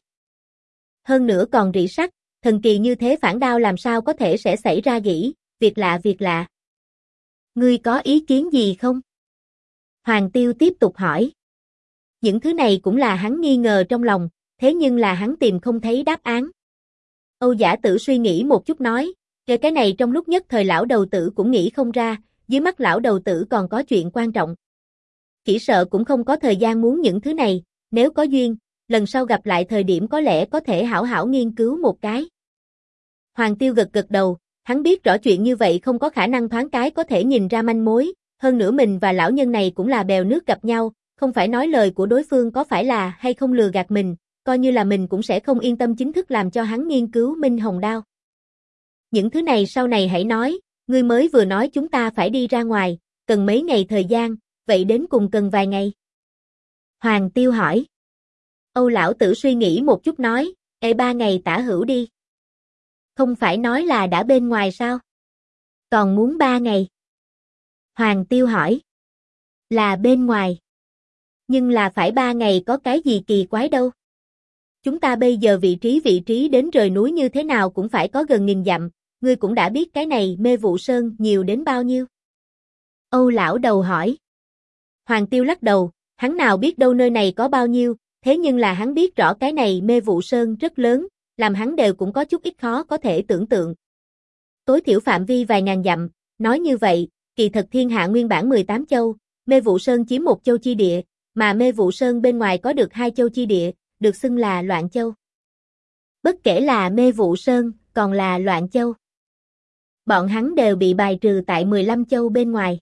S1: Hơn nữa còn rỉ sắt, thần kỳ như thế phản đao làm sao có thể sẽ xảy ra gỉ, việc lạ. Ngươi có ý kiến gì không? Hoàng Tiêu tiếp tục hỏi. Những thứ này cũng là hắn nghi ngờ trong lòng, thế nhưng là hắn tìm không thấy đáp án. Âu Giả Tử suy nghĩ một chút nói, cái này trong lúc nhất thời lão đầu tử cũng nghĩ không ra, dưới mắt lão đầu tử còn có chuyện quan trọng. Chỉ sợ cũng không có thời gian muốn những thứ này, nếu có duyên, lần sau gặp lại thời điểm có lẽ có thể hảo hảo nghiên cứu một cái. Hoàng Tiêu gật đầu, hắn biết rõ chuyện như vậy không có khả năng thoáng cái có thể nhìn ra manh mối, hơn nữa mình và lão nhân này cũng là bèo nước gặp nhau, không phải nói lời của đối phương có phải là hay không lừa gạt mình, coi như là mình cũng sẽ không yên tâm chính thức làm cho hắn nghiên cứu Minh Hồng Đao. Những thứ này sau này hãy nói, ngươi mới vừa nói chúng ta phải đi ra ngoài, cần mấy ngày thời gian, vậy đến cùng cần vài ngày? Hoàng Tiêu hỏi. Âu lão tử suy nghĩ một chút nói, 3 ngày tả hữu đi. Không phải nói là đã bên ngoài sao? Còn muốn 3 ngày. Hoàng Tiêu hỏi. Là bên ngoài. Nhưng là phải 3 ngày có cái gì kỳ quái đâu. Chúng ta bây giờ vị trí đến rời núi như thế nào cũng phải có gần 1000 dặm, ngươi cũng đã biết cái này Mê Vụ Sơn nhiều đến bao nhiêu. Âu lão đầu hỏi. Hoàng Tiêu lắc đầu, hắn nào biết đâu nơi này có bao nhiêu, thế nhưng là hắn biết rõ cái này Mê Vụ Sơn rất lớn, làm hắn đều cũng có chút ít khó có thể tưởng tượng. Tối thiểu phạm vi vài ngàn dặm, nói như vậy, kỳ thật thiên hạ nguyên bản 18 châu, Mê Vụ Sơn chiếm 1 châu chi địa, mà Mê Vụ Sơn bên ngoài có được 2 châu chi địa, được xưng là Loạn Châu. Bất kể là Mê Vụ Sơn, còn là Loạn Châu. Bọn hắn đều bị bài trừ tại 15 châu bên ngoài.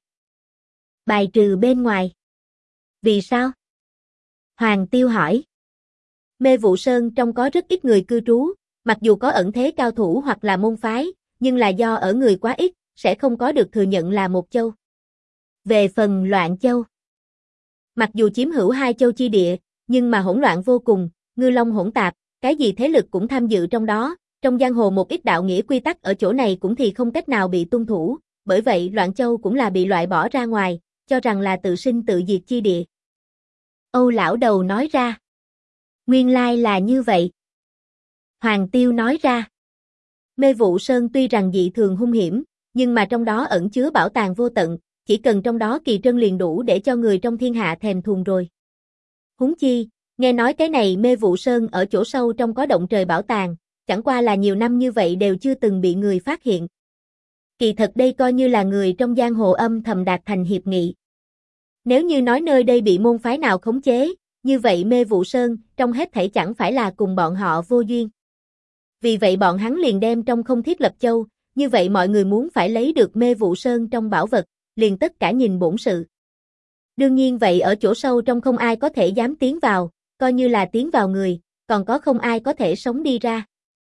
S1: Bài trừ bên ngoài. Vì sao? Hoàng Tiêu hỏi. Mê Vụ Sơn trong có rất ít người cư trú, mặc dù có ẩn thế cao thủ hoặc là môn phái, nhưng là do ở người quá ít, sẽ không có được thừa nhận là một châu. Về phần Loạn Châu, mặc dù chiếm hữu 2 châu chi địa, nhưng mà hỗn loạn vô cùng, ngư long hỗn tạp, cái gì thế lực cũng tham dự trong đó, trong giang hồ một ít đạo nghĩa quy tắc ở chỗ này cũng thì không cách nào bị tuân thủ, bởi vậy Loạn Châu cũng là bị loại bỏ ra ngoài, cho rằng là tự sinh tự diệt chi địa. Âu lão đầu nói ra. Nguyên lai là như vậy. Hoàng Tiêu nói ra. Mê Vụ Sơn tuy rằng dị thường hung hiểm, nhưng mà trong đó ẩn chứa bảo tàng vô tận, chỉ cần trong đó kỳ trân liền đủ để cho người trong thiên hạ thèm thuồng rồi. Huống chi, nghe nói cái này Mê Vụ Sơn ở chỗ sâu trong có động trời bảo tàng, chẳng qua là nhiều năm như vậy đều chưa từng bị người phát hiện. Kỳ thật đây coi như là người trong giang hồ âm thầm đạt thành hiệp nghị. Nếu như nói nơi đây bị môn phái nào khống chế, như vậy Mê Vụ Sơn trong hết thảy chẳng phải là cùng bọn họ vô duyên. Vì vậy bọn hắn liền đem trong không thiết lập châu, như vậy mọi người muốn phải lấy được Mê Vụ Sơn trong bảo vật, liền tất cả nhìn bổn sự. Đương nhiên vậy ở chỗ sâu trong không ai có thể dám tiến vào, coi như là tiến vào người, còn có không ai có thể sống đi ra.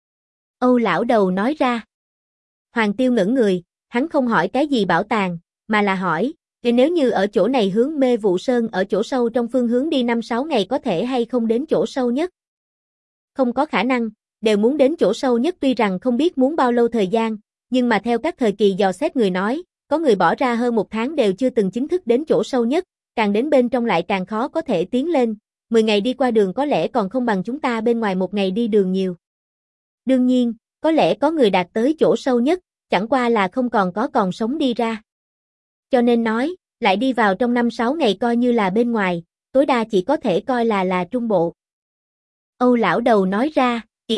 S1: Âu lão đầu nói ra. Hoàng Tiêu ngẩn người, hắn không hỏi cái gì bảo tàng, mà là hỏi, nếu như ở chỗ này hướng Mê Vụ Sơn ở chỗ sâu trong phương hướng đi 5-6 ngày có thể hay không đến chỗ sâu nhất? Không có khả năng, đều muốn đến chỗ sâu nhất tuy rằng không biết muốn bao lâu thời gian, nhưng mà theo các thời kỳ dò xét người nói, có người bỏ ra hơn 1 tháng đều chưa từng chính thức đến chỗ sâu nhất, càng đến bên trong lại càng khó có thể tiến lên, 10 ngày đi qua đường có lẽ còn không bằng chúng ta bên ngoài 1 ngày đi đường nhiều. Đương nhiên, có lẽ có người đạt tới chỗ sâu nhất, chẳng qua là không còn sống đi ra. Cho nên nói, lại đi vào trong 5-6 ngày coi như là bên ngoài, tối đa chỉ có thể coi là trung bộ. Âu lão đầu nói ra,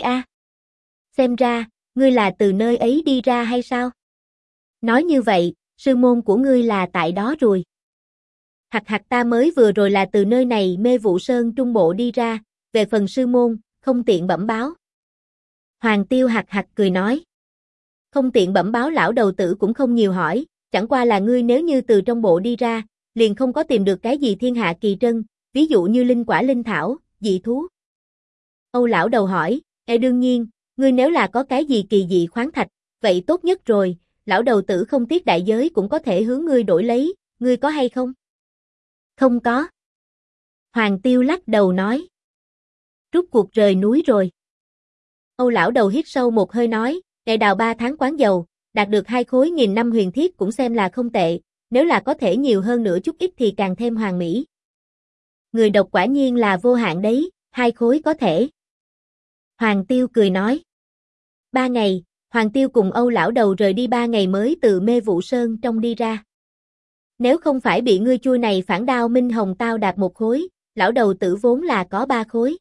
S1: xem ra, ngươi là từ nơi ấy đi ra hay sao? Nói như vậy, sư môn của ngươi là tại đó rồi. Hặc ta mới vừa rồi là từ nơi này Mê Vụ Sơn trung bộ đi ra, về phần sư môn, không tiện bẩm báo. Hoàng Tiêu hặc cười nói. Không tiện bẩm báo lão đầu tử cũng không nhiều hỏi, chẳng qua là ngươi nếu như từ trong bộ đi ra, liền không có tìm được cái gì thiên hạ kỳ trân, ví dụ như linh quả linh thảo, dị thú. Âu lão đầu hỏi, đương nhiên, ngươi nếu là có cái gì kỳ dị khoáng thạch, vậy tốt nhất rồi, lão đầu tử không tiếc đại giới cũng có thể hướng ngươi đổi lấy, ngươi có hay không? Không có. Hoàng Tiêu lắc đầu nói. Rút cuộc rời núi rồi. Âu lão đầu hít sâu một hơi nói, đào 3 tháng quán dầu, đạt được 2 khối 1000 năm huyền thiết cũng xem là không tệ, nếu là có thể nhiều hơn nữa chút ít thì càng thêm hoàn mỹ. Người độc quả nhiên là vô hạn đấy, 2 khối có thể. Hoàng Tiêu cười nói. 3 ngày, Hoàng Tiêu cùng Âu lão đầu rời đi 3 ngày mới từ Mê Vụ Sơn trong đi ra. Nếu không phải bị ngươi chui này phản đao Minh Hồng tao đạp 1 khối, lão đầu tử vốn là có 3 khối.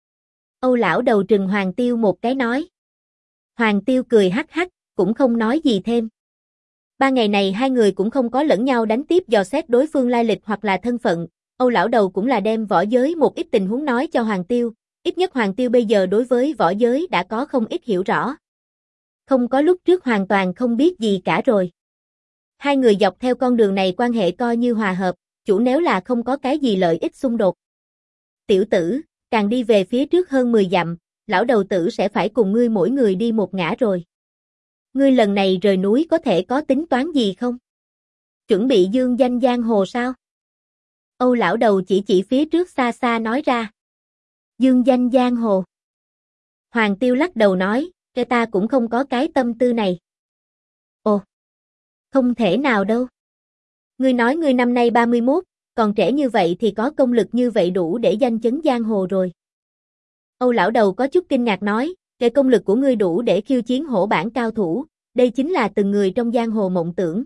S1: Âu lão đầu trừng Hoàng Tiêu một cái nói. Hoàng Tiêu cười hắc hắc, cũng không nói gì thêm. 3 ngày này hai người cũng không có lẫn nhau đánh tiếp dò xét đối phương lai lịch hoặc là thân phận. Âu lão đầu cũng là đem võ giới một ít tình huống nói cho Hoàng Tiêu, ít nhất Hoàng Tiêu bây giờ đối với võ giới đã có không ít hiểu rõ. Không có lúc trước hoàn toàn không biết gì cả rồi. Hai người dọc theo con đường này quan hệ coi như hòa hợp, chủ nếu là không có cái gì lợi ích xung đột. Tiểu tử, càng đi về phía trước hơn 10 dặm, lão đầu tử sẽ phải cùng ngươi mỗi người đi một ngã rồi. Ngươi lần này rời núi có thể có tính toán gì không? Chuẩn bị dương danh giang hồ sao? Âu lão đầu chỉ phía trước xa xa nói ra. Dương danh giang hồ. Hoàng Tiêu lắc đầu nói, cái ta cũng không có cái tâm tư này. Ồ, không thể nào đâu. Ngươi nói ngươi năm nay 31, còn trẻ như vậy thì có công lực như vậy đủ để danh chấn giang hồ rồi. Âu lão đầu có chút kinh ngạc nói, cái công lực của ngươi đủ để khiêu chiến hổ bản cao thủ, đây chính là từng người trong giang hồ mộng tưởng.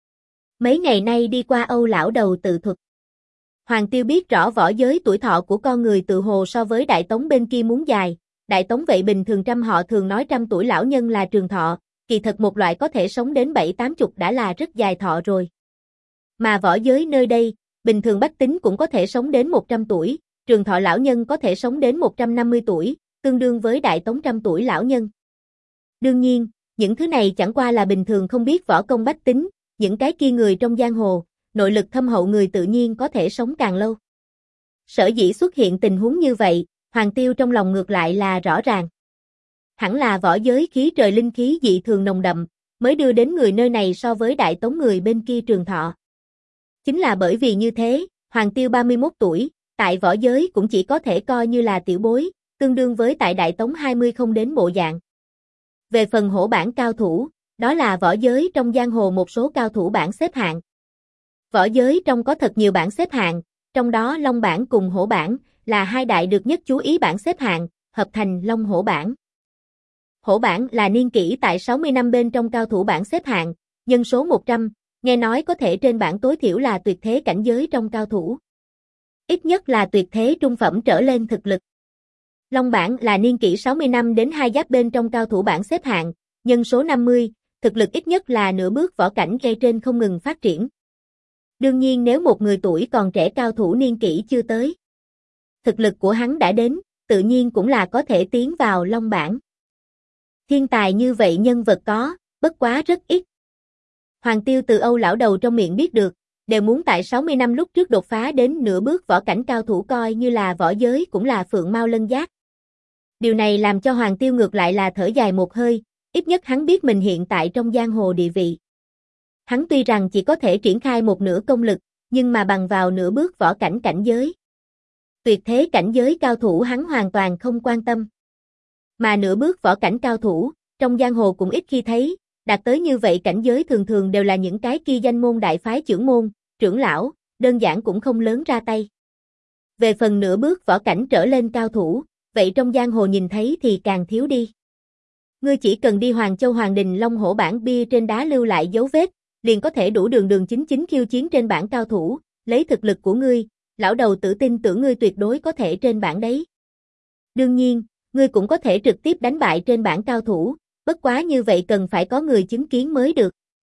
S1: Mấy ngày nay đi qua Âu lão đầu tự thuật. Hoàng Tiêu biết rõ võ giới tuổi thọ của con người tự hồ so với Đại Tống bên kia muốn dài, Đại Tống vậy bình thường trăm họ thường nói 100 tuổi lão nhân là trường thọ, kỳ thật một loại có thể sống đến 7-80 đã là rất dài thọ rồi. Mà võ giới nơi đây, bình thường bách tính cũng có thể sống đến 100 tuổi, trường thọ lão nhân có thể sống đến 150 tuổi, tương đương với Đại Tống 100 tuổi lão nhân. Đương nhiên, những thứ này chẳng qua là bình thường không biết võ công bách tính, những cái kia người trong giang hồ, nội lực thâm hậu người tự nhiên có thể sống càng lâu. Sở dĩ xuất hiện tình huống như vậy, Hoàng Tiêu trong lòng ngược lại là rõ ràng. Hẳn là võ giới khí trời linh khí dị thường nồng đậm, mới đưa đến người nơi này so với Đại Tống người bên kia trường thọ. Chính là bởi vì như thế, Hoàng Tiêu 31 tuổi, tại võ giới cũng chỉ có thể coi như là tiểu bối, tương đương với tại Đại Tống 20 không đến bộ dạng. Về phần hổ bản cao thủ, đó là võ giới trong giang hồ một số cao thủ bảng xếp hạng. Võ giới trong có thật nhiều bảng xếp hạng, trong đó Long bảng cùng Hổ bảng là hai đại được nhất chú ý bảng xếp hạng, hợp thành Long Hổ bảng. Hổ bảng là niên kỷ tại 60 năm bên trong cao thủ bảng xếp hạng, nhân số 100, nghe nói có thể trên bảng tối thiểu là tuyệt thế cảnh giới trong cao thủ. Ít nhất là tuyệt thế trung phẩm trở lên thực lực. Long bảng là niên kỷ 60 năm đến 2 giáp bên trong cao thủ bảng xếp hạng, nhân số 50, thực lực ít nhất là nửa bước võ cảnh gây trên không ngừng phát triển. Đương nhiên nếu một người tuổi còn trẻ cao thủ niên kỷ chưa tới, thực lực của hắn đã đến, tự nhiên cũng là có thể tiến vào Long bảng. Thiên tài như vậy nhân vật có, bất quá rất ít. Hoàng Tiêu từ Âu lão đầu trong miệng biết được, đều muốn tại 60 năm lúc trước đột phá đến nửa bước võ cảnh cao thủ coi như là võ giới cũng là phượng mao lân giác. Điều này làm cho Hoàng Tiêu ngược lại là thở dài một hơi, ít nhất hắn biết mình hiện tại trong giang hồ địa vị. Hắn tuy rằng chỉ có thể triển khai một nửa công lực, nhưng mà bằng vào nửa bước võ cảnh cảnh giới. Tuyệt thế cảnh giới cao thủ hắn hoàn toàn không quan tâm. Mà nửa bước võ cảnh cao thủ, trong giang hồ cũng ít khi thấy, đạt tới như vậy cảnh giới thường thường đều là những cái kia danh môn đại phái trưởng môn, trưởng lão, đơn giản cũng không lớn ra tay. Về phần nửa bước võ cảnh trở lên cao thủ, vậy trong giang hồ nhìn thấy thì càng thiếu đi. Ngươi chỉ cần đi Hoàng Châu Hoàng Đình Long Hổ bảng bia trên đá lưu lại dấu vết, liền có thể đủ đường chính chính khiêu chiến trên bảng cao thủ, lấy thực lực của ngươi, lão đầu tự tin tưởng ngươi tuyệt đối có thể trên bảng đấy. Đương nhiên, ngươi cũng có thể trực tiếp đánh bại trên bảng cao thủ, bất quá như vậy cần phải có người chứng kiến mới được.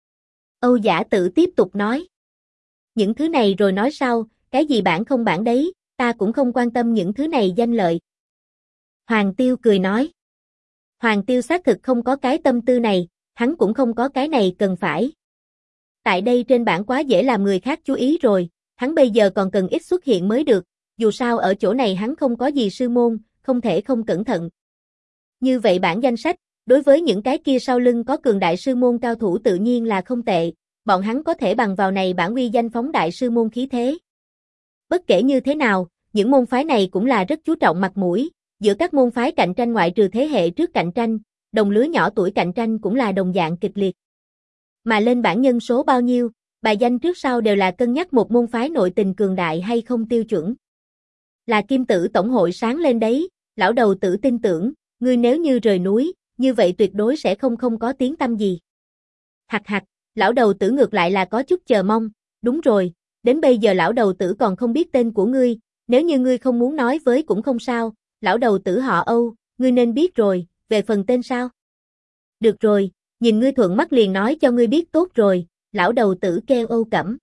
S1: Âu Giả Tử tiếp tục nói. Những thứ này rồi nói sau, cái gì bảng không bảng đấy, ta cũng không quan tâm những thứ này danh lợi. Hoàng Tiêu cười nói. Hoàng Tiêu xác thực không có cái tâm tư này, hắn cũng không có cái này cần phải. Tại đây trên bảng quá dễ làm người khác chú ý rồi, hắn bây giờ còn cần ít xuất hiện mới được, dù sao ở chỗ này hắn không có gì sư môn, không thể không cẩn thận. Như vậy bảng danh sách, đối với những cái kia sau lưng có cường đại sư môn cao thủ tự nhiên là không tệ, bọn hắn có thể bằng vào này bảng uy danh phóng đại sư môn khí thế. Bất kể như thế nào, những môn phái này cũng là rất chú trọng mặt mũi, giữa các môn phái cạnh tranh ngoại trừ thế hệ trước cạnh tranh, đồng lứa nhỏ tuổi cạnh tranh cũng là đồng dạng kịch liệt. Mà lên bảng nhân số bao nhiêu, bài danh trước sau đều là cân nhắc một môn phái nội tình cường đại hay không tiêu chuẩn. Là Kim Tử Tổng hội sáng lên đấy, lão đầu tử tin tưởng, ngươi nếu như rời núi, như vậy tuyệt đối sẽ không có tiếng tăm gì. Hặc hặc, lão đầu tử ngược lại là có chút chờ mong, đúng rồi, đến bây giờ lão đầu tử còn không biết tên của ngươi, nếu như ngươi không muốn nói với cũng không sao, lão đầu tử họ Âu, ngươi nên biết rồi, về phần tên sao? Được rồi, nhìn ngươi thuận mắt liền nói cho ngươi biết tốt rồi, lão đầu tử kêu Âu Cẩm.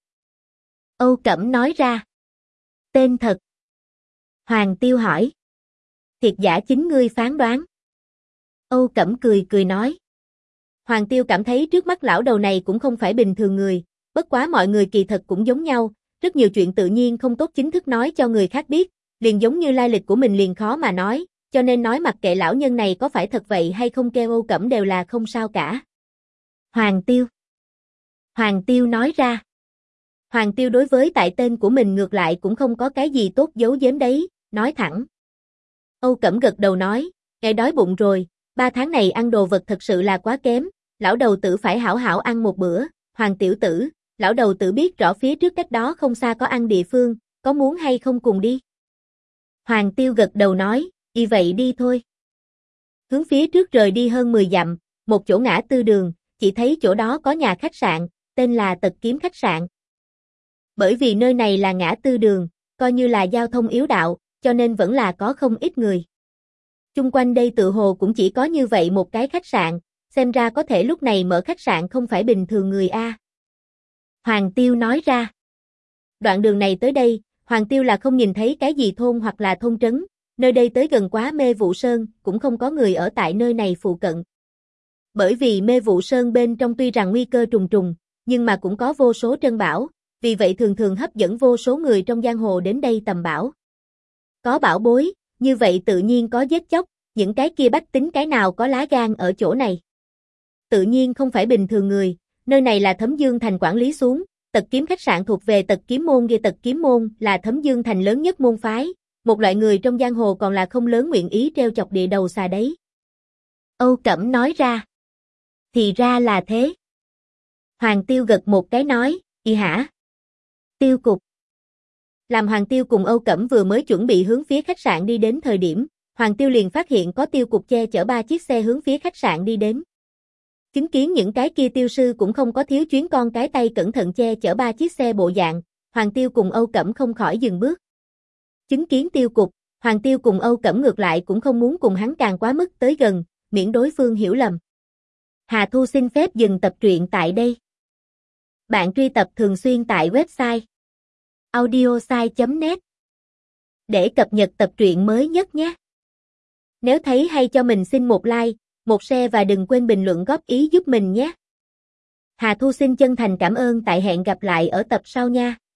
S1: Âu Cẩm nói ra. Tên thật. Hoàng Tiêu hỏi. Thiệt giả chính ngươi phán đoán. Âu Cẩm cười cười nói. Hoàng Tiêu cảm thấy trước mắt lão đầu này cũng không phải bình thường người, bất quá mọi người kỳ thật cũng giống nhau, rất nhiều chuyện tự nhiên không tốt chính thức nói cho người khác biết, liền giống như lai lịch của mình liền khó mà nói, cho nên nói mặc kệ lão nhân này có phải thật vậy hay không kêu Âu Cẩm đều là không sao cả. Hoàng Tiêu. Hoàng Tiêu nói ra. Hoàng Tiêu đối với tại tên của mình ngược lại cũng không có cái gì tốt giấu giếm đấy, nói thẳng. Âu Cẩm gật đầu nói, ngài đói bụng rồi, 3 tháng này ăn đồ vật thật sự là quá kém, lão đầu tử phải hảo hảo ăn một bữa, Hoàng tiểu tử, lão đầu tử biết rõ phía trước cách đó không xa có ăn địa phương, có muốn hay không cùng đi? Hoàng Tiêu gật đầu nói, y vậy đi thôi. Hướng phía trước rời đi hơn 10 dặm, một chỗ ngã tư đường, chỉ thấy chỗ đó có nhà khách sạn, tên là Tật Kiếm khách sạn. Bởi vì nơi này là ngã tư đường, coi như là giao thông yếu đạo, cho nên vẫn là có không ít người. Chung quanh đây tự hồ cũng chỉ có như vậy một cái khách sạn, xem ra có thể lúc này mở khách sạn không phải bình thường người a. Hoàng Tiêu nói ra. Đoạn đường này tới đây, Hoàng Tiêu là không nhìn thấy cái gì thôn hoặc là thôn trấn, nơi đây tới gần quá Mê Vụ Sơn, cũng không có người ở tại nơi này phụ cận. Bởi vì Mê Vụ Sơn bên trong tuy rằng nguy cơ trùng trùng, nhưng mà cũng có vô số trân bảo, vì vậy thường thường hấp dẫn vô số người trong giang hồ đến đây tầm bảo. Có bảo bối, như vậy tự nhiên có giết chóc, những cái kia bách tính cái nào có lá gan ở chỗ này. Tự nhiên không phải bình thường người, nơi này là Thấm Dương Thành quản lý xuống, Tật Kiếm khách sạn thuộc về Tật Kiếm môn, Tật Kiếm môn là Thấm Dương Thành lớn nhất môn phái, một loại người trong giang hồ còn là không lớn nguyện ý treo chọc địa đầu xà đấy. Âu Cẩm nói ra. Thì ra là thế. Hoàng Tiêu gật một cái nói, y hả? Tiêu cục. Làm Hoàng Tiêu cùng Âu Cẩm vừa mới chuẩn bị hướng phía khách sạn đi đến thời điểm, Hoàng Tiêu liền phát hiện có tiêu cục che chở 3 chiếc xe hướng phía khách sạn đi đến. Chứng kiến những cái kia tiêu sư cũng không có thiếu chuyến con cái tay cẩn thận che chở 3 chiếc xe bộ dạng, Hoàng Tiêu cùng Âu Cẩm không khỏi dừng bước. Chứng kiến tiêu cục, Hoàng Tiêu cùng Âu Cẩm ngược lại cũng không muốn cùng hắn càng quá mức tới gần, miễn đối phương hiểu lầm. Hà Thu xin phép dừng tập truyện tại đây. Bạn truy tập thường xuyên tại website audiosai.net để cập nhật tập truyện mới nhất nhé. Nếu thấy hay cho mình xin một like, một share và đừng quên bình luận góp ý giúp mình nhé. Hà Thu xin chân thành cảm ơn, tại hẹn gặp lại ở tập sau nha.